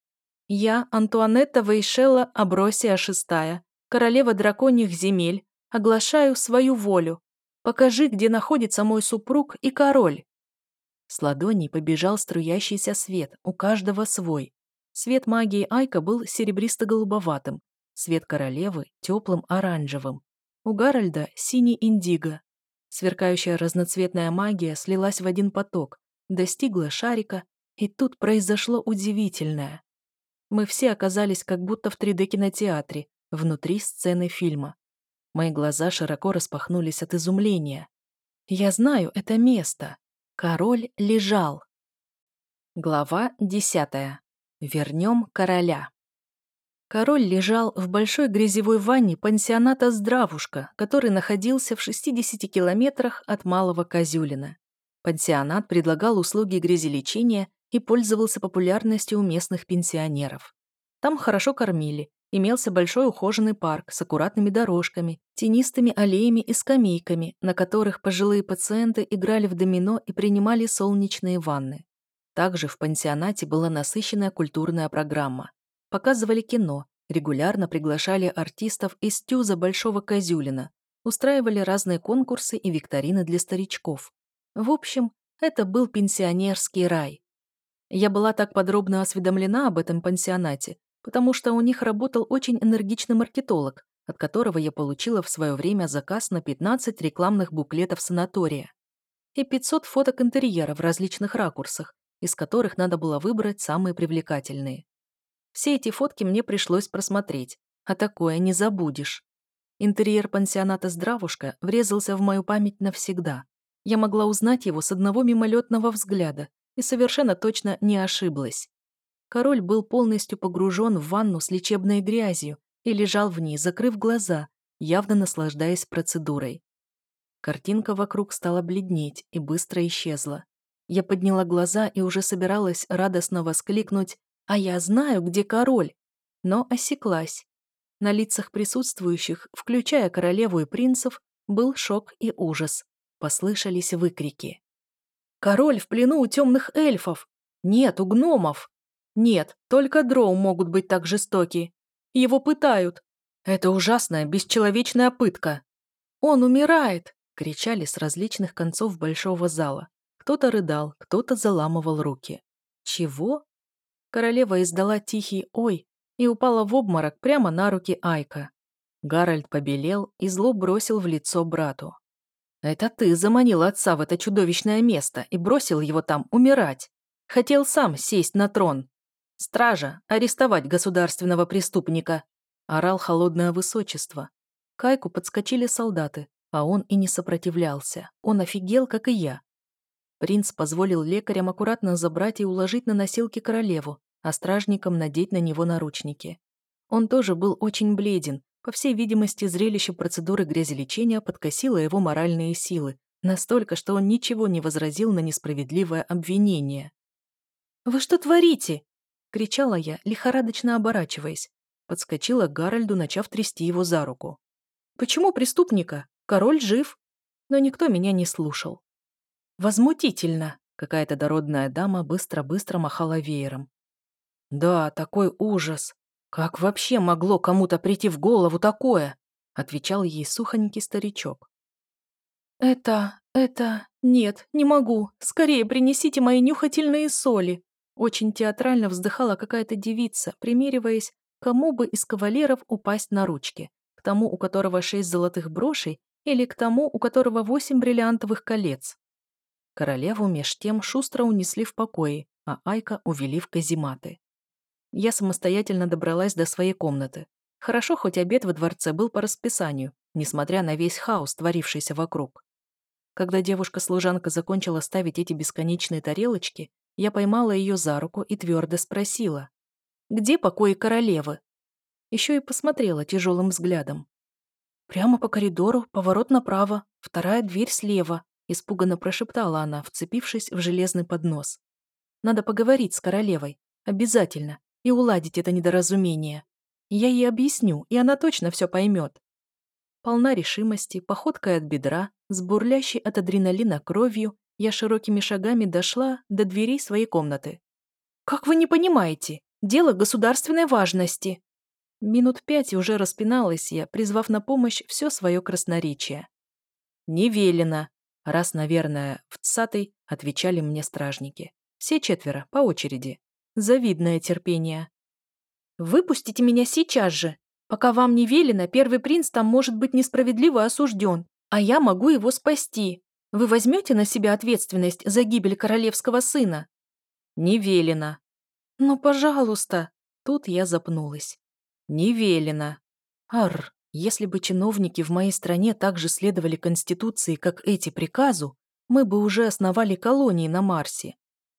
«Я, Антуанетта Вейшелла Абросия шестая, королева драконьих земель, оглашаю свою волю. Покажи, где находится мой супруг и король». С ладоней побежал струящийся свет, у каждого свой. Свет магии Айка был серебристо-голубоватым, свет королевы – теплым оранжевым. У Гарольда – синий индиго. Сверкающая разноцветная магия слилась в один поток, достигла шарика, и тут произошло удивительное. Мы все оказались как будто в три дэ-кинотеатре, внутри сцены фильма. Мои глаза широко распахнулись от изумления. Я знаю это место. Король лежал. Глава десятая. Вернем короля. Король лежал в большой грязевой ванне пансионата «Здравушка», который находился в шестидесяти километрах от Малого Козюлина. Пансионат предлагал услуги грязелечения и пользовался популярностью у местных пенсионеров. Там хорошо кормили, имелся большой ухоженный парк с аккуратными дорожками, тенистыми аллеями и скамейками, на которых пожилые пациенты играли в домино и принимали солнечные ванны. Также в пансионате была насыщенная культурная программа. Показывали кино, регулярно приглашали артистов из ТЮЗа Большого Козюлина, устраивали разные конкурсы и викторины для старичков. В общем, это был пенсионерский рай. Я была так подробно осведомлена об этом пансионате, потому что у них работал очень энергичный маркетолог, от которого я получила в свое время заказ на пятнадцать рекламных буклетов санатория и пятьсот фоток интерьера в различных ракурсах, из которых надо было выбрать самые привлекательные. Все эти фотки мне пришлось просмотреть, а такое не забудешь. Интерьер пансионата «Здравушка» врезался в мою память навсегда. Я могла узнать его с одного мимолетного взгляда и совершенно точно не ошиблась. Король был полностью погружен в ванну с лечебной грязью и лежал в ней, закрыв глаза, явно наслаждаясь процедурой. Картинка вокруг стала бледнеть и быстро исчезла. Я подняла глаза и уже собиралась радостно воскликнуть «А я знаю, где король!», но осеклась. На лицах присутствующих, включая королеву и принцев, был шок и ужас. Послышались выкрики. «Король в плену у темных эльфов! Нет, у гномов! Нет, только дроу могут быть так жестоки! Его пытают! Это ужасная, бесчеловечная пытка! Он умирает!» — кричали с различных концов большого зала. Кто-то рыдал, кто-то заламывал руки. «Чего?» Королева издала тихий «ой» и упала в обморок прямо на руки Айка. Гарольд побелел и зло бросил в лицо брату. «Это ты заманил отца в это чудовищное место и бросил его там умирать. Хотел сам сесть на трон. Стража, арестовать государственного преступника!» Орал холодное высочество. К Айку подскочили солдаты, а он и не сопротивлялся. Он офигел, как и я. Принц позволил лекарям аккуратно забрать и уложить на носилки королеву, а стражникам надеть на него наручники. Он тоже был очень бледен. По всей видимости, зрелище процедуры грязелечения подкосило его моральные силы, настолько, что он ничего не возразил на несправедливое обвинение. «Вы что творите?» — кричала я, лихорадочно оборачиваясь. Подскочила к Гарольду, начав трясти его за руку. «Почему преступника? Король жив!» Но никто меня не слушал. «Возмутительно!» — какая-то дородная дама быстро-быстро махала веером. «Да, такой ужас! Как вообще могло кому-то прийти в голову такое?» — отвечал ей сухонький старичок. «Это... это... нет, не могу. Скорее принесите мои нюхательные соли!» Очень театрально вздыхала какая-то девица, примериваясь, кому бы из кавалеров упасть на ручки. К тому, у которого шесть золотых брошей, или к тому, у которого восемь бриллиантовых колец. Королеву меж тем шустро унесли в покои, а Айка увели в казематы. Я самостоятельно добралась до своей комнаты. Хорошо, хоть обед во дворце был по расписанию, несмотря на весь хаос, творившийся вокруг. Когда девушка-служанка закончила ставить эти бесконечные тарелочки, я поймала ее за руку и твердо спросила: «Где покои королевы?» Еще и посмотрела тяжелым взглядом. «Прямо по коридору, поворот направо, вторая дверь слева», испуганно прошептала она, вцепившись в железный поднос. «Надо поговорить с королевой. Обязательно. И уладить это недоразумение. Я ей объясню, и она точно все поймет». Полна решимости, походкой от бедра, с бурлящей от адреналина кровью, я широкими шагами дошла до дверей своей комнаты. «Как вы не понимаете? Дело государственной важности!» Минут пять уже распиналась я, призвав на помощь все свое красноречие. «Не велено!» Раз, наверное, в цатой отвечали мне стражники. Все четверо, по очереди. Завидное терпение. «Выпустите меня сейчас же! Пока вам не велено, первый принц там может быть несправедливо осужден, а я могу его спасти. Вы возьмете на себя ответственность за гибель королевского сына?» «Не велено». «Ну, пожалуйста!» Тут я запнулась. «Не велено». Арр, если бы чиновники в моей стране также следовали Конституции, как эти приказу, мы бы уже основали колонии на Марсе.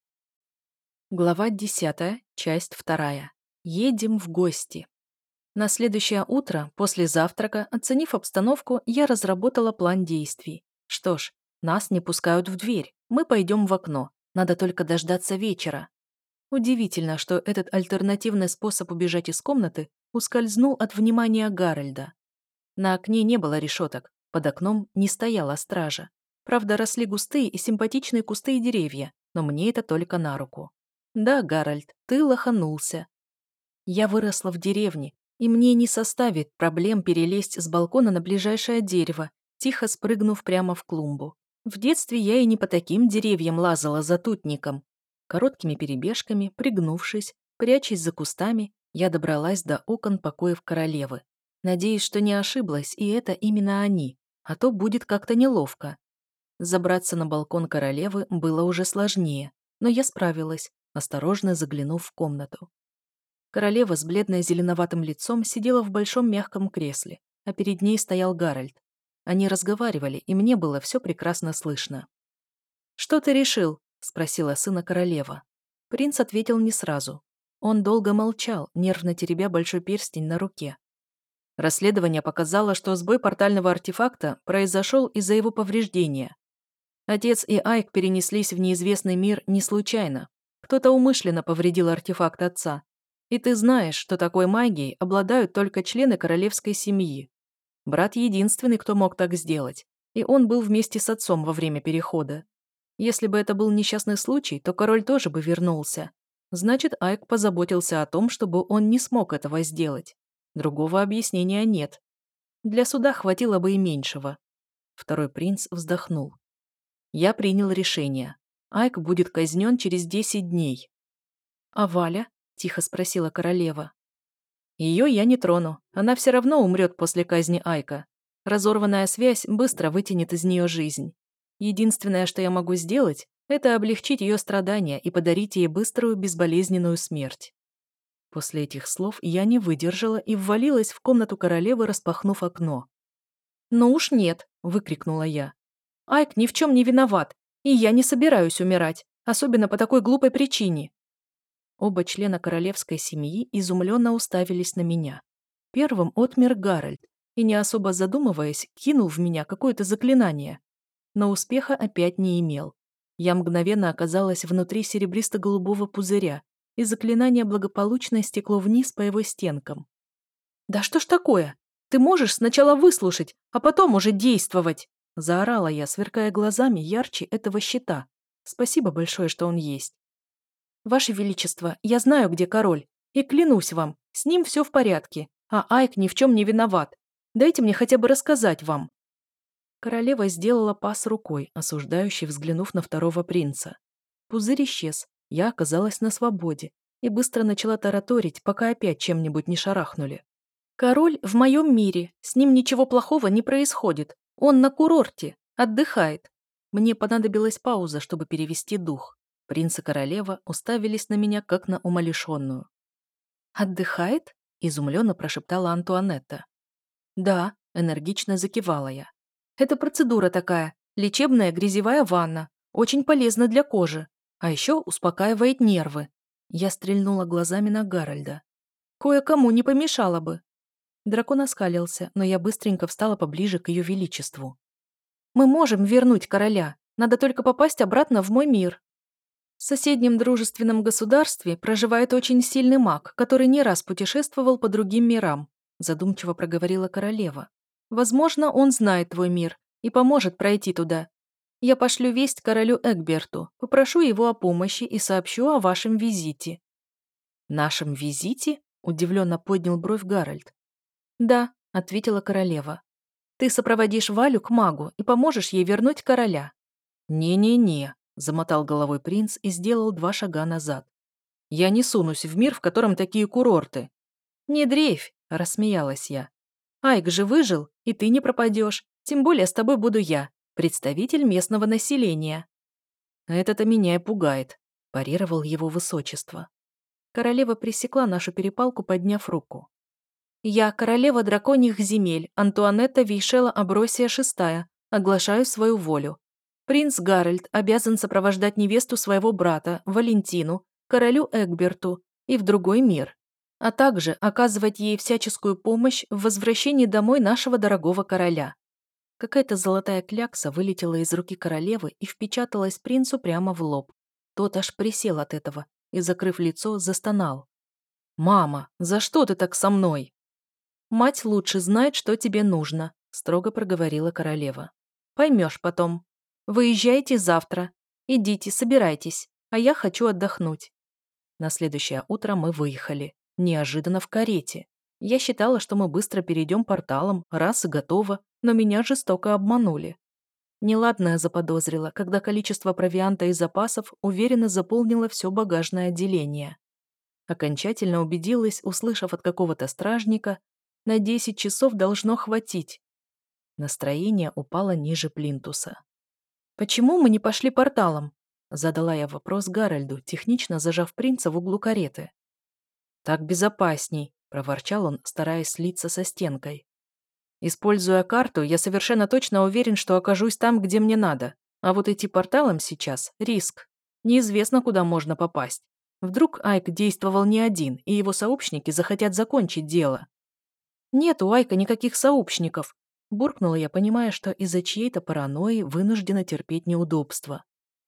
Глава десятая, часть вторая. Едем в гости. На следующее утро, после завтрака, оценив обстановку, я разработала план действий. Что ж, нас не пускают в дверь, мы пойдем в окно, надо только дождаться вечера. Удивительно, что этот альтернативный способ убежать из комнаты ускользнул от внимания Гарольда. На окне не было решеток, под окном не стояла стража. Правда, росли густые и симпатичные кусты и деревья, но мне это только на руку. Да, Гарольд, ты лоханулся. Я выросла в деревне, и мне не составит проблем перелезть с балкона на ближайшее дерево, тихо спрыгнув прямо в клумбу. В детстве я и не по таким деревьям лазала за тутником. Короткими перебежками, пригнувшись, прячась за кустами, я добралась до окон покоев королевы. Надеюсь, что не ошиблась, и это именно они, а то будет как-то неловко. Забраться на балкон королевы было уже сложнее, но я справилась, осторожно заглянув в комнату. Королева с бледно-зеленоватым лицом сидела в большом мягком кресле, а перед ней стоял Гарольд. Они разговаривали, и мне было все прекрасно слышно. «Что ты решил?» — спросила сына королева. Принц ответил не сразу. Он долго молчал, нервно теребя большой перстень на руке. Расследование показало, что сбой портального артефакта произошел из-за его повреждения. Отец и Айк перенеслись в неизвестный мир не случайно. Кто-то умышленно повредил артефакт отца. И ты знаешь, что такой магией обладают только члены королевской семьи. Брат единственный, кто мог так сделать, и он был вместе с отцом во время перехода. Если бы это был несчастный случай, то король тоже бы вернулся. Значит, Айк позаботился о том, чтобы он не смог этого сделать. Другого объяснения нет. Для суда хватило бы и меньшего. Второй принц вздохнул. Я принял решение. Айк будет казнен через десять дней. «А Валя?» – тихо спросила королева. «Ее я не трону. Она все равно умрет после казни Айка. Разорванная связь быстро вытянет из нее жизнь. Единственное, что я могу сделать, это облегчить ее страдания и подарить ей быструю, безболезненную смерть». После этих слов я не выдержала и ввалилась в комнату королевы, распахнув окно. «Ну уж нет!» – выкрикнула я. «Айк ни в чем не виноват, и я не собираюсь умирать, особенно по такой глупой причине». Оба члена королевской семьи изумленно уставились на меня. Первым отмер Гарольд и, не особо задумываясь, кинул в меня какое-то заклинание. Но успеха опять не имел. Я мгновенно оказалась внутри серебристо-голубого пузыря, и заклинание благополучно стекло вниз по его стенкам. «Да что ж такое? Ты можешь сначала выслушать, а потом уже действовать!» Заорала я, сверкая глазами ярче этого щита. Спасибо большое, что он есть. «Ваше Величество, я знаю, где король, и клянусь вам, с ним все в порядке, а Айк ни в чем не виноват. Дайте мне хотя бы рассказать вам». Королева сделала пас рукой, осуждающе взглянув на второго принца. Пузырь исчез, я оказалась на свободе и быстро начала тараторить, пока опять чем-нибудь не шарахнули. «Король в моем мире, с ним ничего плохого не происходит. Он на курорте, отдыхает». Мне понадобилась пауза, чтобы перевести дух. Принц и королева уставились на меня, как на умалишенную. «Отдыхает?» – изумленно прошептала Антуанетта. «Да», – энергично закивала я. «Это процедура такая, лечебная грязевая ванна, очень полезна для кожи, а еще успокаивает нервы». Я стрельнула глазами на Гарольда. «Кое-кому не помешало бы». Дракон оскалился, но я быстренько встала поближе к ее величеству. «Мы можем вернуть короля, надо только попасть обратно в мой мир». В соседнем дружественном государстве проживает очень сильный маг, который не раз путешествовал по другим мирам, задумчиво проговорила королева. Возможно, он знает твой мир и поможет пройти туда. Я пошлю весть королю Эгберту, попрошу его о помощи и сообщу о вашем визите». «Нашем визите?» – удивленно поднял бровь Гарольд. «Да», – ответила королева. «Ты сопроводишь Валю к магу и поможешь ей вернуть короля». «Не-не-не», – замотал головой принц и сделал два шага назад. «Я не сунусь в мир, в котором такие курорты». «Не дрейфь», – рассмеялась я. «Айк же выжил, и ты не пропадешь, тем более с тобой буду я, представитель местного населения». «Это-то меня и пугает», – парировал его высочество. Королева пресекла нашу перепалку, подняв руку. «Я, королева драконьих земель, Антуанетта Вейшела Абросия шестая, оглашаю свою волю. Принц Гарольд обязан сопровождать невесту своего брата, Валентину, королю Эгберту и в другой мир, а также оказывать ей всяческую помощь в возвращении домой нашего дорогого короля». Какая-то золотая клякса вылетела из руки королевы и впечаталась принцу прямо в лоб. Тот аж присел от этого и, закрыв лицо, застонал. «Мама, за что ты так со мной?» «Мать лучше знает, что тебе нужно», – строго проговорила королева. «Поймешь потом. Выезжайте завтра. Идите, собирайтесь, а я хочу отдохнуть». На следующее утро мы выехали. Неожиданно в карете. Я считала, что мы быстро перейдем порталом, раз и готово, но меня жестоко обманули. Неладное заподозрила, когда количество провианта и запасов уверенно заполнило все багажное отделение. Окончательно убедилась, услышав от какого-то стражника, на десять часов должно хватить. Настроение упало ниже плинтуса. «Почему мы не пошли порталом?» Задала я вопрос Гарольду, технично зажав принца в углу кареты. «Так безопасней», – проворчал он, стараясь слиться со стенкой. «Используя карту, я совершенно точно уверен, что окажусь там, где мне надо. А вот идти порталом сейчас – риск. Неизвестно, куда можно попасть. Вдруг Айк действовал не один, и его сообщники захотят закончить дело». Нет у Айка никаких сообщников. Буркнула я, понимая, что из-за чьей-то паранойи вынуждена терпеть неудобства.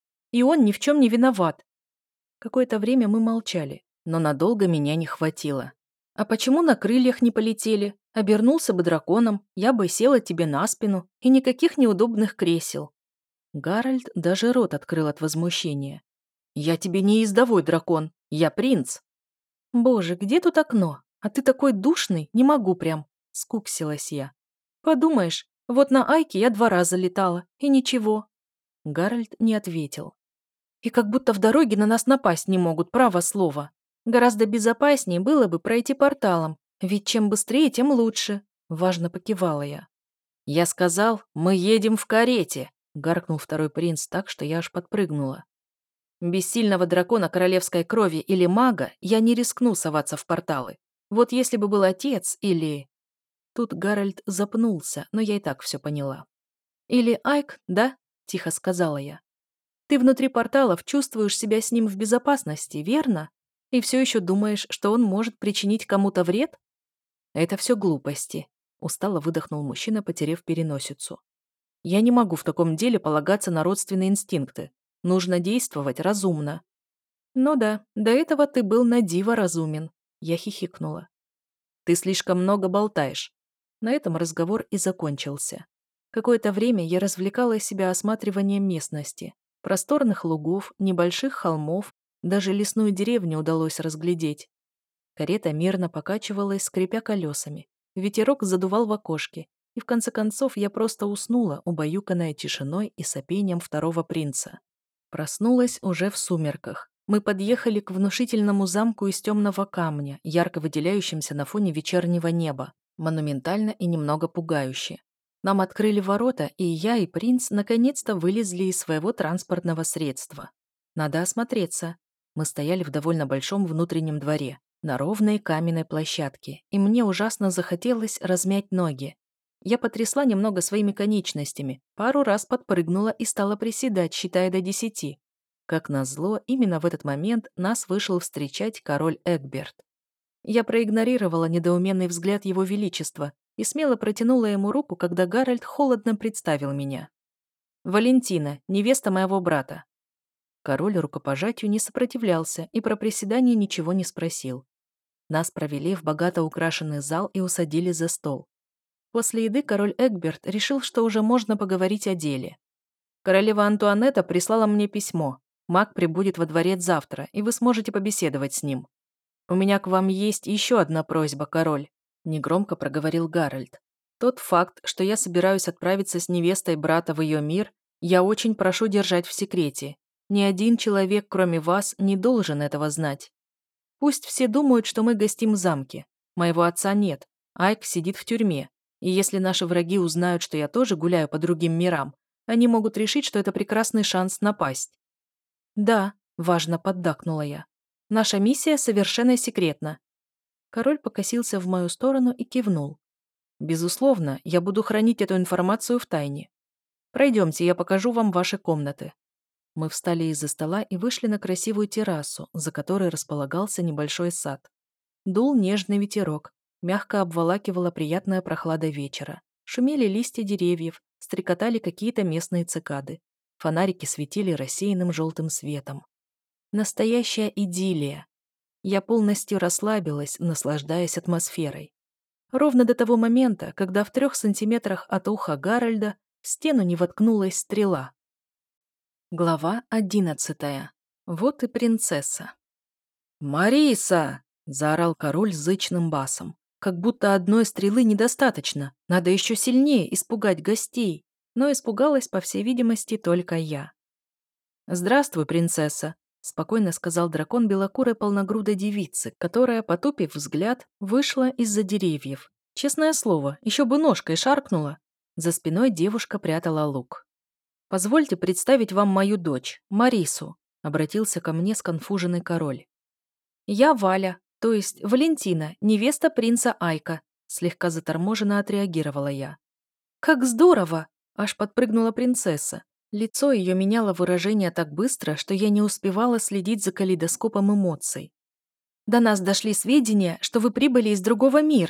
И он ни в чем не виноват. Какое-то время мы молчали, но надолго меня не хватило. А почему на крыльях не полетели? Обернулся бы драконом, я бы села тебе на спину, и никаких неудобных кресел. Гарольд даже рот открыл от возмущения. «Я тебе не ездовой дракон, я принц!» «Боже, где тут окно? А ты такой душный, не могу прям!» — скуксилась я. «Подумаешь, вот на Айке я два раза летала, и ничего». Гарольд не ответил. «И как будто в дороге на нас напасть не могут, право слово. Гораздо безопаснее было бы пройти порталом, ведь чем быстрее, тем лучше», — важно покивала я. «Я сказал, мы едем в карете», — гаркнул второй принц так, что я аж подпрыгнула. «Без сильного дракона королевской крови или мага я не рискну соваться в порталы. Вот если бы был отец или...» Тут Гарольд запнулся, но я и так все поняла. «Или Айк, да?» — тихо сказала я. «Ты внутри порталов чувствуешь себя с ним в безопасности, верно? И все еще думаешь, что он может причинить кому-то вред?» «Это все глупости», — устало выдохнул мужчина, потеряв переносицу. «Я не могу в таком деле полагаться на родственные инстинкты. Нужно действовать разумно». «Ну да, до этого ты был на диво разумен», — я хихикнула. «Ты слишком много болтаешь». На этом разговор и закончился. Какое-то время я развлекала себя осматриванием местности. Просторных лугов, небольших холмов, даже лесную деревню удалось разглядеть. Карета мерно покачивалась, скрипя колесами. Ветерок задувал в окошки, и в конце концов я просто уснула, убаюканная тишиной и сопением второго принца. Проснулась уже в сумерках. Мы подъехали к внушительному замку из темного камня, ярко выделяющимся на фоне вечернего неба, монументально и немного пугающе. Нам открыли ворота, и я и принц наконец-то вылезли из своего транспортного средства. Надо осмотреться. Мы стояли в довольно большом внутреннем дворе, на ровной каменной площадке, и мне ужасно захотелось размять ноги. Я потрясла немного своими конечностями, пару раз подпрыгнула и стала приседать, считая до десяти. Как назло, именно в этот момент нас вышел встречать король Эгберт. Я проигнорировала недоуменный взгляд его величества и смело протянула ему руку, когда Гарольд холодно представил меня. «Валентина, невеста моего брата». Король рукопожатию не сопротивлялся и про приседание ничего не спросил. Нас провели в богато украшенный зал и усадили за стол. После еды король Эгберт решил, что уже можно поговорить о деле. «Королева Антуанетта прислала мне письмо. Маг прибудет во дворец завтра, и вы сможете побеседовать с ним. У меня к вам есть еще одна просьба, король», — негромко проговорил Гарольд. «Тот факт, что я собираюсь отправиться с невестой брата в ее мир, я очень прошу держать в секрете. Ни один человек, кроме вас, не должен этого знать. Пусть все думают, что мы гостим в замке. Моего отца нет. Айк сидит в тюрьме. И если наши враги узнают, что я тоже гуляю по другим мирам, они могут решить, что это прекрасный шанс напасть». «Да», — важно поддакнула я. «Наша миссия совершенно секретна». Король покосился в мою сторону и кивнул. «Безусловно, я буду хранить эту информацию в тайне. Пройдемте, я покажу вам ваши комнаты». Мы встали из-за стола и вышли на красивую террасу, за которой располагался небольшой сад. Дул нежный ветерок, мягко обволакивала приятная прохлада вечера. Шумели листья деревьев, стрекотали какие-то местные цикады. Фонарики светили рассеянным желтым светом. Настоящая идиллия. Я полностью расслабилась, наслаждаясь атмосферой. Ровно до того момента, когда в трех сантиметрах от уха Гарольда в стену не воткнулась стрела. Глава одиннадцатая. Вот и принцесса. «Мариса!» — заорал король зычным басом. Как будто одной стрелы недостаточно, надо еще сильнее испугать гостей. Но испугалась, по всей видимости, только я. «Здравствуй, принцесса», — спокойно сказал дракон белокурой полногрудой девицы, которая, потупив взгляд, вышла из-за деревьев. Честное слово, еще бы ножкой шаркнула. За спиной девушка прятала лук. «Позвольте представить вам мою дочь, Марису», — обратился ко мне сконфуженный король. «Я Валя, то есть Валентина, невеста принца Айка», — слегка заторможенно отреагировала я. «Как здорово!» — аж подпрыгнула принцесса. Лицо ее меняло выражение так быстро, что я не успевала следить за калейдоскопом эмоций. «До нас дошли сведения, что вы прибыли из другого мира.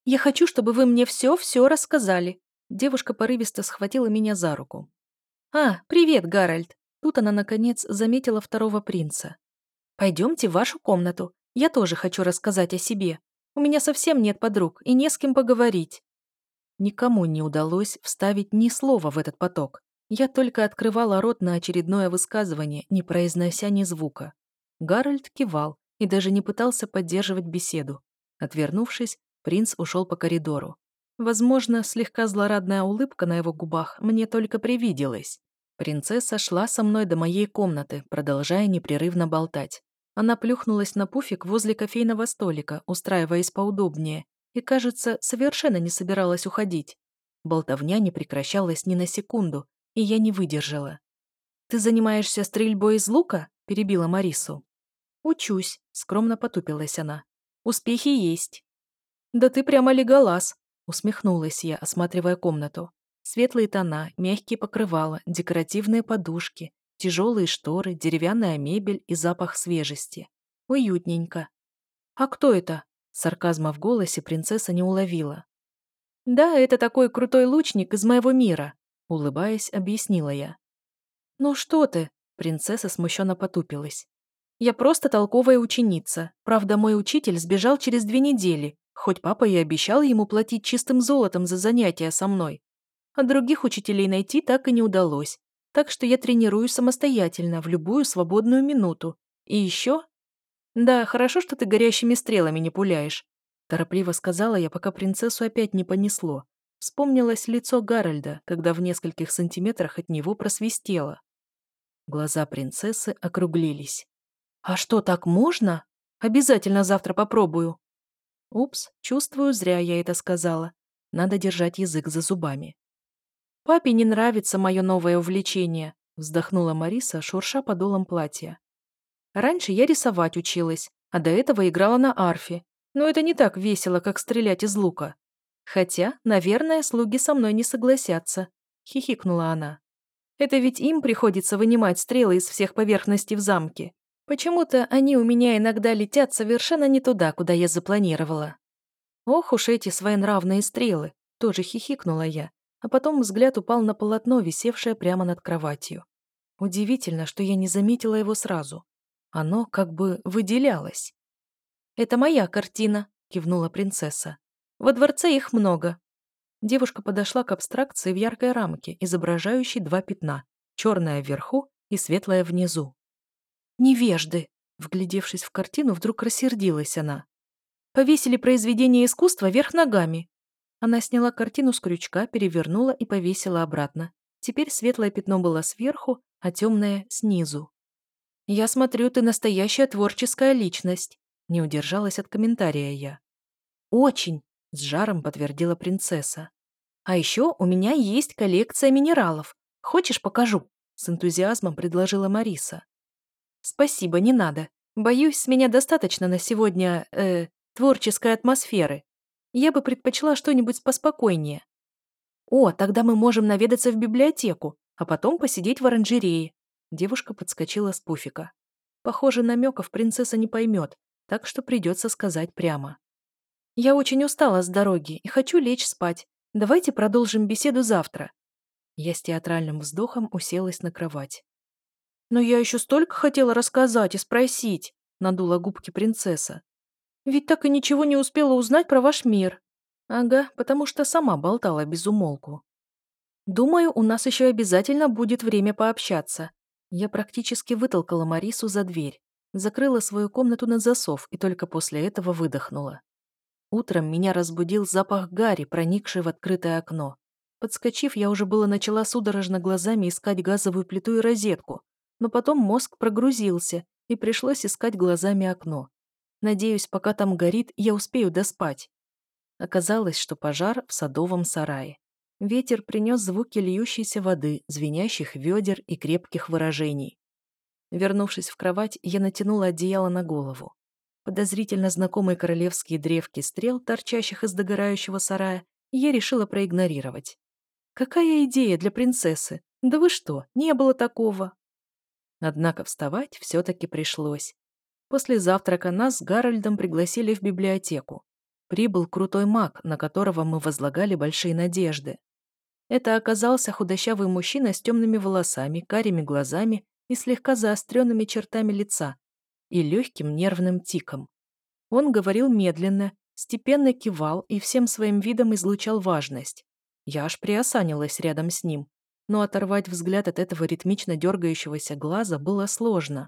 Я хочу, чтобы вы мне все-все рассказали». Девушка порывисто схватила меня за руку. «А, привет, Гарольд!» Тут она, наконец, заметила второго принца. «Пойдемте в вашу комнату. Я тоже хочу рассказать о себе. У меня совсем нет подруг и не с кем поговорить». Никому не удалось вставить ни слова в этот поток. Я только открывала рот на очередное высказывание, не произнося ни звука. Гарольд кивал и даже не пытался поддерживать беседу. Отвернувшись, принц ушел по коридору. Возможно, слегка злорадная улыбка на его губах мне только привиделась. Принцесса шла со мной до моей комнаты, продолжая непрерывно болтать. Она плюхнулась на пуфик возле кофейного столика, устраиваясь поудобнее, и, кажется, совершенно не собиралась уходить. Болтовня не прекращалась ни на секунду, и я не выдержала. «Ты занимаешься стрельбой из лука?» – перебила Марису. «Учусь», – скромно потупилась она. «Успехи есть». «Да ты прямо леголаз», – усмехнулась я, осматривая комнату. Светлые тона, мягкие покрывала, декоративные подушки, тяжелые шторы, деревянная мебель и запах свежести. Уютненько. «А кто это?» Сарказма в голосе принцесса не уловила. «Да, это такой крутой лучник из моего мира», улыбаясь, объяснила я. «Ну что ты?» Принцесса смущенно потупилась. «Я просто толковая ученица. Правда, мой учитель сбежал через две недели, хоть папа и обещал ему платить чистым золотом за занятия со мной. А других учителей найти так и не удалось. Так что я тренируюсь самостоятельно в любую свободную минуту. И еще...» «Да, хорошо, что ты горящими стрелами не пуляешь», торопливо сказала я, пока принцессу опять не понесло. Вспомнилось лицо Гарольда, когда в нескольких сантиметрах от него просвистело. Глаза принцессы округлились. «А что, так можно? Обязательно завтра попробую». Упс, чувствую, зря я это сказала. Надо держать язык за зубами. «Папе не нравится мое новое увлечение», вздохнула Мариса, шурша подолом платья. «Раньше я рисовать училась, а до этого играла на арфе. Но это не так весело, как стрелять из лука. Хотя, наверное, слуги со мной не согласятся», хихикнула она. «Это ведь им приходится вынимать стрелы из всех поверхностей в замке. Почему-то они у меня иногда летят совершенно не туда, куда я запланировала». «Ох уж эти своенравные стрелы», тоже хихикнула я, а потом взгляд упал на полотно, висевшее прямо над кроватью. Удивительно, что я не заметила его сразу. Оно как бы выделялось. «Это моя картина», — кивнула принцесса. «Во дворце их много». Девушка подошла к абстракции в яркой рамке, изображающей два пятна, черное вверху и светлое внизу. «Невежды!» — вглядевшись в картину, вдруг рассердилась она. «Повесили произведение искусства вверх ногами». Она сняла картину с крючка, перевернула и повесила обратно. Теперь светлое пятно было сверху, а темное — снизу. «Я смотрю, ты настоящая творческая личность», — не удержалась от комментария я. «Очень», — с жаром подтвердила принцесса. «А еще у меня есть коллекция минералов. Хочешь, покажу?» — с энтузиазмом предложила Мариса. «Спасибо, не надо. Боюсь, с меня достаточно на сегодня, э, творческой атмосферы. Я бы предпочла что-нибудь поспокойнее». «О, тогда мы можем наведаться в библиотеку, а потом посидеть в оранжерее». Девушка подскочила с пуфика. Похоже, намеков принцесса не поймет, так что придется сказать прямо. «Я очень устала с дороги и хочу лечь спать. Давайте продолжим беседу завтра». Я с театральным вздохом уселась на кровать. «Но я еще столько хотела рассказать и спросить», — надула губки принцесса. «Ведь так и ничего не успела узнать про ваш мир». «Ага, потому что сама болтала без умолку». «Думаю, у нас еще обязательно будет время пообщаться». Я практически вытолкала Марису за дверь, закрыла свою комнату на засов и только после этого выдохнула. Утром меня разбудил запах гари, проникший в открытое окно. Подскочив, я уже было начала судорожно глазами искать газовую плиту и розетку, но потом мозг прогрузился, и пришлось искать глазами окно. Надеюсь, пока там горит, я успею доспать. Оказалось, что пожар в садовом сарае. Ветер принес звуки льющейся воды, звенящих ведер и крепких выражений. Вернувшись в кровать, я натянула одеяло на голову. Подозрительно знакомые королевские древки стрел, торчащих из догорающего сарая, я решила проигнорировать. Какая идея для принцессы? Да вы что, не было такого. Однако вставать все-таки пришлось. После завтрака нас с Гарольдом пригласили в библиотеку. прибыл крутой маг, на которого мы возлагали большие надежды. Это оказался худощавый мужчина с темными волосами, карими глазами и слегка заостренными чертами лица и легким нервным тиком. Он говорил медленно, степенно кивал и всем своим видом излучал важность. Я аж приосанилась рядом с ним, но оторвать взгляд от этого ритмично дергающегося глаза было сложно.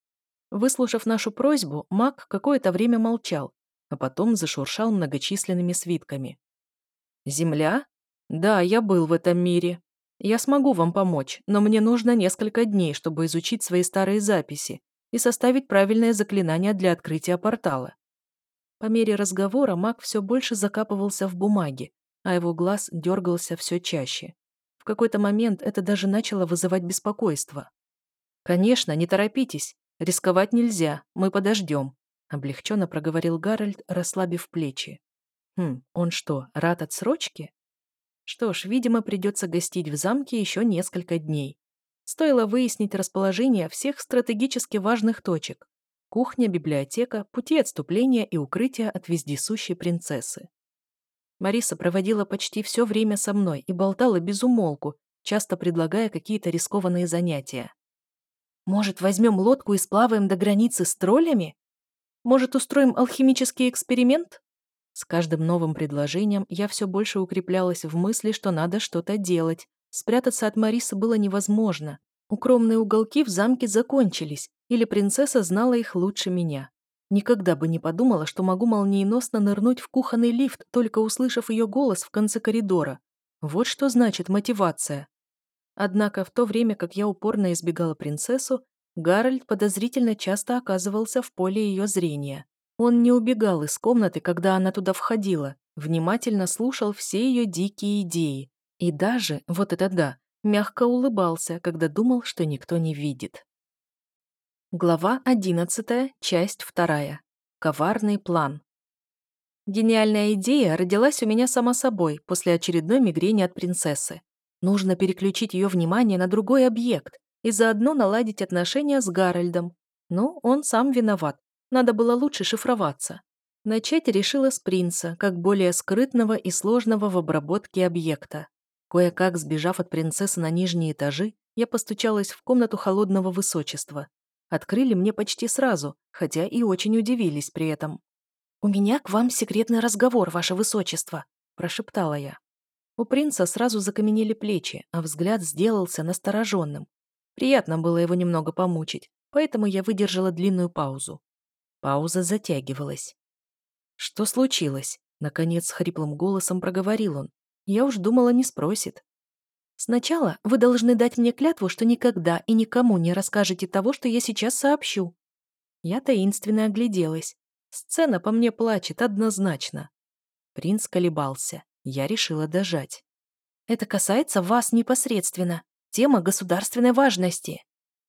Выслушав нашу просьбу, маг какое-то время молчал, а потом зашуршал многочисленными свитками. «Земля? Да, я был в этом мире. Я смогу вам помочь, но мне нужно несколько дней, чтобы изучить свои старые записи и составить правильное заклинание для открытия портала». По мере разговора маг все больше закапывался в бумаге, а его глаз дергался все чаще. В какой-то момент это даже начало вызывать беспокойство. «Конечно, не торопитесь. Рисковать нельзя, мы подождем», — облегченно проговорил Гарольд, расслабив плечи. «Хм, он что, рад отсрочке?» Что ж, видимо, придется гостить в замке еще несколько дней. Стоило выяснить расположение всех стратегически важных точек. Кухня, библиотека, пути отступления и укрытия от вездесущей принцессы. Мариса проводила почти все время со мной и болтала без умолку, часто предлагая какие-то рискованные занятия. «Может, возьмем лодку и сплаваем до границы с троллями? Может, устроим алхимический эксперимент?» С каждым новым предложением я все больше укреплялась в мысли, что надо что-то делать. Спрятаться от Марисы было невозможно. Укромные уголки в замке закончились, или принцесса знала их лучше меня. Никогда бы не подумала, что могу молниеносно нырнуть в кухонный лифт, только услышав ее голос в конце коридора. Вот что значит мотивация. Однако в то время, как я упорно избегала принцессу, Гарольд подозрительно часто оказывался в поле ее зрения. Он не убегал из комнаты, когда она туда входила, внимательно слушал все ее дикие идеи. И даже, вот это да, мягко улыбался, когда думал, что никто не видит. Глава одиннадцатая, часть вторая. Коварный план. Гениальная идея родилась у меня сама собой после очередной мигрени от принцессы. Нужно переключить ее внимание на другой объект и заодно наладить отношения с Гарольдом. Ну, он сам виноват. Надо было лучше шифроваться. Начать решила с принца, как более скрытного и сложного в обработке объекта. Кое-как сбежав от принцессы на нижние этажи, я постучалась в комнату холодного высочества. Открыли мне почти сразу, хотя и очень удивились при этом. «У меня к вам секретный разговор, ваше высочество», – прошептала я. У принца сразу закаменели плечи, а взгляд сделался настороженным. Приятно было его немного помучить, поэтому я выдержала длинную паузу. Пауза затягивалась. «Что случилось?» — наконец хриплым голосом проговорил он. Я уж думала, не спросит. «Сначала вы должны дать мне клятву, что никогда и никому не расскажете того, что я сейчас сообщу». Я таинственно огляделась. Сцена по мне плачет однозначно. Принц колебался. Я решила дожать. «Это касается вас непосредственно. Тема государственной важности».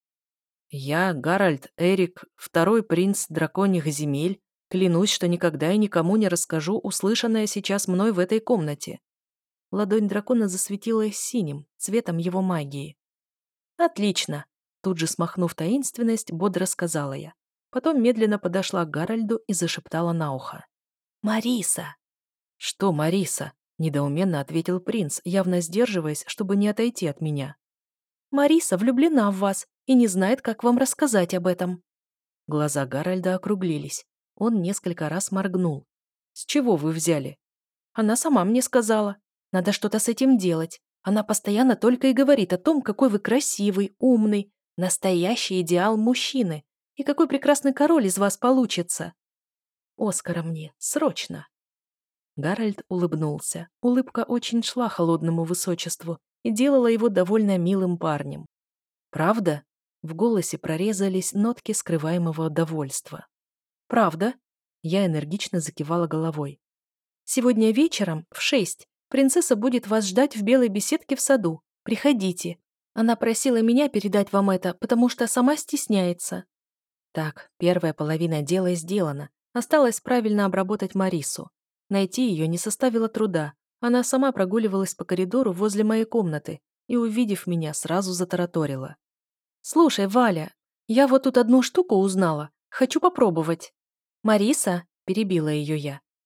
«Я, Гарольд Эрик, второй принц драконьих земель, клянусь, что никогда и никому не расскажу услышанное сейчас мной в этой комнате». Ладонь дракона засветилась синим, цветом его магии. «Отлично!» Тут же смахнув таинственность, бодро сказала я. Потом медленно подошла к Гарольду и зашептала на ухо. «Мариса!» «Что, Мариса?» – недоуменно ответил принц, явно сдерживаясь, чтобы не отойти от меня. «Мариса влюблена в вас и не знает, как вам рассказать об этом». Глаза Гарольда округлились. Он несколько раз моргнул. «С чего вы взяли?» «Она сама мне сказала. Надо что-то с этим делать. Она постоянно только и говорит о том, какой вы красивый, умный, настоящий идеал мужчины, и какой прекрасный король из вас получится. Оскара мне, срочно!» Гарольд улыбнулся. Улыбка очень шла холодному высочеству и делала его довольно милым парнем. «Правда?» В голосе прорезались нотки скрываемого довольства. «Правда?» Я энергично закивала головой. «Сегодня вечером в шесть принцесса будет вас ждать в белой беседке в саду. Приходите. Она просила меня передать вам это, потому что сама стесняется». Так, первая половина дела сделана. Осталось правильно обработать Марису. Найти ее не составило труда. Она сама прогуливалась по коридору возле моей комнаты и, увидев меня, сразу затараторила. «Слушай, Валя, я вот тут одну штуку узнала. Хочу попробовать». «Мариса», — перебила ее я,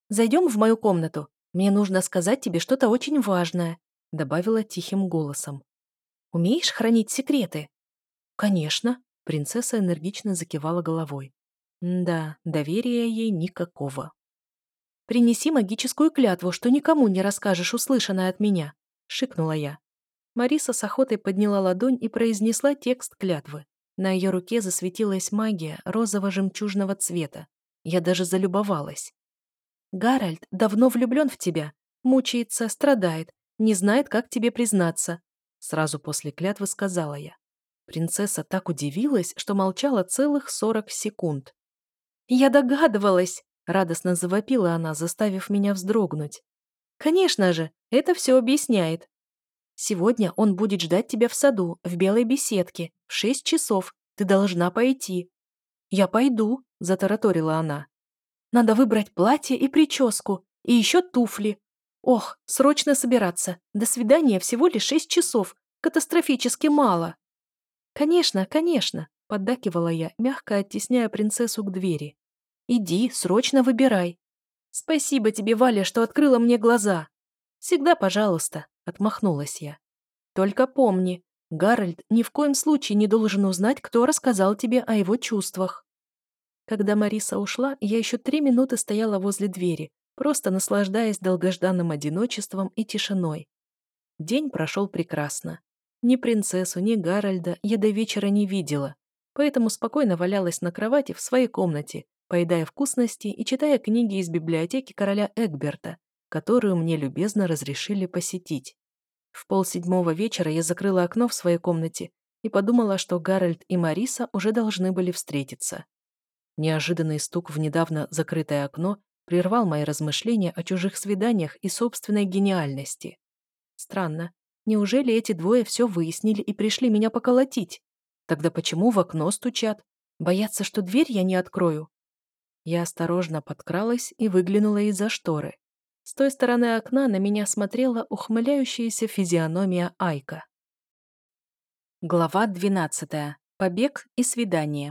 Зайдем в мою комнату. Мне нужно сказать тебе что-то очень важное», — добавила тихим голосом. «Умеешь хранить секреты?» «Конечно», — принцесса энергично закивала головой. «Да, доверия ей никакого». «Принеси магическую клятву, что никому не расскажешь услышанное от меня», — шикнула я. Мариса с охотой подняла ладонь и произнесла текст клятвы. На ее руке засветилась магия розово-жемчужного цвета. Я даже залюбовалась. «Гарольд давно влюблен в тебя, мучается, страдает, не знает, как тебе признаться», сразу после клятвы сказала я. Принцесса так удивилась, что молчала целых сорок секунд. «Я догадывалась!» — радостно завопила она, заставив меня вздрогнуть. «Конечно же, это все объясняет. Сегодня он будет ждать тебя в саду, в белой беседке, в шесть часов. Ты должна пойти». «Я пойду», — затараторила она. «Надо выбрать платье и прическу, и еще туфли. Ох, срочно собираться. До свидания всего лишь шесть часов. Катастрофически мало». «Конечно, конечно», — поддакивала я, мягко оттесняя принцессу к двери. «Иди, срочно выбирай». «Спасибо тебе, Валя, что открыла мне глаза». «Всегда пожалуйста», — отмахнулась я. «Только помни, Гарольд ни в коем случае не должен узнать, кто рассказал тебе о его чувствах». Когда Мариса ушла, я еще три минуты стояла возле двери, просто наслаждаясь долгожданным одиночеством и тишиной. День прошел прекрасно. Ни принцессу, ни Гарольда я до вечера не видела, поэтому спокойно валялась на кровати в своей комнате, поедая вкусности и читая книги из библиотеки короля Эгберта, которую мне любезно разрешили посетить. В полседьмого вечера я закрыла окно в своей комнате и подумала, что Гарольд и Мариса уже должны были встретиться. Неожиданный стук в недавно закрытое окно прервал мои размышления о чужих свиданиях и собственной гениальности. Странно. Неужели эти двое все выяснили и пришли меня поколотить? Тогда почему в окно стучат? Боятся, что дверь я не открою? Я осторожно подкралась и выглянула из-за шторы. С той стороны окна на меня смотрела ухмыляющаяся физиономия Айка. Глава двенадцатая. Побег и свидание.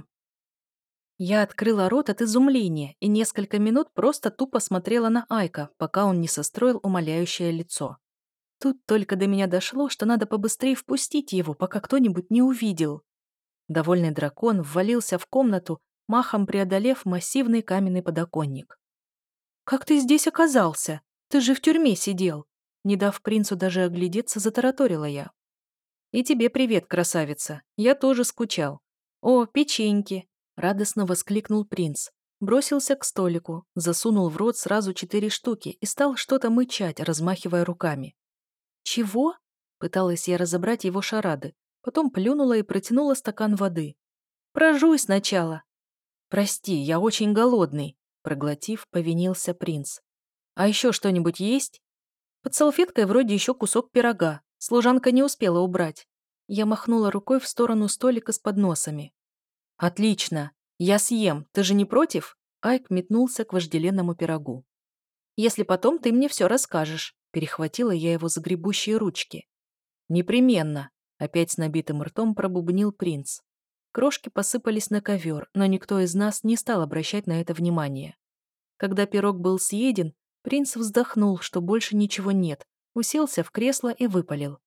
Я открыла рот от изумления и несколько минут просто тупо смотрела на Айка, пока он не состроил умоляющее лицо. Тут только до меня дошло, что надо побыстрее впустить его, пока кто-нибудь не увидел. Довольный дракон ввалился в комнату, махом преодолев массивный каменный подоконник. «Как ты здесь оказался? Ты же в тюрьме сидел!» Не дав принцу даже оглядеться, затараторила я. «И тебе привет, красавица. Я тоже скучал. О, печеньки!» — радостно воскликнул принц. Бросился к столику, засунул в рот сразу четыре штуки и стал что-то мычать, размахивая руками. «Чего?» — пыталась я разобрать его шарады, потом плюнула и протянула стакан воды. «Прожуй сначала». «Прости, я очень голодный», — проглотив, повинился принц. «А еще что-нибудь есть?» «Под салфеткой вроде еще кусок пирога. Служанка не успела убрать». Я махнула рукой в сторону столика с подносами. «Отлично. Я съем. Ты же не против?» Айк метнулся к вожделенному пирогу. «Если потом ты мне все расскажешь», — перехватила я его загребущие ручки. «Непременно», — опять с набитым ртом пробубнил принц. Крошки посыпались на ковер, но никто из нас не стал обращать на это внимание. Когда пирог был съеден, принц вздохнул, что больше ничего нет, уселся в кресло и выпалил.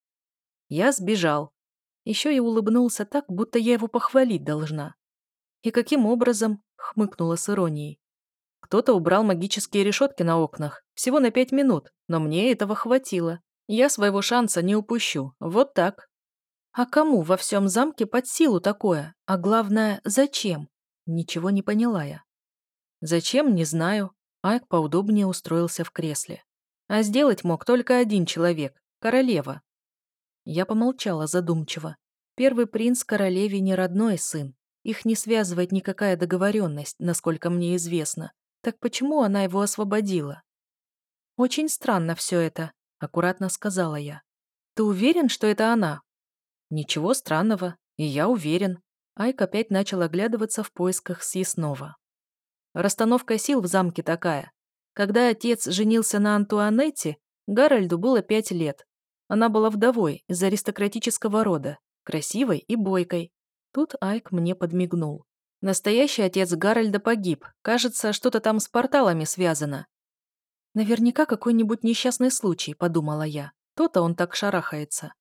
«Я сбежал». Еще и улыбнулся так, будто я его похвалить должна. «И каким образом?» — хмыкнула с иронией. «Кто-то убрал магические решетки на окнах. Всего на пять минут, но мне этого хватило. Я своего шанса не упущу. Вот так». «А кому во всем замке под силу такое? А главное, зачем?» Ничего не поняла я. «Зачем, не знаю». Айк поудобнее устроился в кресле. «А сделать мог только один человек — королева». Я помолчала задумчиво. Первый принц королеве не родной сын. Их не связывает никакая договоренность, насколько мне известно. Так почему она его освободила? «Очень странно все это», — аккуратно сказала я. «Ты уверен, что это она?» «Ничего странного, и я уверен». Айк опять начал оглядываться в поисках съестного. Расстановка сил в замке такая. Когда отец женился на Антуанетте, Гарольду было пять лет. Она была вдовой из аристократического рода, красивой и бойкой. Тут Айк мне подмигнул. Настоящий отец Гарольда погиб. Кажется, что-то там с порталами связано. Наверняка какой-нибудь несчастный случай, подумала я. То-то он так шарахается.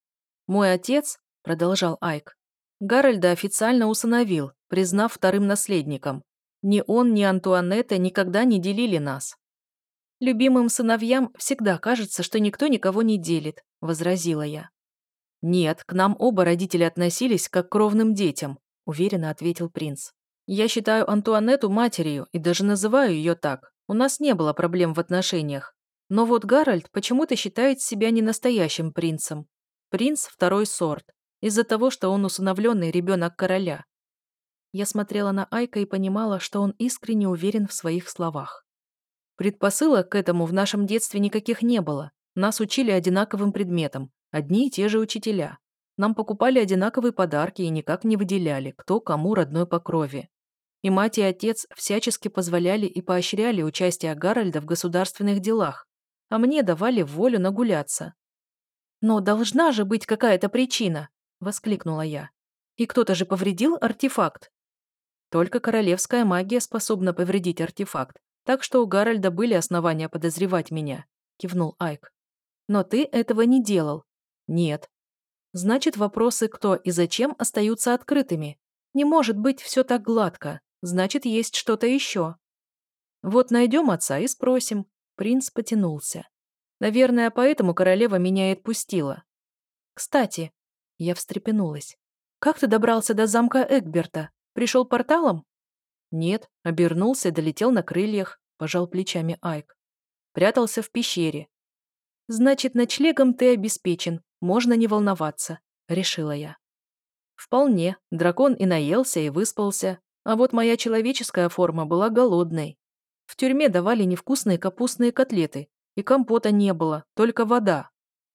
Мой отец, продолжал Айк, Гарольда официально усыновил, признав вторым наследником. Ни он, ни Антуанетта никогда не делили нас. Любимым сыновьям всегда кажется, что никто никого не делит, возразила я. Нет, к нам оба родители относились как к кровным детям, уверенно ответил принц. Я считаю Антуанетту матерью и даже называю ее так. У нас не было проблем в отношениях. Но вот Гарольд почему-то считает себя не настоящим принцем. Принц второй сорт, из-за того, что он усыновленный ребенок короля. Я смотрела на Айка и понимала, что он искренне уверен в своих словах. Предпосылок к этому в нашем детстве никаких не было. Нас учили одинаковым предметам, одни и те же учителя. Нам покупали одинаковые подарки и никак не выделяли, кто кому родной по крови. И мать и отец всячески позволяли и поощряли участие Гарольда в государственных делах, а мне давали волю нагуляться. «Но должна же быть какая-то причина!» — воскликнула я. «И кто-то же повредил артефакт?» «Только королевская магия способна повредить артефакт, так что у Гарольда были основания подозревать меня», — кивнул Айк. «Но ты этого не делал». «Нет». «Значит, вопросы «кто» и «зачем» остаются открытыми. Не может быть все так гладко. Значит, есть что-то еще». «Вот найдем отца и спросим». Принц потянулся. «Наверное, поэтому королева меня и отпустила». «Кстати», — я встрепенулась, «как ты добрался до замка Эгберта? Пришел порталом?» «Нет, обернулся и долетел на крыльях», — пожал плечами Айк. «Прятался в пещере». «Значит, ночлегом ты обеспечен, можно не волноваться», — решила я. «Вполне, дракон и наелся, и выспался, а вот моя человеческая форма была голодной. В тюрьме давали невкусные капустные котлеты, и компота не было, только вода.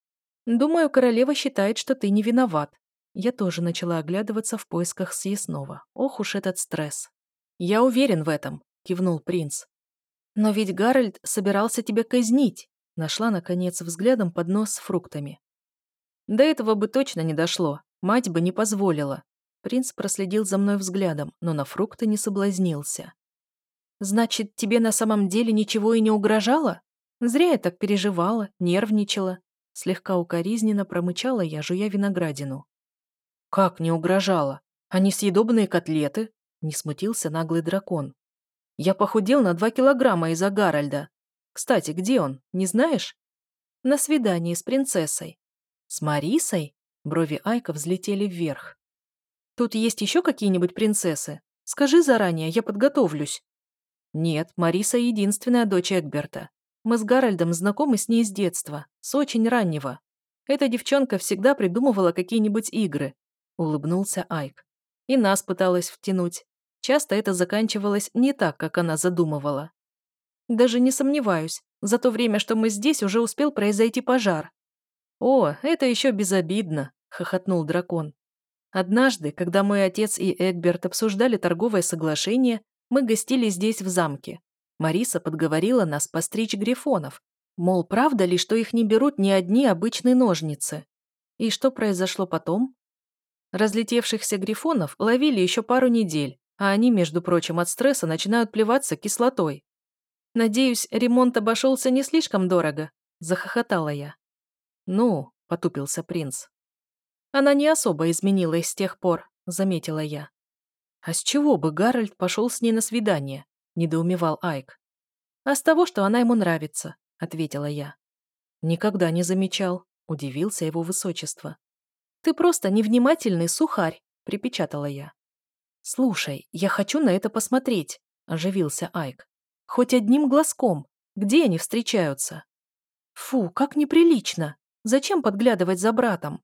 Думаю, королева считает, что ты не виноват». Я тоже начала оглядываться в поисках съестного. Ох уж этот стресс. «Я уверен в этом», — кивнул принц. «Но ведь Гарольд собирался тебя казнить», — нашла, наконец, взглядом поднос с фруктами. «До этого бы точно не дошло, мать бы не позволила». Принц проследил за мной взглядом, но на фрукты не соблазнился. «Значит, тебе на самом деле ничего и не угрожало? Зря я так переживала, нервничала». Слегка укоризненно промычала я, жуя виноградину. «Как не угрожало? Они съедобные котлеты?» Не смутился наглый дракон. «Я похудел на два килограмма из-за Гарольда. Кстати, где он, не знаешь?» «На свидании с принцессой». «С Марисой?» Брови Айка взлетели вверх. «Тут есть еще какие-нибудь принцессы? Скажи заранее, я подготовлюсь». «Нет, Мариса единственная дочь Эгберта. Мы с Гарольдом знакомы с ней с детства, с очень раннего. Эта девчонка всегда придумывала какие-нибудь игры», — улыбнулся Айк. «И нас пыталась втянуть. Часто это заканчивалось не так, как она задумывала. Даже не сомневаюсь, за то время, что мы здесь, уже успел произойти пожар». «О, это еще безобидно», — хохотнул дракон. «Однажды, когда мой отец и Эгберт обсуждали торговое соглашение, мы гостили здесь в замке. Мариса подговорила нас постричь грифонов. Мол, правда ли, что их не берут ни одни обычные ножницы? И что произошло потом? Разлетевшихся грифонов ловили еще пару недель, а они, между прочим, от стресса начинают плеваться кислотой. Надеюсь, ремонт обошелся не слишком дорого?» – захохотала я. «Ну», – потупился принц. «Она не особо изменилась с тех пор», – заметила я. «А с чего бы Гарольд пошел с ней на свидание?» – недоумевал Айк. «А с того, что она ему нравится», – ответила я. «Никогда не замечал», – удивился его высочество. «Ты просто невнимательный сухарь», – припечатала я. «Слушай, я хочу на это посмотреть», – оживился Айк. «Хоть одним глазком. Где они встречаются?» «Фу, как неприлично. Зачем подглядывать за братом?»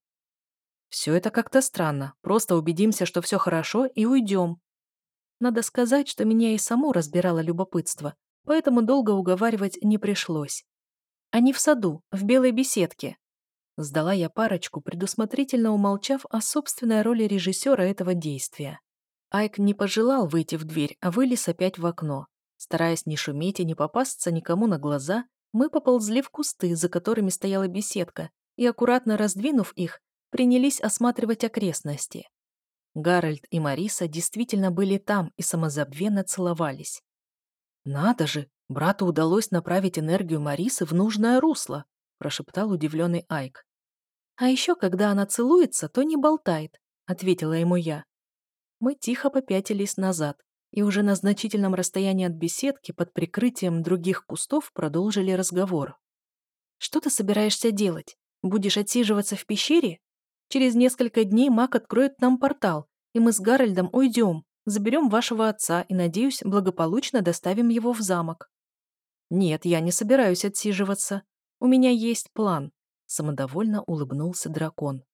«Все это как-то странно. Просто убедимся, что все хорошо, и уйдем». Надо сказать, что меня и саму разбирало любопытство, поэтому долго уговаривать не пришлось. «Они в саду, в белой беседке». Сдала я парочку, предусмотрительно умолчав о собственной роли режиссера этого действия. Айк не пожелал выйти в дверь, а вылез опять в окно. Стараясь не шуметь и не попасться никому на глаза, мы поползли в кусты, за которыми стояла беседка, и, аккуратно раздвинув их, принялись осматривать окрестности. Гарольд и Мариса действительно были там и самозабвенно целовались. «Надо же, Брату удалось направить энергию Марисы в нужное русло, прошептал удивленный Айк. А еще, когда она целуется, то не болтает, ответила ему я. Мы тихо попятились назад и уже на значительном расстоянии от беседки под прикрытием других кустов продолжили разговор. «Что ты собираешься делать? Будешь отсиживаться в пещере? Через несколько дней маг откроет нам портал, и мы с Гарольдом уйдем, заберем вашего отца и, надеюсь, благополучно доставим его в замок». «Нет, я не собираюсь отсиживаться. У меня есть план», — самодовольно улыбнулся дракон.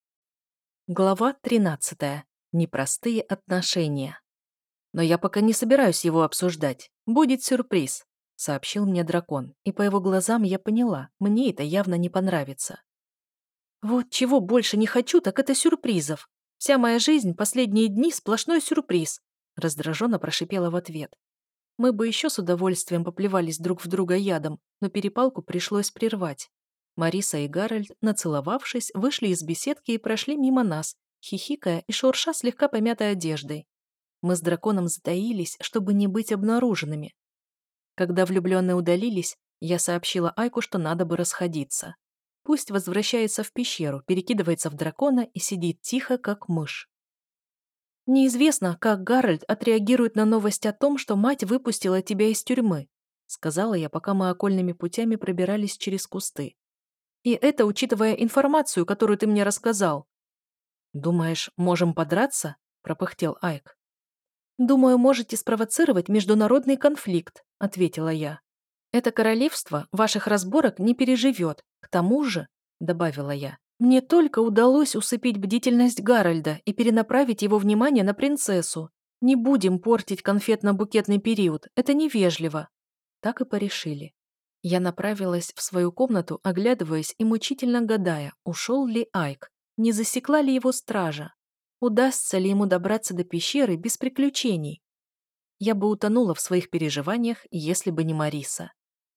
Глава тринадцатая. Непростые отношения. «Но я пока не собираюсь его обсуждать. Будет сюрприз», — сообщил мне дракон, и по его глазам я поняла, мне это явно не понравится. «Вот чего больше не хочу, так это сюрпризов. Вся моя жизнь последние дни сплошной сюрприз», — раздраженно прошипела в ответ. Мы бы еще с удовольствием поплевались друг в друга ядом, но перепалку пришлось прервать. Мариса и Гарольд, нацеловавшись, вышли из беседки и прошли мимо нас, хихикая и шурша слегка помятой одеждой. Мы с драконом затаились, чтобы не быть обнаруженными. Когда влюбленные удалились, я сообщила Айку, что надо бы расходиться. Пусть возвращается в пещеру, перекидывается в дракона и сидит тихо, как мышь. «Неизвестно, как Гарольд отреагирует на новость о том, что мать выпустила тебя из тюрьмы», сказала я, пока мы окольными путями пробирались через кусты. «И это учитывая информацию, которую ты мне рассказал». «Думаешь, можем подраться?» пропыхтел Айк. «Думаю, можете спровоцировать международный конфликт», ответила я. «Это королевство ваших разборок не переживет. К тому же», добавила я, «мне только удалось усыпить бдительность Гарольда и перенаправить его внимание на принцессу. Не будем портить конфетно-букетный период, это невежливо». Так и порешили. Я направилась в свою комнату, оглядываясь и мучительно гадая, ушел ли Айк, не засекла ли его стража, удастся ли ему добраться до пещеры без приключений. Я бы утонула в своих переживаниях, если бы не Мариса.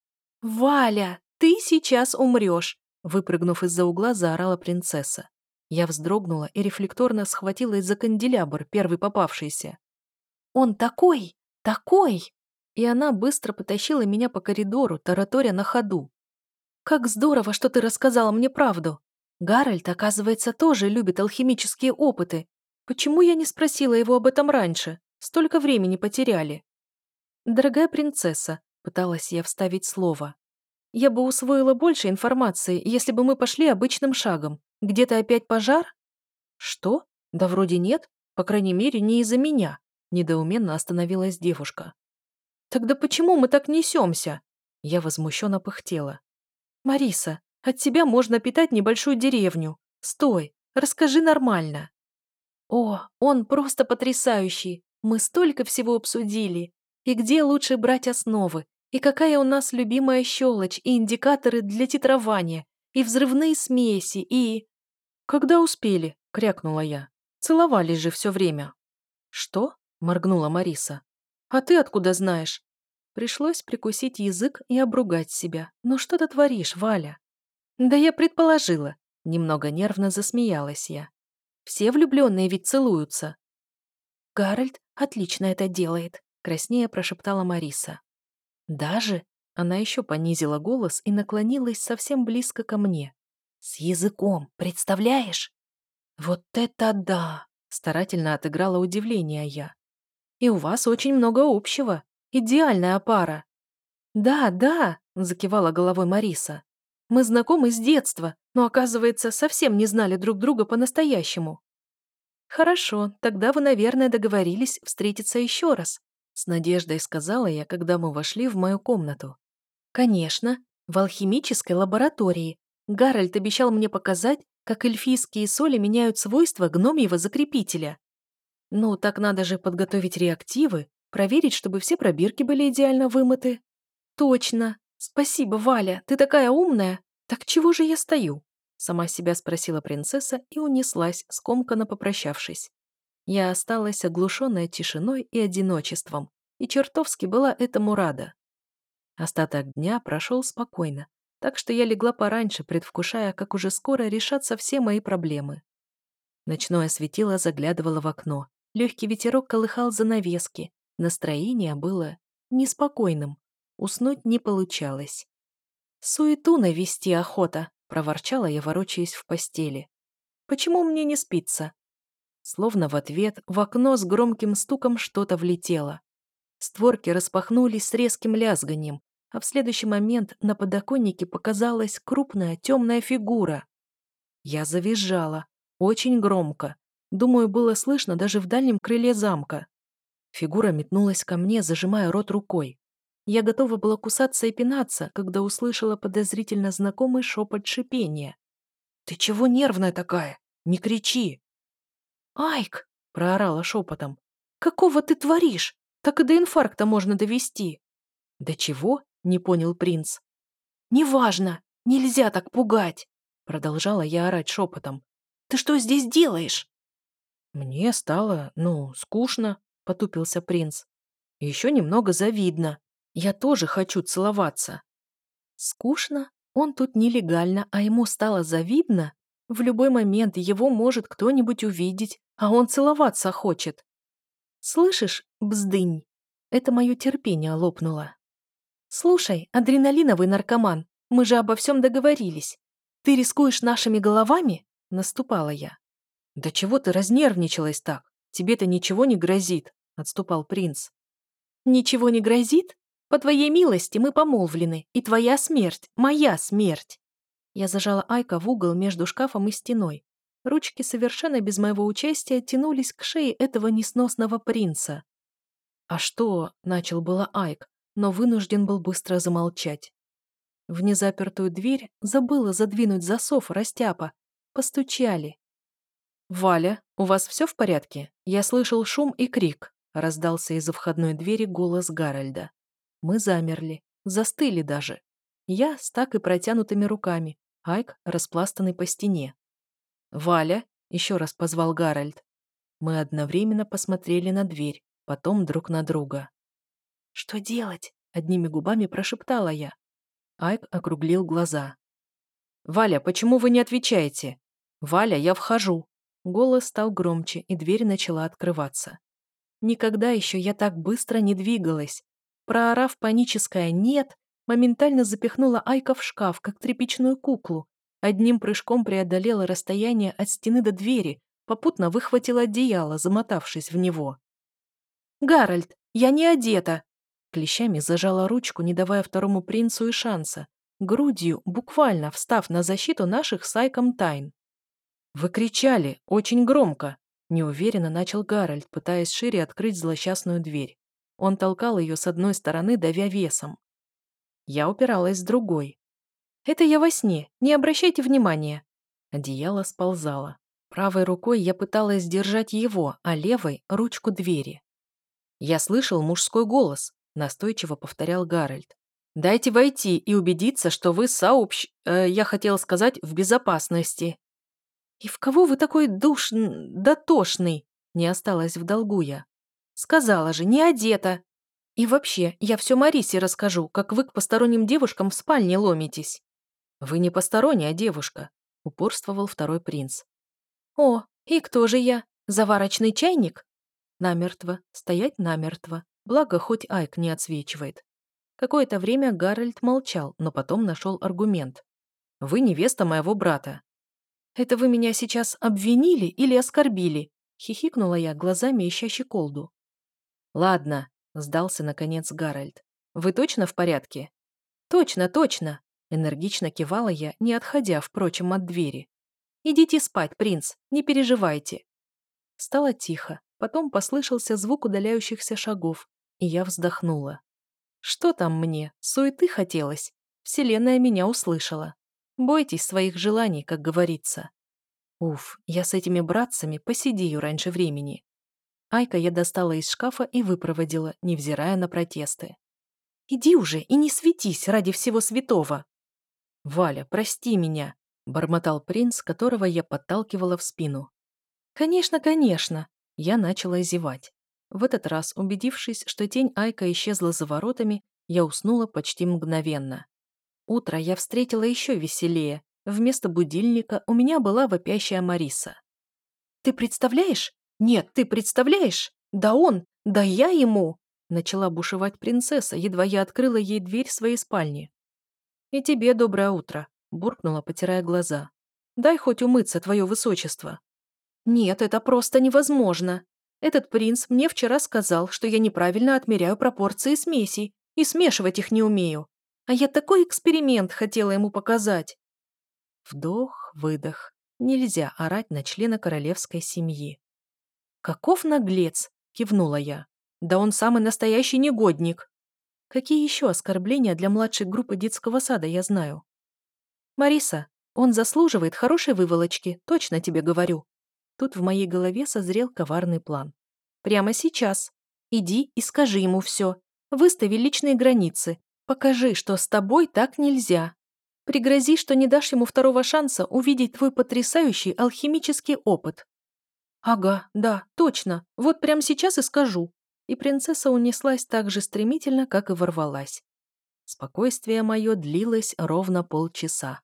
«Валя, ты сейчас умрешь!» Выпрыгнув из-за угла, заорала принцесса. Я вздрогнула и рефлекторно схватилась за канделябр, первый попавшийся. «Он такой! Такой!» И она быстро потащила меня по коридору, тараторя на ходу. «Как здорово, что ты рассказала мне правду! Гарольд, оказывается, тоже любит алхимические опыты. Почему я не спросила его об этом раньше? Столько времени потеряли!» «Дорогая принцесса», — пыталась я вставить слово, «я бы усвоила больше информации, если бы мы пошли обычным шагом. Где-то опять пожар?» «Что? Да вроде нет. По крайней мере, не из-за меня», — недоуменно остановилась девушка. «Тогда почему мы так несемся?» Я возмущенно пыхтела. «Мариса, от тебя можно питать небольшую деревню. Стой, расскажи нормально». «О, он просто потрясающий. Мы столько всего обсудили. И где лучше брать основы? И какая у нас любимая щелочь, и индикаторы для титрования, и взрывные смеси, и...» «Когда успели?» — крякнула я. «Целовались же все время». «Что?» — моргнула Мариса. «А ты откуда знаешь?» Пришлось прикусить язык и обругать себя. «Ну что ты творишь, Валя?» «Да я предположила». Немного нервно засмеялась я. «Все влюбленные ведь целуются». «Гарольд отлично это делает», — краснея прошептала Мариса. «Даже?» — она еще понизила голос и наклонилась совсем близко ко мне. «С языком, представляешь?» «Вот это да!» — старательно отыграла удивление я. «И у вас очень много общего. Идеальная пара». «Да, да», — закивала головой Мариса. «Мы знакомы с детства, но, оказывается, совсем не знали друг друга по-настоящему». «Хорошо, тогда вы, наверное, договорились встретиться еще раз», — с надеждой сказала я, когда мы вошли в мою комнату. «Конечно, в алхимической лаборатории. Гарольд обещал мне показать, как эльфийские соли меняют свойства гномьего закрепителя. Ну, так надо же подготовить реактивы, проверить, чтобы все пробирки были идеально вымыты». «Точно! Спасибо, Валя, ты такая умная! Так чего же я стою?» Сама себя спросила принцесса и унеслась, скомканно попрощавшись. Я осталась оглушенная тишиной и одиночеством, и чертовски была этому рада. Остаток дня прошел спокойно, так что я легла пораньше, предвкушая, как уже скоро решатся все мои проблемы. Ночное светило заглядывало в окно, легкий ветерок колыхал занавески, настроение было неспокойным. Уснуть не получалось. «Суету навести охота», — проворчала я, ворочаясь в постели. «Почему мне не спится?» Словно в ответ в окно с громким стуком что-то влетело. Створки распахнулись с резким лязганием, а в следующий момент на подоконнике показалась крупная темная фигура. Я завизжала, очень громко. Думаю, было слышно даже в дальнем крыле замка. Фигура метнулась ко мне, зажимая рот рукой. Я готова была кусаться и пинаться, когда услышала подозрительно знакомый шепот шипения. «Ты чего нервная такая? Не кричи!» «Айк!» — проорала шепотом. «Какого ты творишь? Так и до инфаркта можно довести!» «Да чего?» — не понял принц. «Неважно! Нельзя так пугать!» Продолжала я орать шепотом. «Ты что здесь делаешь?» «Мне стало, ну, скучно», — потупился принц. «И еще немного завидно. Я тоже хочу целоваться». «Скучно? Он тут нелегально, а ему стало завидно? В любой момент его может кто-нибудь увидеть, а он целоваться хочет. Слышишь, бздынь?» Это мое терпение лопнуло. «Слушай, адреналиновый наркоман, мы же обо всем договорились. Ты рискуешь нашими головами?» — наступала я. «Да чего ты разнервничалась так? Тебе-то ничего не грозит», — отступал принц. «Ничего не грозит? По твоей милости мы помолвлены, и твоя смерть — моя смерть». Я зажала Айка в угол между шкафом и стеной. Ручки совершенно без моего участия тянулись к шее этого несносного принца. «А что?» — начал было Айк, но вынужден был быстро замолчать. В незапертую дверь забыла задвинуть засов растяпа. Постучали. «Валя, у вас все в порядке? Я слышал шум и крик», — раздался из-за входной двери голос Гарольда. Мы замерли, застыли даже. Я с так и протянутыми руками, Айк распластанный по стене. «Валя», — еще раз позвал Гарольд. Мы одновременно посмотрели на дверь, потом друг на друга. «Что делать?» — одними губами прошептала я. Айк округлил глаза. «Валя, почему вы не отвечаете?» «Валя, я вхожу». Голос стал громче, и дверь начала открываться. Никогда еще я так быстро не двигалась. Проорав паническое «нет», моментально запихнула Айка в шкаф, как тряпичную куклу. Одним прыжком преодолела расстояние от стены до двери, попутно выхватила одеяло, замотавшись в него. «Гарольд, я не одета!» Клещами зажала ручку, не давая второму принцу и шанса, грудью, буквально встав на защиту наших с Айком тайн. «Вы кричали, очень громко!» Неуверенно начал Гарольд, пытаясь шире открыть злосчастную дверь. Он толкал ее с одной стороны, давя весом. Я упиралась с другой. «Это я во сне, не обращайте внимания!» Одеяло сползало. Правой рукой я пыталась держать его, а левой — ручку двери. «Я слышал мужской голос», — настойчиво повторял Гарольд. «Дайте войти и убедиться, что вы сообщ... Э, я хотел сказать, в безопасности». «И в кого вы такой душ... дотошный?» Не осталась в долгу я. «Сказала же, не одета. И вообще, я все Марисе расскажу, как вы к посторонним девушкам в спальне ломитесь». «Вы не посторонняя девушка», — упорствовал второй принц. «О, и кто же я? Заварочный чайник?» Намертво, стоять намертво, благо хоть Айк не отсвечивает. Какое-то время Гарольд молчал, но потом нашел аргумент. «Вы невеста моего брата». «Это вы меня сейчас обвинили или оскорбили?» Хихикнула я, глазами ища щеколду. «Ладно», — сдался наконец Гарольд. «Вы точно в порядке?» «Точно, точно!» — энергично кивала я, не отходя, впрочем, от двери. «Идите спать, принц, не переживайте». Стало тихо, потом послышался звук удаляющихся шагов, и я вздохнула. «Что там мне? Суеты хотелось?» Вселенная меня услышала. Бойтесь своих желаний, как говорится. Уф, я с этими братцами посидею раньше времени. Айка я достала из шкафа и выпроводила, невзирая на протесты. «Иди уже и не светись ради всего святого!» «Валя, прости меня!» — бормотал принц, которого я подталкивала в спину. «Конечно, конечно!» — я начала зевать. В этот раз, убедившись, что тень Айка исчезла за воротами, я уснула почти мгновенно. Утро я встретила еще веселее. Вместо будильника у меня была вопящая Мариса. «Ты представляешь? Нет, ты представляешь? Да он, да я ему!» Начала бушевать принцесса, едва я открыла ей дверь своей спальни. «И тебе доброе утро», — буркнула, потирая глаза. «Дай хоть умыться, твое высочество». «Нет, это просто невозможно. Этот принц мне вчера сказал, что я неправильно отмеряю пропорции смесей и смешивать их не умею. А я такой эксперимент хотела ему показать». Вдох, выдох. Нельзя орать на члена королевской семьи. «Каков наглец!» — кивнула я. «Да он самый настоящий негодник!» Какие еще оскорбления для младшей группы детского сада я знаю? «Мариса, он заслуживает хорошей выволочки, точно тебе говорю». Тут в моей голове созрел коварный план. «Прямо сейчас. Иди и скажи ему все. Выстави личные границы. Покажи, что с тобой так нельзя. Пригрози, что не дашь ему второго шанса увидеть твой потрясающий алхимический опыт». «Ага, да, точно. Вот прямо сейчас и скажу». И принцесса унеслась так же стремительно, как и ворвалась. Спокойствие мое длилось ровно полчаса.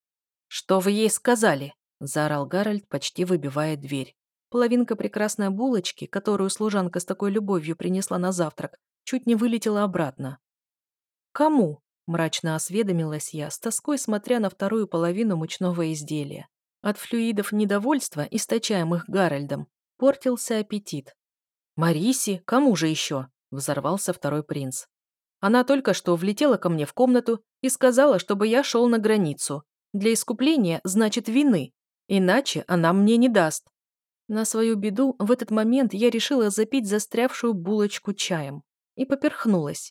«Что вы ей сказали?» – заорал Гарольд, почти выбивая дверь. Половинка прекрасной булочки, которую служанка с такой любовью принесла на завтрак, чуть не вылетела обратно. «Кому?» – мрачно осведомилась я, с тоской смотря на вторую половину мучного изделия. От флюидов недовольства, источаемых Гарольдом, портился аппетит. «Марисе? Кому же еще?» – взорвался второй принц. «Она только что влетела ко мне в комнату и сказала, чтобы я шел на границу. Для искупления, значит, вины. Иначе она мне не даст». На свою беду в этот момент я решила запить застрявшую булочку чаем и поперхнулась.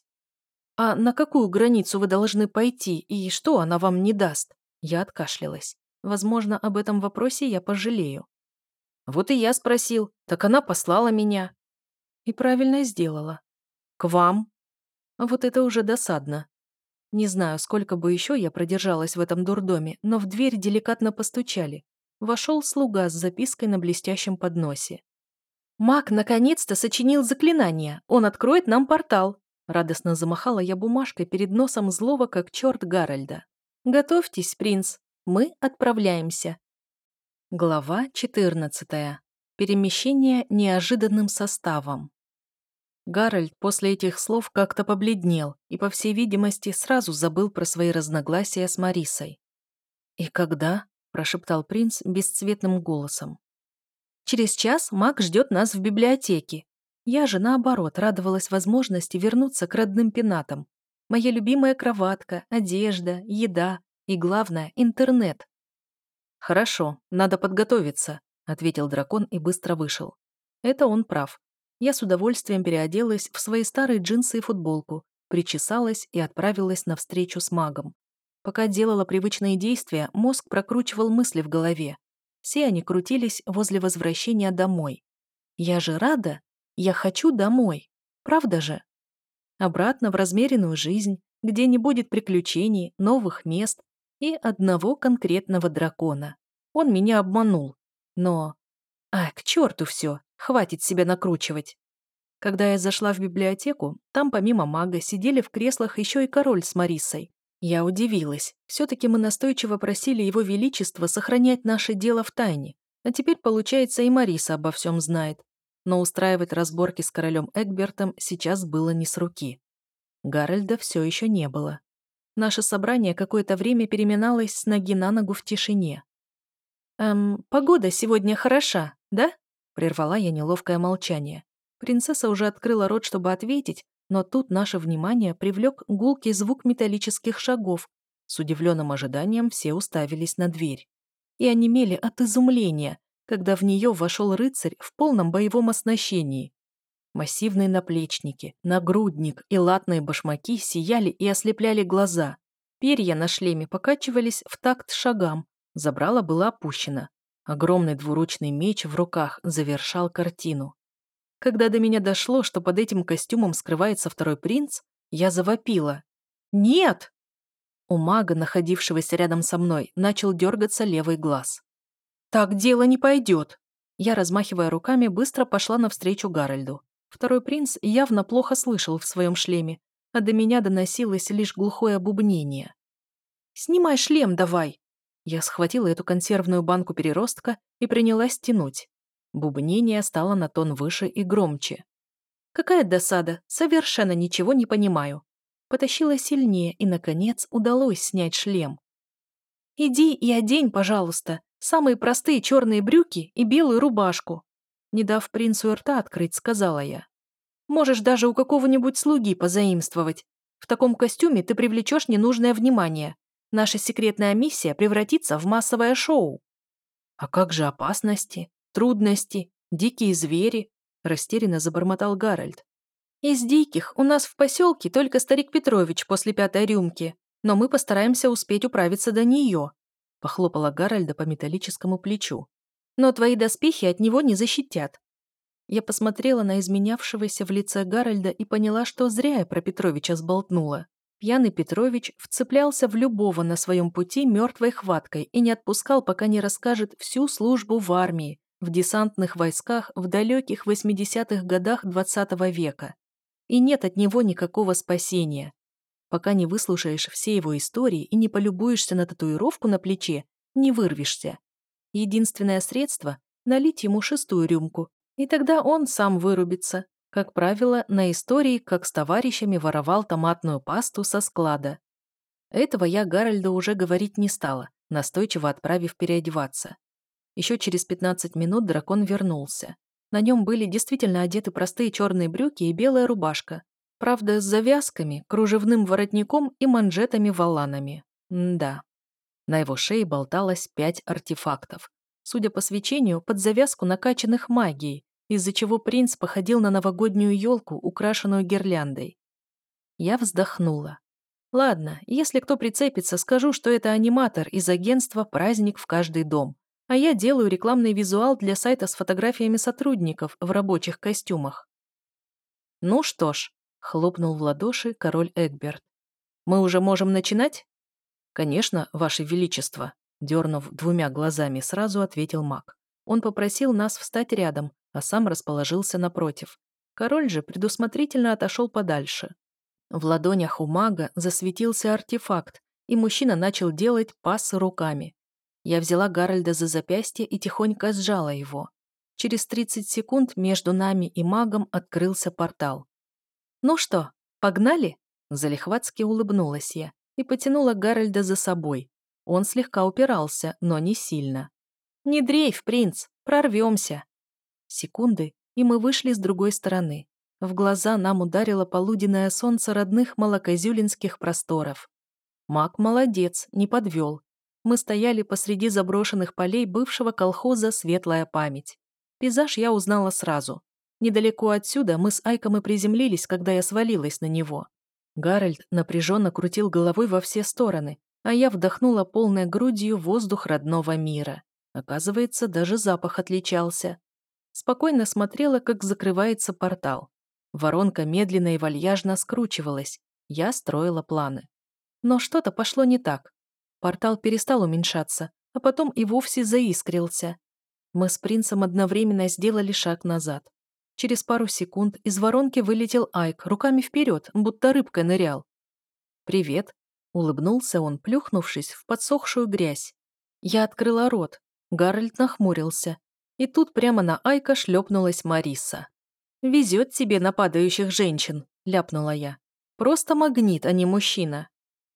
«А на какую границу вы должны пойти и что она вам не даст?» Я откашлялась. Возможно, об этом вопросе я пожалею. «Вот и я спросил, так она послала меня». И правильно сделала. «К вам?» Вот это уже досадно. Не знаю, сколько бы еще я продержалась в этом дурдоме, но в дверь деликатно постучали. Вошел слуга с запиской на блестящем подносе. «Маг наконец-то сочинил заклинание. Он откроет нам портал». Радостно замахала я бумажкой перед носом злого, как черт Гарольда. «Готовьтесь, принц. Мы отправляемся». Глава четырнадцатая. Перемещение неожиданным составом. Гарольд после этих слов как-то побледнел и, по всей видимости, сразу забыл про свои разногласия с Марисой. «И когда?» – прошептал принц бесцветным голосом. «Через час маг ждет нас в библиотеке. Я же, наоборот, радовалась возможности вернуться к родным пенатам. Моя любимая кроватка, одежда, еда и, главное, интернет». «Хорошо, надо подготовиться», – ответил дракон и быстро вышел. Это он прав. Я с удовольствием переоделась в свои старые джинсы и футболку, причесалась и отправилась на встречу с магом. Пока делала привычные действия, мозг прокручивал мысли в голове. Все они крутились возле возвращения домой. Я же рада, я хочу домой. Правда же? Обратно в размеренную жизнь, где не будет приключений, новых мест и одного конкретного дракона. Он меня обманул. Но... А, к черту все. Хватит себя накручивать. Когда я зашла в библиотеку, там помимо мага сидели в креслах еще и король с Марисой. Я удивилась. Все-таки мы настойчиво просили его величество сохранять наше дело в тайне. А теперь, получается, и Мариса обо всем знает. Но устраивать разборки с королем Эгбертом сейчас было не с руки. Гарольда все еще не было. Наше собрание какое-то время переминалось с ноги на ногу в тишине. «Эм, погода сегодня хороша, да?» Прервала я неловкое молчание. Принцесса уже открыла рот, чтобы ответить, но тут наше внимание привлек гулкий звук металлических шагов. С удивленным ожиданием все уставились на дверь. И онемели от изумления, когда в нее вошел рыцарь в полном боевом оснащении. Массивные наплечники, нагрудник и латные башмаки сияли и ослепляли глаза. Перья на шлеме покачивались в такт шагам, забрало было опущено. Огромный двуручный меч в руках завершал картину. Когда до меня дошло, что под этим костюмом скрывается второй принц, я завопила. «Нет!» У мага, находившегося рядом со мной, начал дергаться левый глаз. «Так дело не пойдет!» Я, размахивая руками, быстро пошла навстречу Гарольду. Второй принц явно плохо слышал в своем шлеме, а до меня доносилось лишь глухое бубнение. «Снимай шлем давай!» Я схватила эту консервную банку переростка и принялась тянуть. Бубнение стало на тон выше и громче. Какая досада, совершенно ничего не понимаю. Потащила сильнее и, наконец, удалось снять шлем. «Иди и одень, пожалуйста, самые простые черные брюки и белую рубашку», не дав принцу рта открыть, сказала я. «Можешь даже у какого-нибудь слуги позаимствовать. В таком костюме ты привлечешь ненужное внимание. Наша секретная миссия превратится в массовое шоу». «А как же опасности, трудности, дикие звери?» растерянно забормотал Гарольд. «Из диких у нас в поселке только старик Петрович после пятой рюмки, но мы постараемся успеть управиться до нее», похлопала Гарольда по металлическому плечу. «Но твои доспехи от него не защитят». Я посмотрела на изменявшегося в лице Гарольда и поняла, что зря я про Петровича сболтнула. Пьяный Петрович вцеплялся в любого на своем пути мертвой хваткой и не отпускал, пока не расскажет всю службу в армии, в десантных войсках в далеких восьмидесятых годах двадцатого века. И нет от него никакого спасения. Пока не выслушаешь все его истории и не полюбуешься на татуировку на плече, не вырвешься. Единственное средство – налить ему шестую рюмку, и тогда он сам вырубится. Как правило, на истории, как с товарищами воровал томатную пасту со склада. Этого я Гарольду уже говорить не стала, настойчиво отправив переодеваться. Еще через пятнадцать минут дракон вернулся. На нем были действительно одеты простые черные брюки и белая рубашка. Правда, с завязками, кружевным воротником и манжетами-воланами. М-да. На его шее болталось пять артефактов. Судя по свечению, под завязку накачанных магией, из-за чего принц походил на новогоднюю елку, украшенную гирляндой. Я вздохнула. Ладно, если кто прицепится, скажу, что это аниматор из агентства «Праздник в каждый дом». А я делаю рекламный визуал для сайта с фотографиями сотрудников в рабочих костюмах. «Ну что ж», — хлопнул в ладоши король Эгберт. «Мы уже можем начинать?» «Конечно, ваше величество», — дернув двумя глазами, сразу ответил маг. Он попросил нас встать рядом, а сам расположился напротив. Король же предусмотрительно отошел подальше. В ладонях у мага засветился артефакт, и мужчина начал делать пассы руками. Я взяла Гарольда за запястье и тихонько сжала его. Через тридцать секунд между нами и магом открылся портал. «Ну что, погнали?» Залихватски улыбнулась я и потянула Гарольда за собой. Он слегка упирался, но не сильно. «Не дрейф, принц, прорвемся!» Секунды, и мы вышли с другой стороны. В глаза нам ударило полуденное солнце родных малокозюлинских просторов. Маг молодец, не подвел. Мы стояли посреди заброшенных полей бывшего колхоза «Светлая память». Пейзаж я узнала сразу. Недалеко отсюда мы с Айком и приземлились, когда я свалилась на него. Гарольд напряженно крутил головой во все стороны, а я вдохнула полной грудью воздух родного мира. Оказывается, даже запах отличался. Спокойно смотрела, как закрывается портал. Воронка медленно и вальяжно скручивалась. Я строила планы. Но что-то пошло не так. Портал перестал уменьшаться, а потом и вовсе заискрился. Мы с принцем одновременно сделали шаг назад. Через пару секунд из воронки вылетел Айк, руками вперед, будто рыбкой нырял. «Привет», — улыбнулся он, плюхнувшись в подсохшую грязь. Я открыла рот. Гарольд нахмурился. И тут прямо на Айка шлепнулась Мариса. «Везет тебе на падающих женщин», — ляпнула я. «Просто магнит, а не мужчина».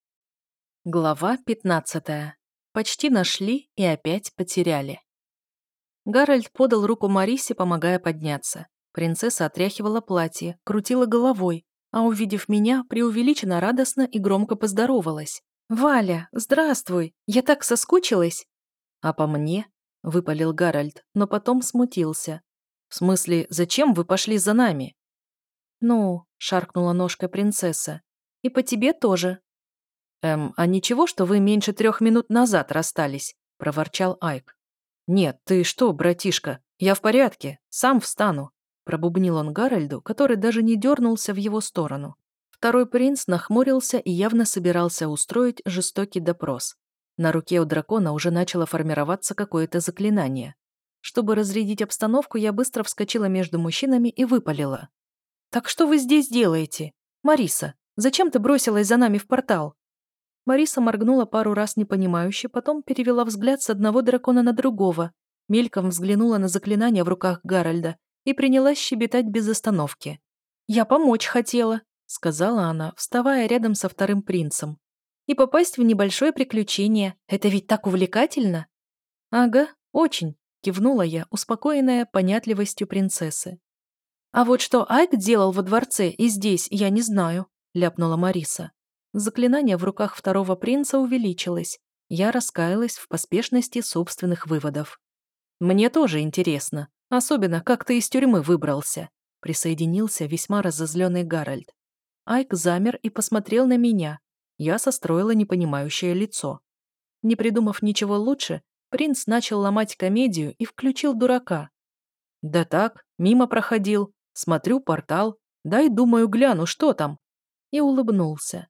Глава пятнадцатая. Почти нашли и опять потеряли. Гарольд подал руку Марисе, помогая подняться. Принцесса отряхивала платье, крутила головой, а, увидев меня, преувеличенно радостно и громко поздоровалась. «Валя, здравствуй! Я так соскучилась!» «А по мне?» — выпалил Гарольд, но потом смутился. «В смысле, зачем вы пошли за нами?» «Ну», — шаркнула ножкой принцесса, — «и по тебе тоже». «Эм, а ничего, что вы меньше трех минут назад расстались?» — проворчал Айк. «Нет, ты что, братишка, я в порядке, сам встану», — пробубнил он Гарольду, который даже не дернулся в его сторону. Второй принц нахмурился и явно собирался устроить жестокий допрос. На руке у дракона уже начало формироваться какое-то заклинание. Чтобы разрядить обстановку, я быстро вскочила между мужчинами и выпалила. «Так что вы здесь делаете? Мариса, зачем ты бросилась за нами в портал?» Мариса моргнула пару раз непонимающе, потом перевела взгляд с одного дракона на другого, мельком взглянула на заклинание в руках Гарольда и принялась щебетать без остановки. «Я помочь хотела», — сказала она, вставая рядом со вторым принцем. «И попасть в небольшое приключение. Это ведь так увлекательно!» «Ага, очень», — кивнула я, успокоенная понятливостью принцессы. «А вот что Айк делал во дворце и здесь, я не знаю», — ляпнула Мариса. Заклинание в руках второго принца увеличилось. Я раскаялась в поспешности собственных выводов. «Мне тоже интересно, особенно, как ты из тюрьмы выбрался», — присоединился весьма разозленный Гарольд. Айк замер и посмотрел на меня. Я состроила непонимающее лицо. Не придумав ничего лучше, принц начал ломать комедию и включил дурака. «Да так, мимо проходил, смотрю портал, дай, думаю, гляну, что там». И улыбнулся.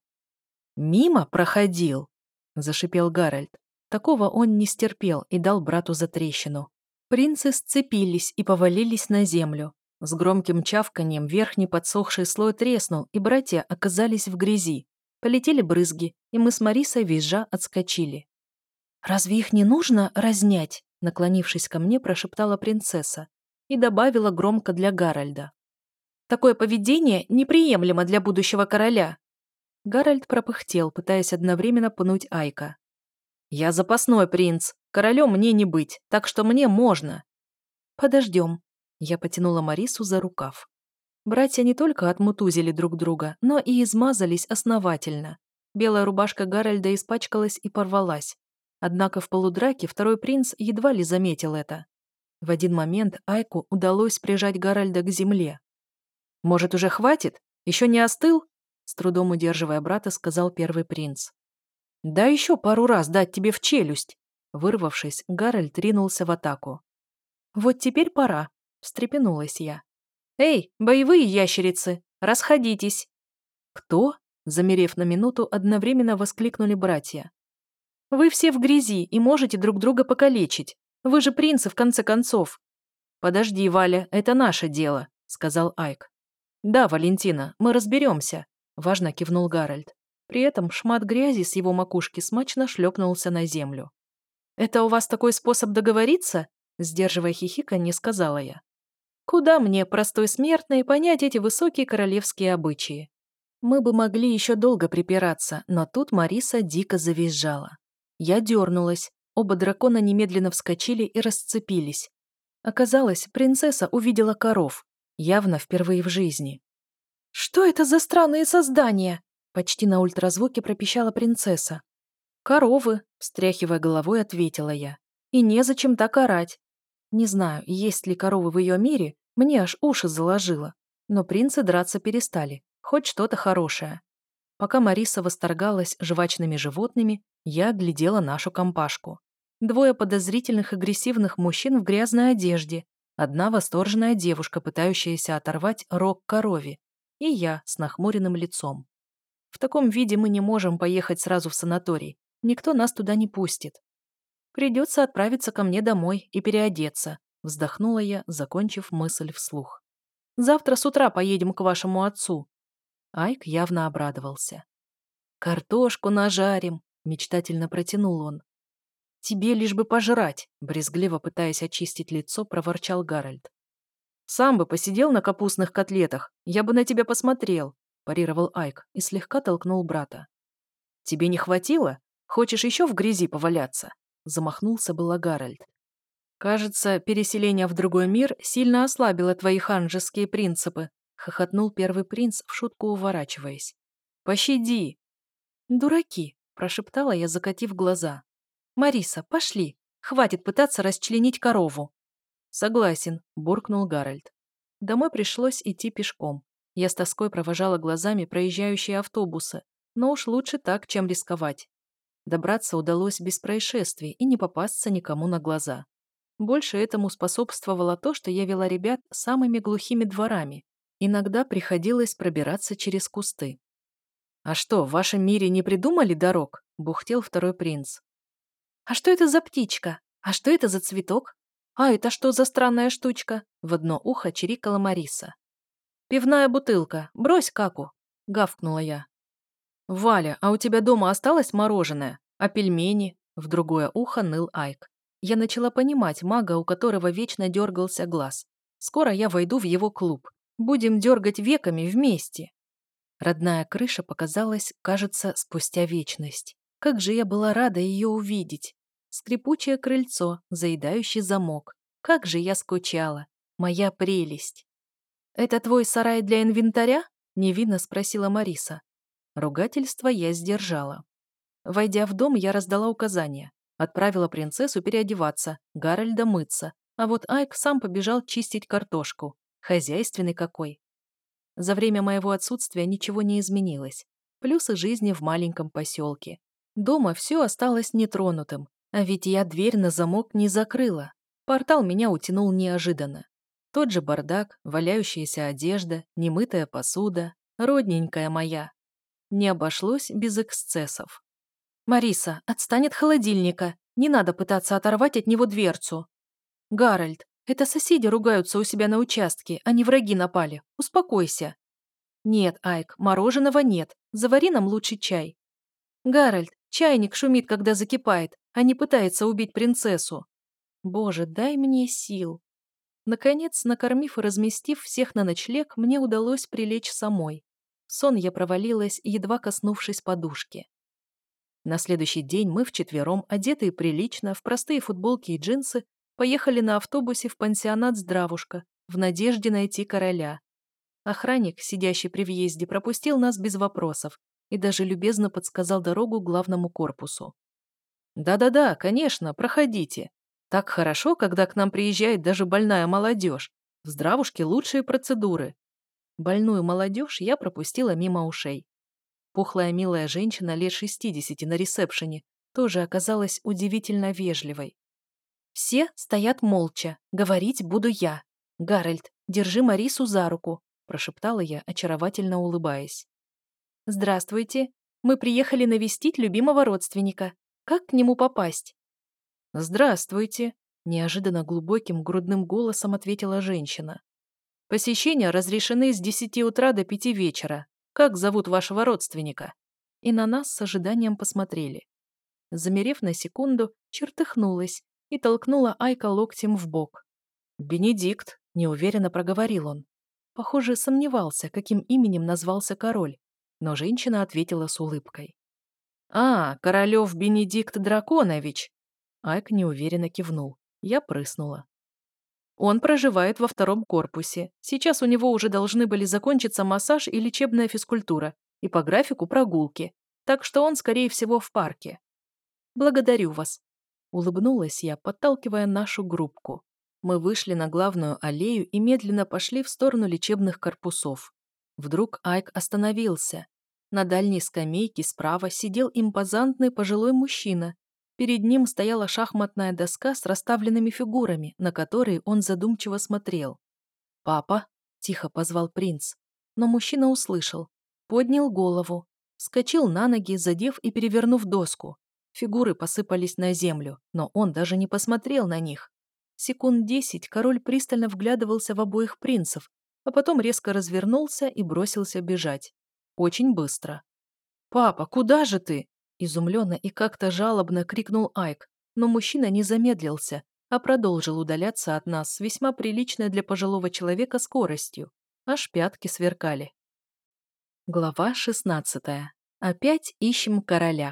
«Мимо проходил?» – зашипел Гарольд. Такого он не стерпел и дал брату затрещину. Принцы сцепились и повалились на землю. С громким чавканьем верхний подсохший слой треснул, и братья оказались в грязи. Полетели брызги, и мы с Марисой визжа отскочили. «Разве их не нужно разнять?» – наклонившись ко мне, прошептала принцесса и добавила громко для Гарольда. «Такое поведение неприемлемо для будущего короля». Гарольд пропыхтел, пытаясь одновременно пнуть Айка. «Я запасной принц, королем мне не быть, так что мне можно». «Подождем». Я потянула Марису за рукав. Братья не только отмутузили друг друга, но и измазались основательно. Белая рубашка Гарольда испачкалась и порвалась. Однако в полудраке второй принц едва ли заметил это. В один момент Айку удалось прижать Гарольда к земле. «Может, уже хватит? Еще не остыл?» С трудом удерживая брата, сказал первый принц. «Да еще пару раз дать тебе в челюсть!» Вырвавшись, Гарольд ринулся в атаку. «Вот теперь пора», — встрепенулась я. «Эй, боевые ящерицы, расходитесь!» «Кто?» — замерев на минуту, одновременно воскликнули братья. «Вы все в грязи и можете друг друга покалечить. Вы же принцы, в конце концов!» «Подожди, Валя, это наше дело», — сказал Айк. «Да, Валентина, мы разберемся», — важно кивнул Гарольд. При этом шмат грязи с его макушки смачно шлепнулся на землю. «Это у вас такой способ договориться?» — сдерживая хихиканье, сказала я. «Куда мне, простой смертной, понять эти высокие королевские обычаи?» Мы бы могли еще долго припираться, но тут Мариса дико завизжала. Я дернулась, оба дракона немедленно вскочили и расцепились. Оказалось, принцесса увидела коров, явно впервые в жизни. «Что это за странные создания?» Почти на ультразвуке пропищала принцесса. «Коровы», — встряхивая головой, ответила я. «И незачем так орать. Не знаю, есть ли коровы в ее мире, мне аж уши заложило. Но принцы драться перестали, хоть что-то хорошее». Пока Мариса восторгалась жвачными животными, я глядела нашу компашку. Двое подозрительных агрессивных мужчин в грязной одежде, одна восторженная девушка, пытающаяся оторвать рог корове, и я с нахмуренным лицом. В таком виде мы не можем поехать сразу в санаторий, никто нас туда не пустит. «Придется отправиться ко мне домой и переодеться», вздохнула я, закончив мысль вслух. «Завтра с утра поедем к вашему отцу». Айк явно обрадовался. «Картошку нажарим», — мечтательно протянул он. «Тебе лишь бы пожрать», — брезгливо пытаясь очистить лицо, проворчал Гарольд. «Сам бы посидел на капустных котлетах, я бы на тебя посмотрел», — парировал Айк и слегка толкнул брата. «Тебе не хватило? Хочешь еще в грязи поваляться?» — замахнулся было Гарольд. «Кажется, переселение в другой мир сильно ослабило твои ханжеские принципы», — хохотнул первый принц, в шутку уворачиваясь. «Пощади!» «Дураки!» – прошептала я, закатив глаза. «Мариса, пошли! Хватит пытаться расчленить корову!» «Согласен», – буркнул Гарольд. Домой пришлось идти пешком. Я с тоской провожала глазами проезжающие автобусы, но уж лучше так, чем рисковать. Добраться удалось без происшествий и не попасться никому на глаза. Больше этому способствовало то, что я вела ребят самыми глухими дворами. Иногда приходилось пробираться через кусты. «А что, в вашем мире не придумали дорог?» – бухтел второй принц. «А что это за птичка? А что это за цветок? А это что за странная штучка?» – в одно ухо чирикала Мариса. «Пивная бутылка. Брось каку!» – гавкнула я. «Валя, а у тебя дома осталось мороженое? А пельмени?» – в другое ухо ныл Айк. Я начала понимать мага, у которого вечно дергался глаз. Скоро я войду в его клуб. Будем дергать веками вместе. Родная крыша показалась, кажется, спустя вечность. Как же я была рада ее увидеть. Скрипучее крыльцо, заедающий замок. Как же я скучала. Моя прелесть. «Это твой сарай для инвентаря?» — невинно спросила Мариса. Ругательство я сдержала. Войдя в дом, я раздала указания. Отправила принцессу переодеваться, Гарольда мыться, а вот Айк сам побежал чистить картошку. Хозяйственный какой. За время моего отсутствия ничего не изменилось. Плюсы жизни в маленьком поселке. Дома все осталось нетронутым, а ведь я дверь на замок не закрыла. Портал меня утянул неожиданно. Тот же бардак, валяющаяся одежда, немытая посуда, родненькая моя. Не обошлось без эксцессов. «Мариса, отстань от холодильника. Не надо пытаться оторвать от него дверцу». «Гарольд, это соседи ругаются у себя на участке, а не враги напали. Успокойся». «Нет, Айк, мороженого нет. Завари нам лучше чай». «Гарольд, чайник шумит, когда закипает, а не пытается убить принцессу». «Боже, дай мне сил». Наконец, накормив и разместив всех на ночлег, мне удалось прилечь самой. В сон я провалилась, едва коснувшись подушки. На следующий день мы вчетвером, одетые прилично, в простые футболки и джинсы, поехали на автобусе в пансионат «Здравушка» в надежде найти короля. Охранник, сидящий при въезде, пропустил нас без вопросов и даже любезно подсказал дорогу к главному корпусу. «Да-да-да, конечно, проходите. Так хорошо, когда к нам приезжает даже больная молодежь. В «Здравушке» лучшие процедуры». Больную молодежь я пропустила мимо ушей. Пухлая милая женщина лет шестидесяти на ресепшене тоже оказалась удивительно вежливой. «Все стоят молча. Говорить буду я. Гарольд, держи Марису за руку», прошептала я, очаровательно улыбаясь. «Здравствуйте. Мы приехали навестить любимого родственника. Как к нему попасть?» «Здравствуйте», – неожиданно глубоким грудным голосом ответила женщина. «Посещения разрешены с десяти утра до пяти вечера. Как зовут вашего родственника?» И на нас с ожиданием посмотрели. Замерев на секунду, чертыхнулась и толкнула Айка локтем в бок. «Бенедикт», – неуверенно проговорил он. Похоже, сомневался, каким именем назвался король, но женщина ответила с улыбкой. «А, Королев Бенедикт Драконович!» Айк неуверенно кивнул. Я прыснула. «Он проживает во втором корпусе. Сейчас у него уже должны были закончиться массаж и лечебная физкультура, и по графику прогулки, так что он, скорее всего, в парке». «Благодарю вас», — улыбнулась я, подталкивая нашу группку. Мы вышли на главную аллею и медленно пошли в сторону лечебных корпусов. Вдруг Айк остановился. На дальней скамейке справа сидел импозантный пожилой мужчина. Перед ним стояла шахматная доска с расставленными фигурами, на которые он задумчиво смотрел. «Папа?» – тихо позвал принц. Но мужчина услышал. Поднял голову. Вскочил на ноги, задев и перевернув доску. Фигуры посыпались на землю, но он даже не посмотрел на них. Секунд десять король пристально вглядывался в обоих принцев, а потом резко развернулся и бросился бежать. Очень быстро. «Папа, куда же ты?» Изумленно и как-то жалобно крикнул Айк, но мужчина не замедлился, а продолжил удаляться от нас с весьма приличной для пожилого человека скоростью. Аж пятки сверкали. Глава шестнадцатая. Опять ищем короля.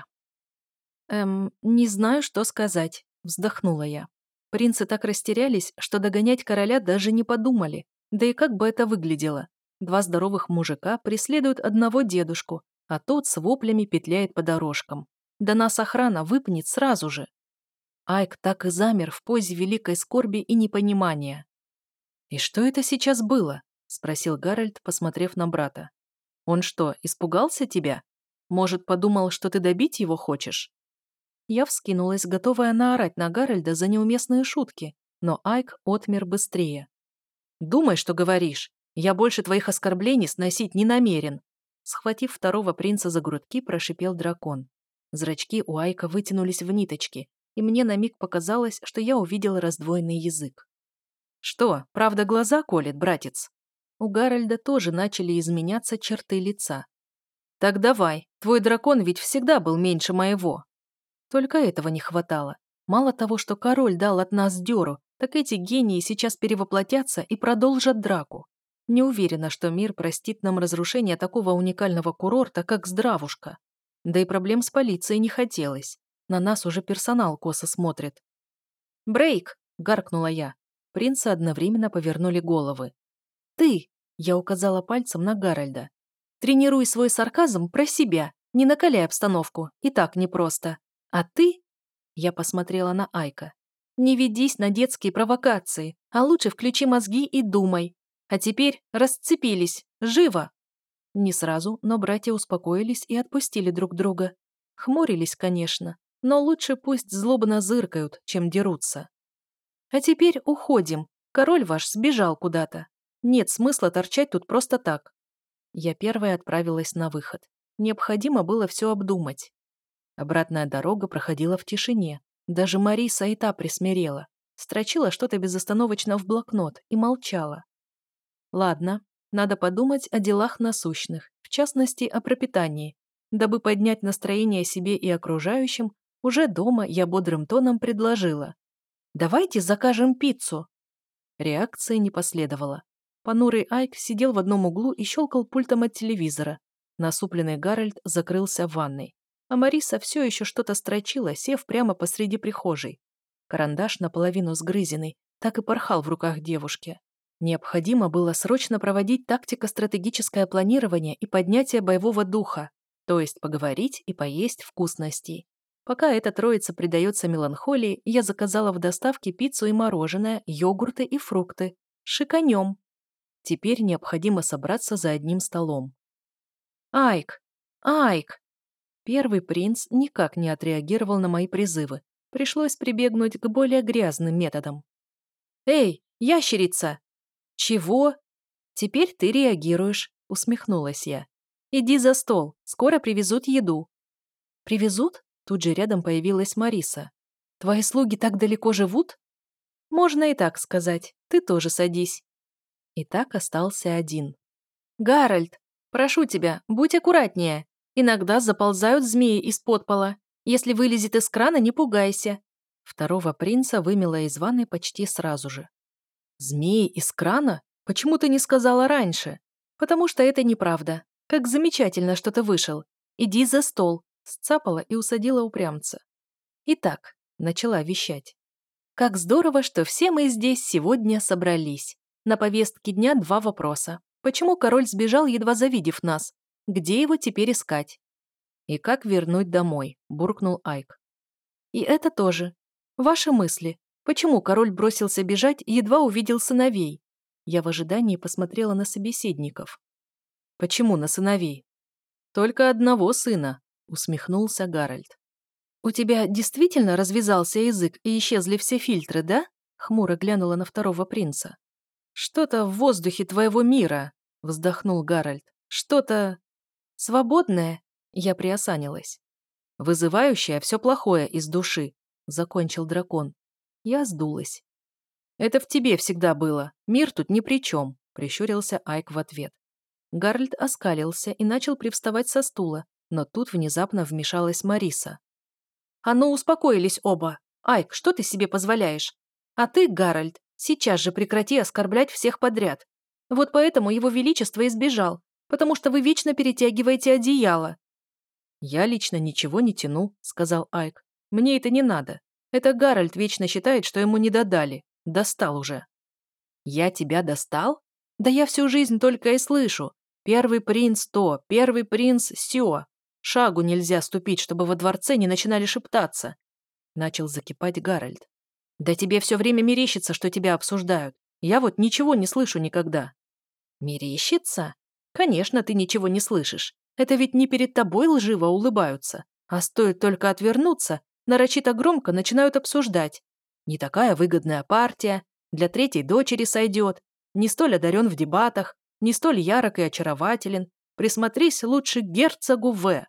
«Эм, не знаю, что сказать», — вздохнула я. Принцы так растерялись, что догонять короля даже не подумали. Да и как бы это выглядело? Два здоровых мужика преследуют одного дедушку, а тот с воплями петляет по дорожкам. Да нас охрана выпнет сразу же. Айк так и замер в позе великой скорби и непонимания. «И что это сейчас было?» — спросил Гарольд, посмотрев на брата. «Он что, испугался тебя? Может, подумал, что ты добить его хочешь?» Я вскинулась, готовая наорать на Гарольда за неуместные шутки, но Айк отмер быстрее. «Думай, что говоришь. Я больше твоих оскорблений сносить не намерен». Схватив второго принца за грудки, прошипел дракон. Зрачки у Айка вытянулись в ниточки, и мне на миг показалось, что я увидела раздвоенный язык. «Что, правда глаза колет, братец?» У Гарольда тоже начали изменяться черты лица. «Так давай, твой дракон ведь всегда был меньше моего». Только этого не хватало. Мало того, что король дал от нас дёру, так эти гении сейчас перевоплотятся и продолжат драку. Не уверена, что мир простит нам разрушение такого уникального курорта, как Здравушка. Да и проблем с полицией не хотелось. На нас уже персонал косо смотрит. «Брейк!» — гаркнула я. Принцы одновременно повернули головы. «Ты!» — я указала пальцем на Гарольда. «Тренируй свой сарказм про себя, не накаляй обстановку, и так непросто. А ты...» — я посмотрела на Айка. «Не ведись на детские провокации, а лучше включи мозги и думай. А теперь расцепились, живо!» Не сразу, но братья успокоились и отпустили друг друга. Хмурились, конечно, но лучше пусть злобно зыркают, чем дерутся. «А теперь уходим. Король ваш сбежал куда-то. Нет смысла торчать тут просто так». Я первая отправилась на выход. Необходимо было все обдумать. Обратная дорога проходила в тишине. Даже Мариса и та присмирела. Строчила что-то безостановочно в блокнот и молчала. Ладно, надо подумать о делах насущных, в частности, о пропитании. Дабы поднять настроение себе и окружающим, уже дома я бодрым тоном предложила. «Давайте закажем пиццу». Реакции не последовало. Понурый Айк сидел в одном углу и щелкал пультом от телевизора. Насупленный Гарольд закрылся в ванной. А Мариса все еще что-то строчила, сев прямо посреди прихожей. Карандаш, наполовину сгрызенный, так и порхал в руках девушки. Необходимо было срочно проводить тактико-стратегическое планирование и поднятие боевого духа, то есть поговорить и поесть вкусностей. Пока эта троица предается меланхолии, я заказала в доставке пиццу и мороженое, йогурты и фрукты. Шиканем. Теперь необходимо собраться за одним столом. «Айк! Айк!» Первый принц никак не отреагировал на мои призывы. Пришлось прибегнуть к более грязным методам. «Эй, ящерица!» «Чего?» «Теперь ты реагируешь», — усмехнулась я. «Иди за стол, скоро привезут еду». «Привезут?» Тут же рядом появилась Мариса. «Твои слуги так далеко живут?» «Можно и так сказать. Ты тоже садись». И так остался один. «Гарольд, прошу тебя, будь аккуратнее. Иногда заползают змеи из-под пола. Если вылезет из крана, не пугайся». Второго принца вымело из ванной почти сразу же. «Змеи из крана? Почему ты не сказала раньше?» «Потому что это неправда. Как замечательно, что ты вышел. Иди за стол», — сцапала и усадила упрямца. «Итак», — начала вещать. «Как здорово, что все мы здесь сегодня собрались. На повестке дня два вопроса. Почему король сбежал, едва завидев нас? Где его теперь искать?» «И как вернуть домой?» — буркнул Айк. «И это тоже. Ваши мысли. Почему король бросился бежать, едва увидел сыновей?» Я в ожидании посмотрела на собеседников. «Почему на сыновей?» «Только одного сына», — усмехнулся Гарольд. «У тебя действительно развязался язык и исчезли все фильтры, да?» — хмуро глянула на второго принца. «Что-то в воздухе твоего мира», — вздохнул Гарольд. «Что-то... свободное?» — я приосанилась. «Вызывающее все плохое из души», — закончил дракон. Я сдулась. «Это в тебе всегда было. Мир тут ни при чем», — прищурился Айк в ответ. Гарольд оскалился и начал привставать со стула, но тут внезапно вмешалась Мариса. «А ну, успокоились оба. Айк, что ты себе позволяешь? А ты, Гарольд, сейчас же прекрати оскорблять всех подряд. Вот поэтому его величество и сбежал, потому что вы вечно перетягиваете одеяло». «Я лично ничего не тяну», — сказал Айк. «Мне это не надо. Это Гарольд вечно считает, что ему не додали. Достал уже». «Я тебя достал? Да я всю жизнь только и слышу. Первый принц то, первый принц сё. Шагу нельзя ступить, чтобы во дворце не начинали шептаться». Начал закипать Гарольд. «Да тебе все время мерещится, что тебя обсуждают. Я вот ничего не слышу никогда». «Мерещится? Конечно, ты ничего не слышишь. Это ведь не перед тобой лживо улыбаются. А стоит только отвернуться, нарочито громко начинают обсуждать. Не такая выгодная партия, для третьей дочери сойдет, не столь одарен в дебатах, не столь ярок и очарователен. Присмотрись лучше к герцогу В.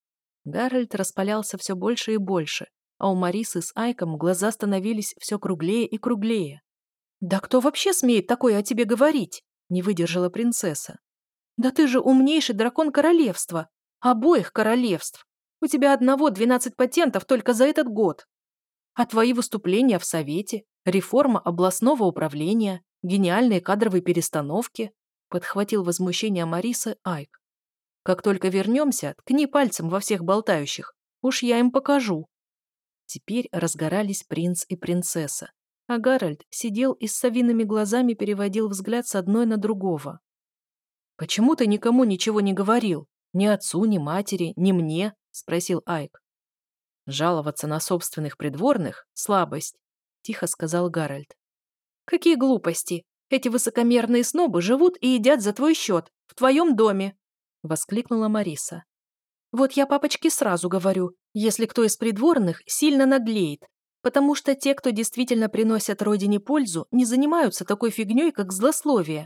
Гарольд распалялся все больше и больше, а у Марисы с Айком глаза становились все круглее и круглее. «Да кто вообще смеет такое о тебе говорить?» — не выдержала принцесса. «Да ты же умнейший дракон королевства, обоих королевств. У тебя одного двенадцать патентов только за этот год. А твои выступления в Совете, реформа областного управления, гениальные кадровые перестановки. подхватил возмущение Марисы Айк. «Как только вернемся, ткни пальцем во всех болтающих. Уж я им покажу». Теперь разгорались принц и принцесса, а Гарольд сидел и с совиными глазами переводил взгляд с одной на другого. «Почему ты никому ничего не говорил? Ни отцу, ни матери, ни мне?» – спросил Айк. «Жаловаться на собственных придворных – слабость», – тихо сказал Гарольд. «Какие глупости! Эти высокомерные снобы живут и едят за твой счет, в твоем доме!» – воскликнула Мариса. «Вот я папочке сразу говорю, если кто из придворных сильно наглеет, потому что те, кто действительно приносят родине пользу, не занимаются такой фигней, как злословие».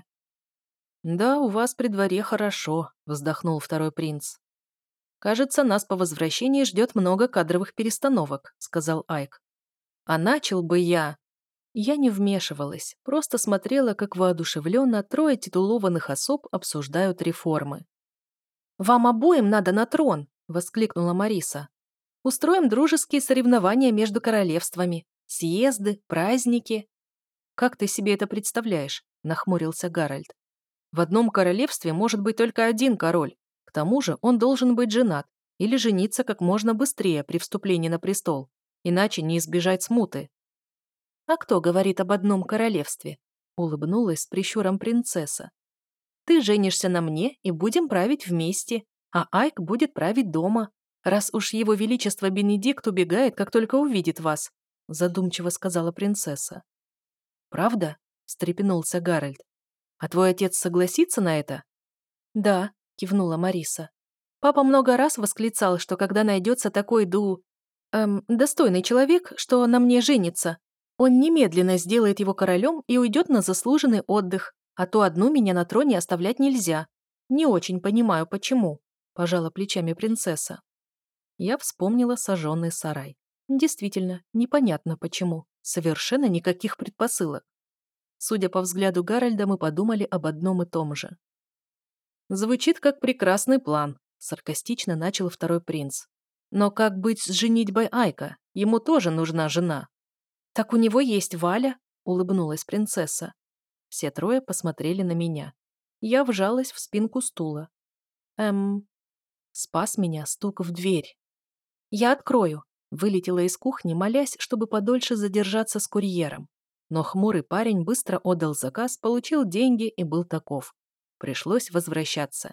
«Да, у вас при дворе хорошо», – вздохнул второй принц. «Кажется, нас по возвращении ждет много кадровых перестановок», – сказал Айк. «А начал бы я...» Я не вмешивалась, просто смотрела, как воодушевленно трое титулованных особ обсуждают реформы. «Вам обоим надо на трон!» – воскликнула Мариса. «Устроим дружеские соревнования между королевствами, съезды, праздники». «Как ты себе это представляешь?» – нахмурился Гарольд. «В одном королевстве может быть только один король. К тому же он должен быть женат или жениться как можно быстрее при вступлении на престол, иначе не избежать смуты». «А кто говорит об одном королевстве?» – улыбнулась с прищуром принцесса. «Ты женишься на мне, и будем править вместе, а Айк будет править дома, раз уж его величество Бенедикт убегает, как только увидит вас», – задумчиво сказала принцесса. «Правда?» – встрепенулся Гарольд. «А твой отец согласится на это?» «Да», – кивнула Мариса. «Папа много раз восклицал, что когда найдется такой ду... Эм, достойный человек, что на мне женится, он немедленно сделает его королем и уйдет на заслуженный отдых, а то одну меня на троне оставлять нельзя. Не очень понимаю, почему», – пожала плечами принцесса. Я вспомнила сожженный сарай. Действительно, непонятно почему. Совершенно никаких предпосылок. Судя по взгляду Гарольда, мы подумали об одном и том же. «Звучит как прекрасный план», – саркастично начал второй принц. «Но как быть с женитьбой Айка? Ему тоже нужна жена». «Так у него есть Валя», – улыбнулась принцесса. Все трое посмотрели на меня. Я вжалась в спинку стула. Эм... Спас меня стук в дверь. «Я открою», – вылетела из кухни, молясь, чтобы подольше задержаться с курьером. Но хмурый парень быстро отдал заказ, получил деньги и был таков. Пришлось возвращаться.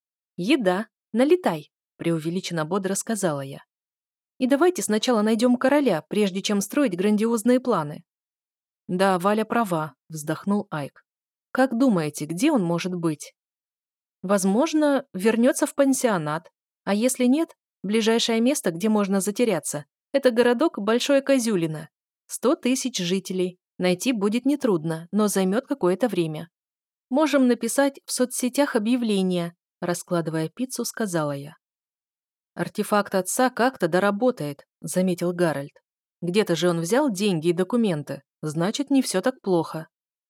«Еда, налетай», – преувеличенно бодро сказала я. «И давайте сначала найдем короля, прежде чем строить грандиозные планы». «Да, Валя права», – вздохнул Айк. «Как думаете, где он может быть?» «Возможно, вернется в пансионат. А если нет, ближайшее место, где можно затеряться, это городок Большое Козюлино. Сто тысяч жителей. Найти будет нетрудно, но займет какое-то время. Можем написать в соцсетях объявление», – раскладывая пиццу, сказала я. «Артефакт отца как-то доработает», – заметил Гарольд. «Где-то же он взял деньги и документы. Значит, не все так плохо».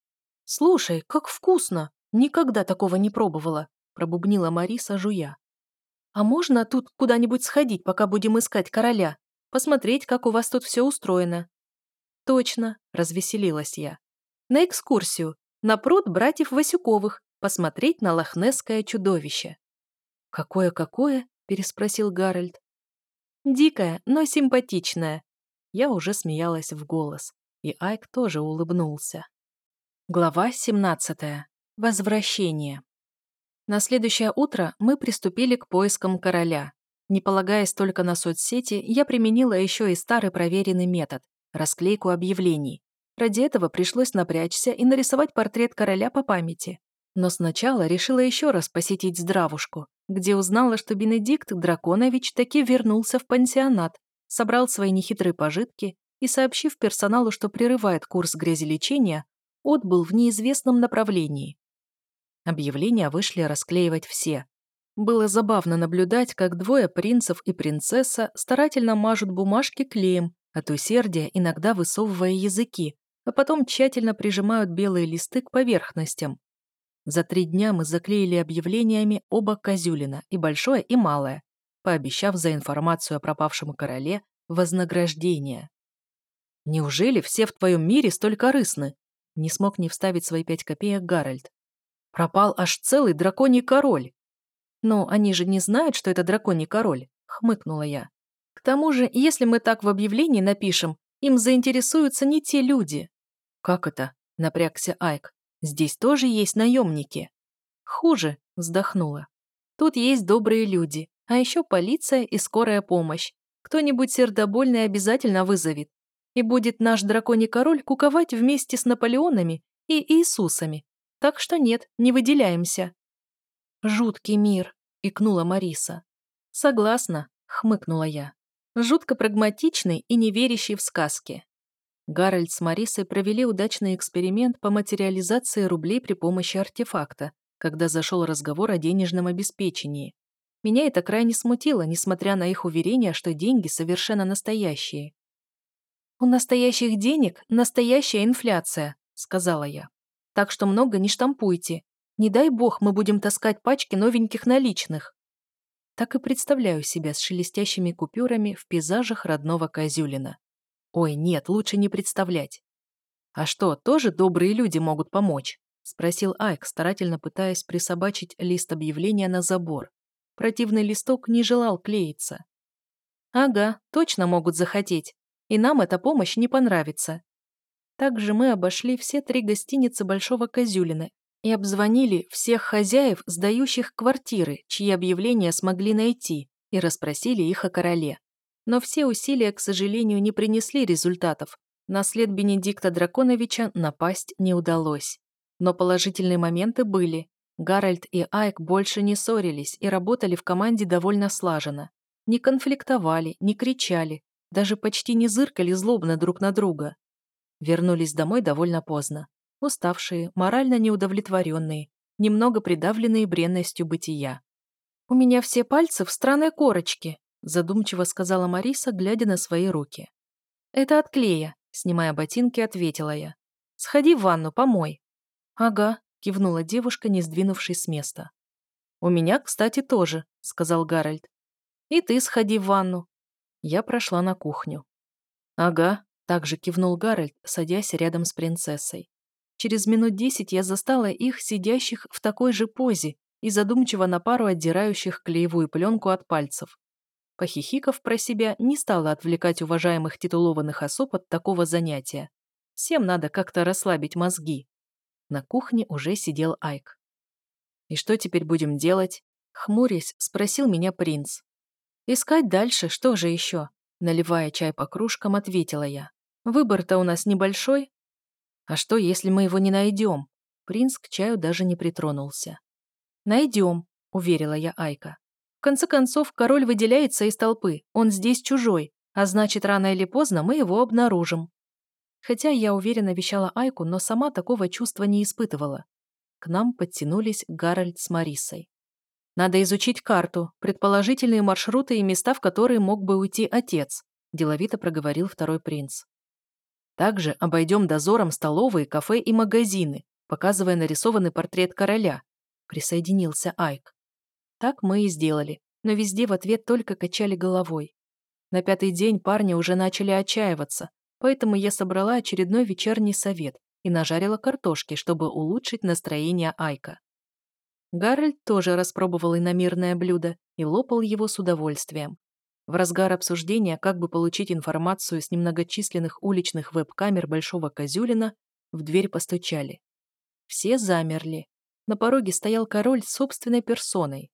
«Слушай, как вкусно! Никогда такого не пробовала», – пробубнила Мариса, жуя. «А можно тут куда-нибудь сходить, пока будем искать короля? Посмотреть, как у вас тут все устроено?» «Точно», – развеселилась я. «На экскурсию, на пруд братьев Васюковых, посмотреть на лохнесское чудовище». «Какое-какое?» – переспросил Гарольд. «Дикое, но симпатичное». Я уже смеялась в голос, и Айк тоже улыбнулся. Глава семнадцатая. Возвращение. На следующее утро мы приступили к поискам короля. Не полагаясь только на соцсети, я применила еще и старый проверенный метод – расклейку объявлений. Ради этого пришлось напрячься и нарисовать портрет короля по памяти. Но сначала решила еще раз посетить здравушку, где узнала, что Бенедикт Драконович таки вернулся в пансионат, собрал свои нехитрые пожитки и, сообщив персоналу, что прерывает курс грязелечения, отбыл в неизвестном направлении. Объявления вышли расклеивать все. Было забавно наблюдать, как двое принцев и принцесса старательно мажут бумажки клеем, от усердия иногда высовывая языки, а потом тщательно прижимают белые листы к поверхностям. За три дня мы заклеили объявлениями оба Козюлина, и большое, и малое, пообещав за информацию о пропавшем короле вознаграждение. «Неужели все в твоем мире столь корыстны?» Не смог не вставить свои пять копеек Гарольд. Пропал аж целый драконий король. «Но они же не знают, что это драконий король», — хмыкнула я. «К тому же, если мы так в объявлении напишем, им заинтересуются не те люди». «Как это?» — напрягся Айк. «Здесь тоже есть наемники». «Хуже», — вздохнула. «Тут есть добрые люди, а еще полиция и скорая помощь. Кто-нибудь сердобольный обязательно вызовет. И будет наш драконий король куковать вместе с Наполеонами и Иисусами. Так что нет, не выделяемся». «Жуткий мир», — икнула Мариса. «Согласна», — хмыкнула я. «Жутко прагматичный и не верящий в сказки». Гарольд с Марисой провели удачный эксперимент по материализации рублей при помощи артефакта, когда зашел разговор о денежном обеспечении. Меня это крайне смутило, несмотря на их уверение, что деньги совершенно настоящие. «У настоящих денег настоящая инфляция», — сказала я. «Так что много не штампуйте. Не дай бог мы будем таскать пачки новеньких наличных». Так и представляю себя с шелестящими купюрами в пейзажах родного Козюлина. Ой, нет, лучше не представлять. «А что, тоже добрые люди могут помочь?» — спросил Айк, старательно пытаясь присобачить лист объявления на забор. Противный листок не желал клеиться. «Ага, точно могут захотеть. И нам эта помощь не понравится». Также мы обошли все три гостиницы Большого Козюлина и обзвонили всех хозяев, сдающих квартиры, чьи объявления смогли найти, и расспросили их о короле. Но все усилия, к сожалению, не принесли результатов. На след Бенедикта Драконовича напасть не удалось. Но положительные моменты были. Гарольд и Айк больше не ссорились и работали в команде довольно слаженно. Не конфликтовали, не кричали, даже почти не зыркали злобно друг на друга. Вернулись домой довольно поздно. Уставшие, морально неудовлетворенные, немного придавленные бренностью бытия. «У меня все пальцы в странной корочке», задумчиво сказала Мариса, глядя на свои руки. «Это от клея», снимая ботинки, ответила я. «Сходи в ванну, помой». «Ага», кивнула девушка, не сдвинувшись с места. «У меня, кстати, тоже», сказал Гарольд. «И ты сходи в ванну». Я прошла на кухню. «Ага», также кивнул Гарольд, садясь рядом с принцессой. Через минут десять я застала их, сидящих в такой же позе и задумчиво на пару отдирающих клеевую пленку от пальцев. Похихикав про себя, не стала отвлекать уважаемых титулованных особ от такого занятия. Всем надо как-то расслабить мозги. На кухне уже сидел Айк. «И что теперь будем делать?» Хмурясь, спросил меня принц. «Искать дальше, что же еще?» Наливая чай по кружкам, ответила я. «Выбор-то у нас небольшой». «А что, если мы его не найдем?» Принц к чаю даже не притронулся. «Найдем», — уверила я Айка. «В конце концов, король выделяется из толпы, он здесь чужой, а значит, рано или поздно мы его обнаружим». Хотя я уверенно вещала Айку, но сама такого чувства не испытывала. К нам подтянулись Гарольд с Марисой. «Надо изучить карту, предположительные маршруты и места, в которые мог бы уйти отец», деловито проговорил второй принц. «Также обойдем дозором столовые, кафе и магазины, показывая нарисованный портрет короля», присоединился Айк. Так мы и сделали, но везде в ответ только качали головой. На пятый день парни уже начали отчаиваться, поэтому я собрала очередной вечерний совет и нажарила картошки, чтобы улучшить настроение Айка. Гарольд тоже распробовал иномирное блюдо и лопал его с удовольствием. В разгар обсуждения, как бы получить информацию с немногочисленных уличных веб-камер Большого Козюлина, в дверь постучали. Все замерли. На пороге стоял король с собственной персоной.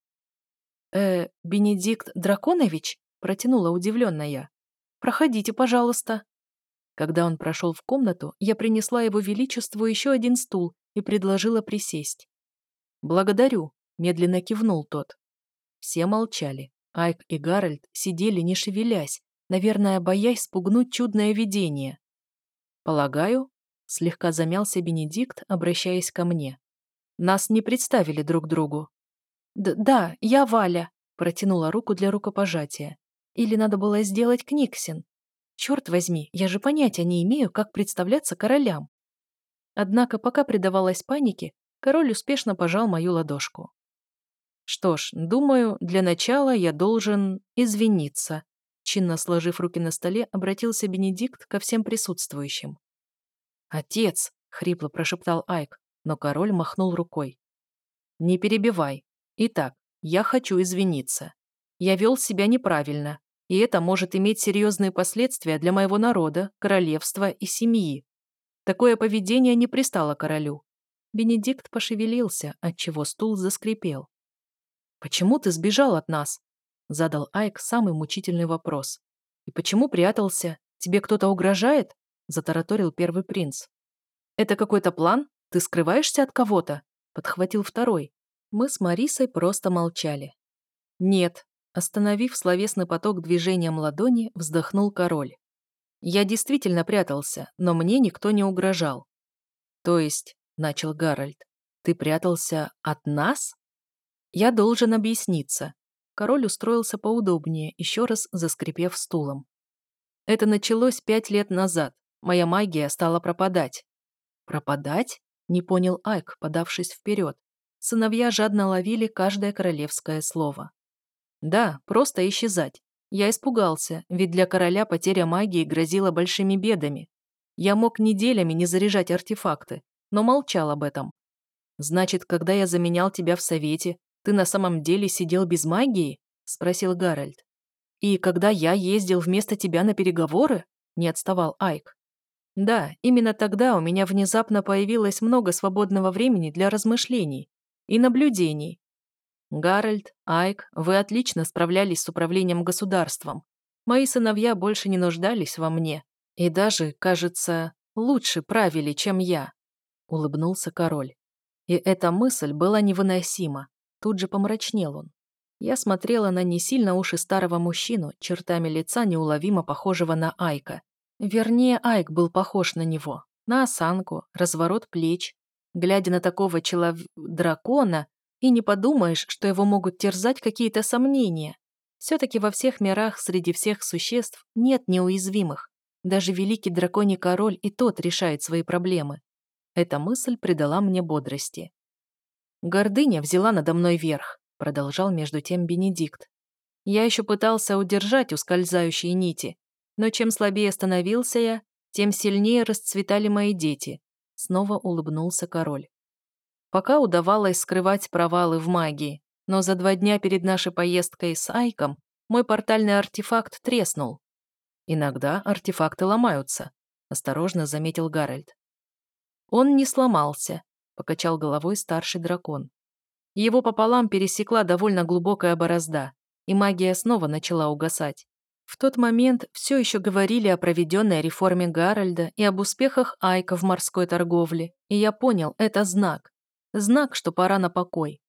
«Э, Бенедикт Драконович?» – протянула удивленно я. «Проходите, пожалуйста». Когда он прошел в комнату, я принесла его величеству еще один стул и предложила присесть. «Благодарю», – медленно кивнул тот. Все молчали. Айк и Гарольд сидели, не шевелясь, наверное, боясь спугнуть чудное видение. «Полагаю», – слегка замялся Бенедикт, обращаясь ко мне. «Нас не представили друг другу». Д «Да, я Валя», – протянула руку для рукопожатия. «Или надо было сделать Книксин? Черт возьми, я же понятия не имею, как представляться королям». Однако, пока предавалась панике, король успешно пожал мою ладошку. «Что ж, думаю, для начала я должен извиниться», чинно сложив руки на столе, обратился Бенедикт ко всем присутствующим. «Отец!» — хрипло прошептал Айк, но король махнул рукой. Не перебивай. Итак, я хочу извиниться. Я вел себя неправильно, и это может иметь серьезные последствия для моего народа, королевства и семьи. Такое поведение не пристало королю. Бенедикт пошевелился, отчего стул заскрипел. «Почему ты сбежал от нас?» — задал Айк самый мучительный вопрос. «И почему прятался? Тебе кто-то угрожает?» — затараторил первый принц. «Это какой-то план? Ты скрываешься от кого-то?» — подхватил второй. Мы с Марисой просто молчали. «Нет», — остановив словесный поток движением ладони, вздохнул король. «Я действительно прятался, но мне никто не угрожал». «То есть», — начал Гарольд, — «ты прятался от нас?» «Я должен объясниться». Король устроился поудобнее, еще раз заскрипев стулом. «Это началось пять лет назад. Моя магия стала пропадать». «Пропадать?» — не понял Айк, подавшись вперед. Сыновья жадно ловили каждое королевское слово. «Да, просто исчезать. Я испугался, ведь для короля потеря магии грозила большими бедами. Я мог неделями не заряжать артефакты, но молчал об этом. Значит, когда я заменял тебя в совете, ты на самом деле сидел без магии?» — спросил Гарольд. «И когда я ездил вместо тебя на переговоры?» — не отставал Айк. «Да, именно тогда у меня внезапно появилось много свободного времени для размышлений и наблюдений. Гарольд, Айк, вы отлично справлялись с управлением государством. Мои сыновья больше не нуждались во мне и даже, кажется, лучше правили, чем я», — улыбнулся король. И эта мысль была невыносима. Тут же помрачнел он. Я смотрела на не сильно уж и старого мужчину, чертами лица неуловимо похожего на Айка. Вернее, Айк был похож на него. На осанку, разворот плеч. Глядя на такого человека-дракона, и не подумаешь, что его могут терзать какие-то сомнения. Все-таки во всех мирах среди всех существ нет неуязвимых. Даже великий драконий король и тот решает свои проблемы. Эта мысль придала мне бодрости. «Гордыня взяла надо мной верх», — продолжал между тем Бенедикт. «Я еще пытался удержать ускользающие нити, но чем слабее становился я, тем сильнее расцветали мои дети», — снова улыбнулся король. Пока удавалось скрывать провалы в магии, но за два дня перед нашей поездкой с Айком мой портальный артефакт треснул. «Иногда артефакты ломаются», — осторожно заметил Гарольд. «Он не сломался», — покачал головой старший дракон. Его пополам пересекла довольно глубокая борозда, и магия снова начала угасать. В тот момент все еще говорили о проведенной реформе Гарольда и об успехах Айка в морской торговле, и я понял, это знак. Знак, что пора на покой.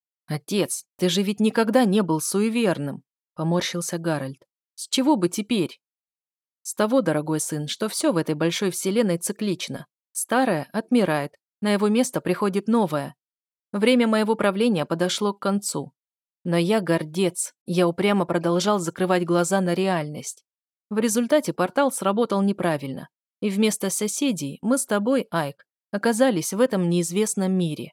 «Отец, ты же ведь никогда не был суеверным», — поморщился Гарольд. «С чего бы теперь?» «С того, дорогой сын, что все в этой большой вселенной циклично. Старое отмирает, на его место приходит новое. Время моего правления подошло к концу. Но я гордец, я упрямо продолжал закрывать глаза на реальность. В результате портал сработал неправильно, и вместо соседей мы с тобой, Айк, оказались в этом неизвестном мире».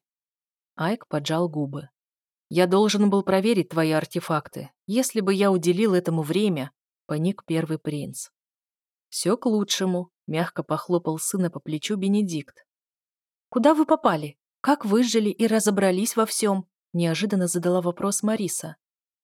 Айк поджал губы. «Я должен был проверить твои артефакты. Если бы я уделил этому время», — поник первый принц. «Все к лучшему», — мягко похлопал сына по плечу Бенедикт. «Куда вы попали? Как выжили и разобрались во всем?» — неожиданно задала вопрос Мариса.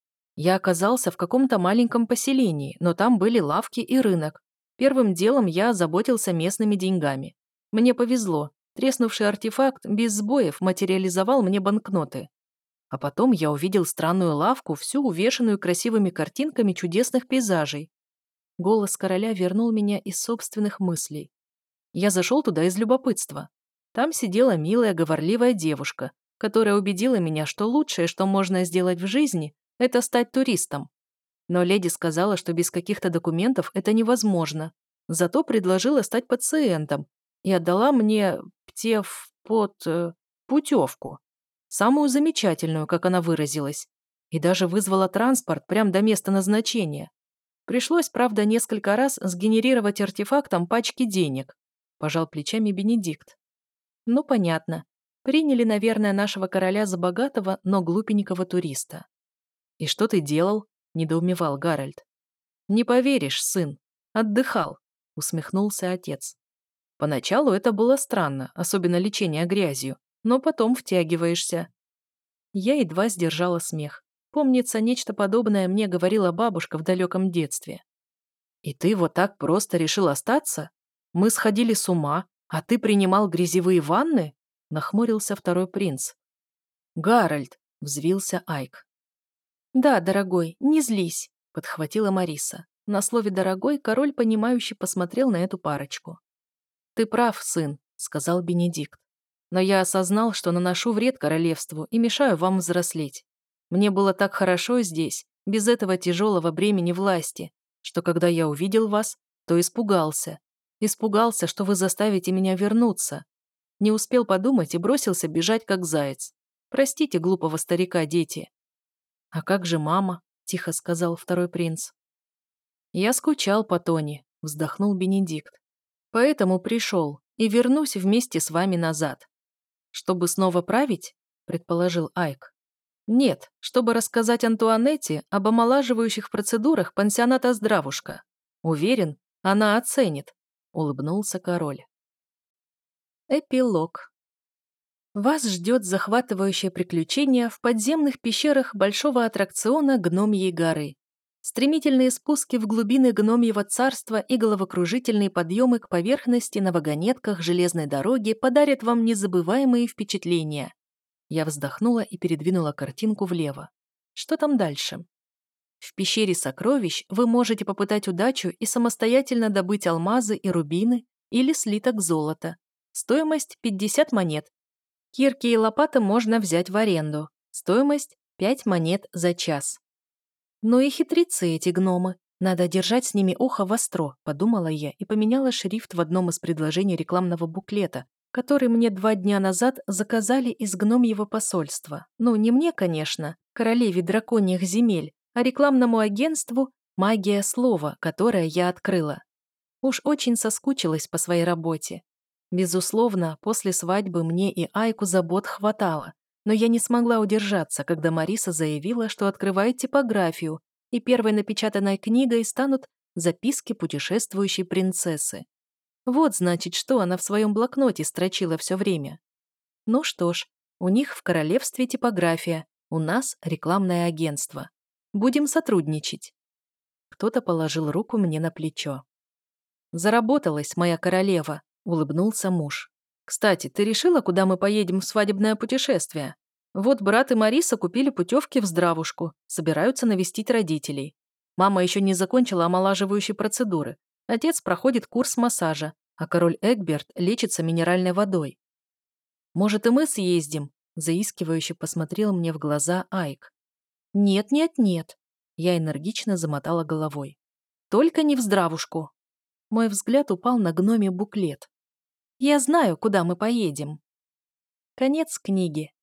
«Я оказался в каком-то маленьком поселении, но там были лавки и рынок. Первым делом я озаботился местными деньгами. Мне повезло. Треснувший артефакт без сбоев материализовал мне банкноты. А потом я увидел странную лавку, всю увешанную красивыми картинками чудесных пейзажей. Голос короля вернул меня из собственных мыслей. Я зашел туда из любопытства. Там сидела милая, говорливая девушка, которая убедила меня, что лучшее, что можно сделать в жизни, это стать туристом. Но леди сказала, что без каких-то документов это невозможно. Зато предложила стать пациентом и отдала мне птев под э, путевку. Самую замечательную, как она выразилась. И даже вызвала транспорт прямо до места назначения. Пришлось, правда, несколько раз сгенерировать артефактом пачки денег. Пожал плечами Бенедикт. Ну, понятно. Приняли, наверное, нашего короля за богатого, но глупенького туриста. «И что ты делал?» – недоумевал Гарольд. «Не поверишь, сын. Отдыхал», – усмехнулся отец. «Поначалу это было странно, особенно лечение грязью, но потом втягиваешься. Я едва сдержала смех. Помнится, нечто подобное мне говорила бабушка в далеком детстве. «И ты вот так просто решил остаться? Мы сходили с ума, а ты принимал грязевые ванны?» Нахмурился второй принц. «Гарольд!» — взвился Айк. «Да, дорогой, не злись», — подхватила Мариса. На слове «дорогой» король, понимающе посмотрел на эту парочку. «Ты прав, сын», — сказал Бенедикт. «Но я осознал, что наношу вред королевству и мешаю вам взрослеть. Мне было так хорошо здесь, без этого тяжелого бремени власти, что когда я увидел вас, то испугался. Испугался, что вы заставите меня вернуться. Не успел подумать и бросился бежать, как заяц. Простите глупого старика, дети». «А как же мама?» – тихо сказал второй принц. «Я скучал по Тони», – вздохнул Бенедикт. «Поэтому пришел и вернусь вместе с вами назад». «Чтобы снова править?» – предположил Айк. «Нет, чтобы рассказать Антуанетте об омолаживающих процедурах пансионата «Здравушка». Уверен, она оценит», – улыбнулся король. Эпилог. Вас ждет захватывающее приключение в подземных пещерах большого аттракциона Гномьей горы. Стремительные спуски в глубины Гномьего царства и головокружительные подъемы к поверхности на вагонетках железной дороги подарят вам незабываемые впечатления. Я вздохнула и передвинула картинку влево. Что там дальше? В пещере сокровищ вы можете попытать удачу и самостоятельно добыть алмазы и рубины или слиток золота. Стоимость пятьдесят монет. Кирки и лопаты можно взять в аренду. Стоимость пять монет за час. Ну и хитрецы эти гномы. Надо держать с ними ухо востро, подумала я и поменяла шрифт в одном из предложений рекламного буклета, который мне два дня назад заказали из гномьего посольства. Ну, не мне, конечно, королеве драконьих земель, а рекламному агентству «Магия слова», которое я открыла. Уж очень соскучилась по своей работе. Безусловно, после свадьбы мне и Айку забот хватало, но я не смогла удержаться, когда Мариса заявила, что открывает типографию, и первой напечатанной книгой станут записки путешествующей принцессы. Вот, значит, что она в своем блокноте строчила все время. Ну что ж, у них в королевстве типография, у нас рекламное агентство. Будем сотрудничать. Кто-то положил руку мне на плечо. «Заработалась, моя королева», — улыбнулся муж. «Кстати, ты решила, куда мы поедем в свадебное путешествие? Вот брат и Мариса купили путевки в Здравушку, собираются навестить родителей. Мама еще не закончила омолаживающие процедуры. Отец проходит курс массажа, а король Эгберт лечится минеральной водой. Может, и мы съездим?» — заискивающе посмотрел мне в глаза Айк. «Нет, нет, нет», — я энергично замотала головой. «Только не в Здравушку». Мой взгляд упал на гномий буклет. «Я знаю, куда мы поедем». Конец книги.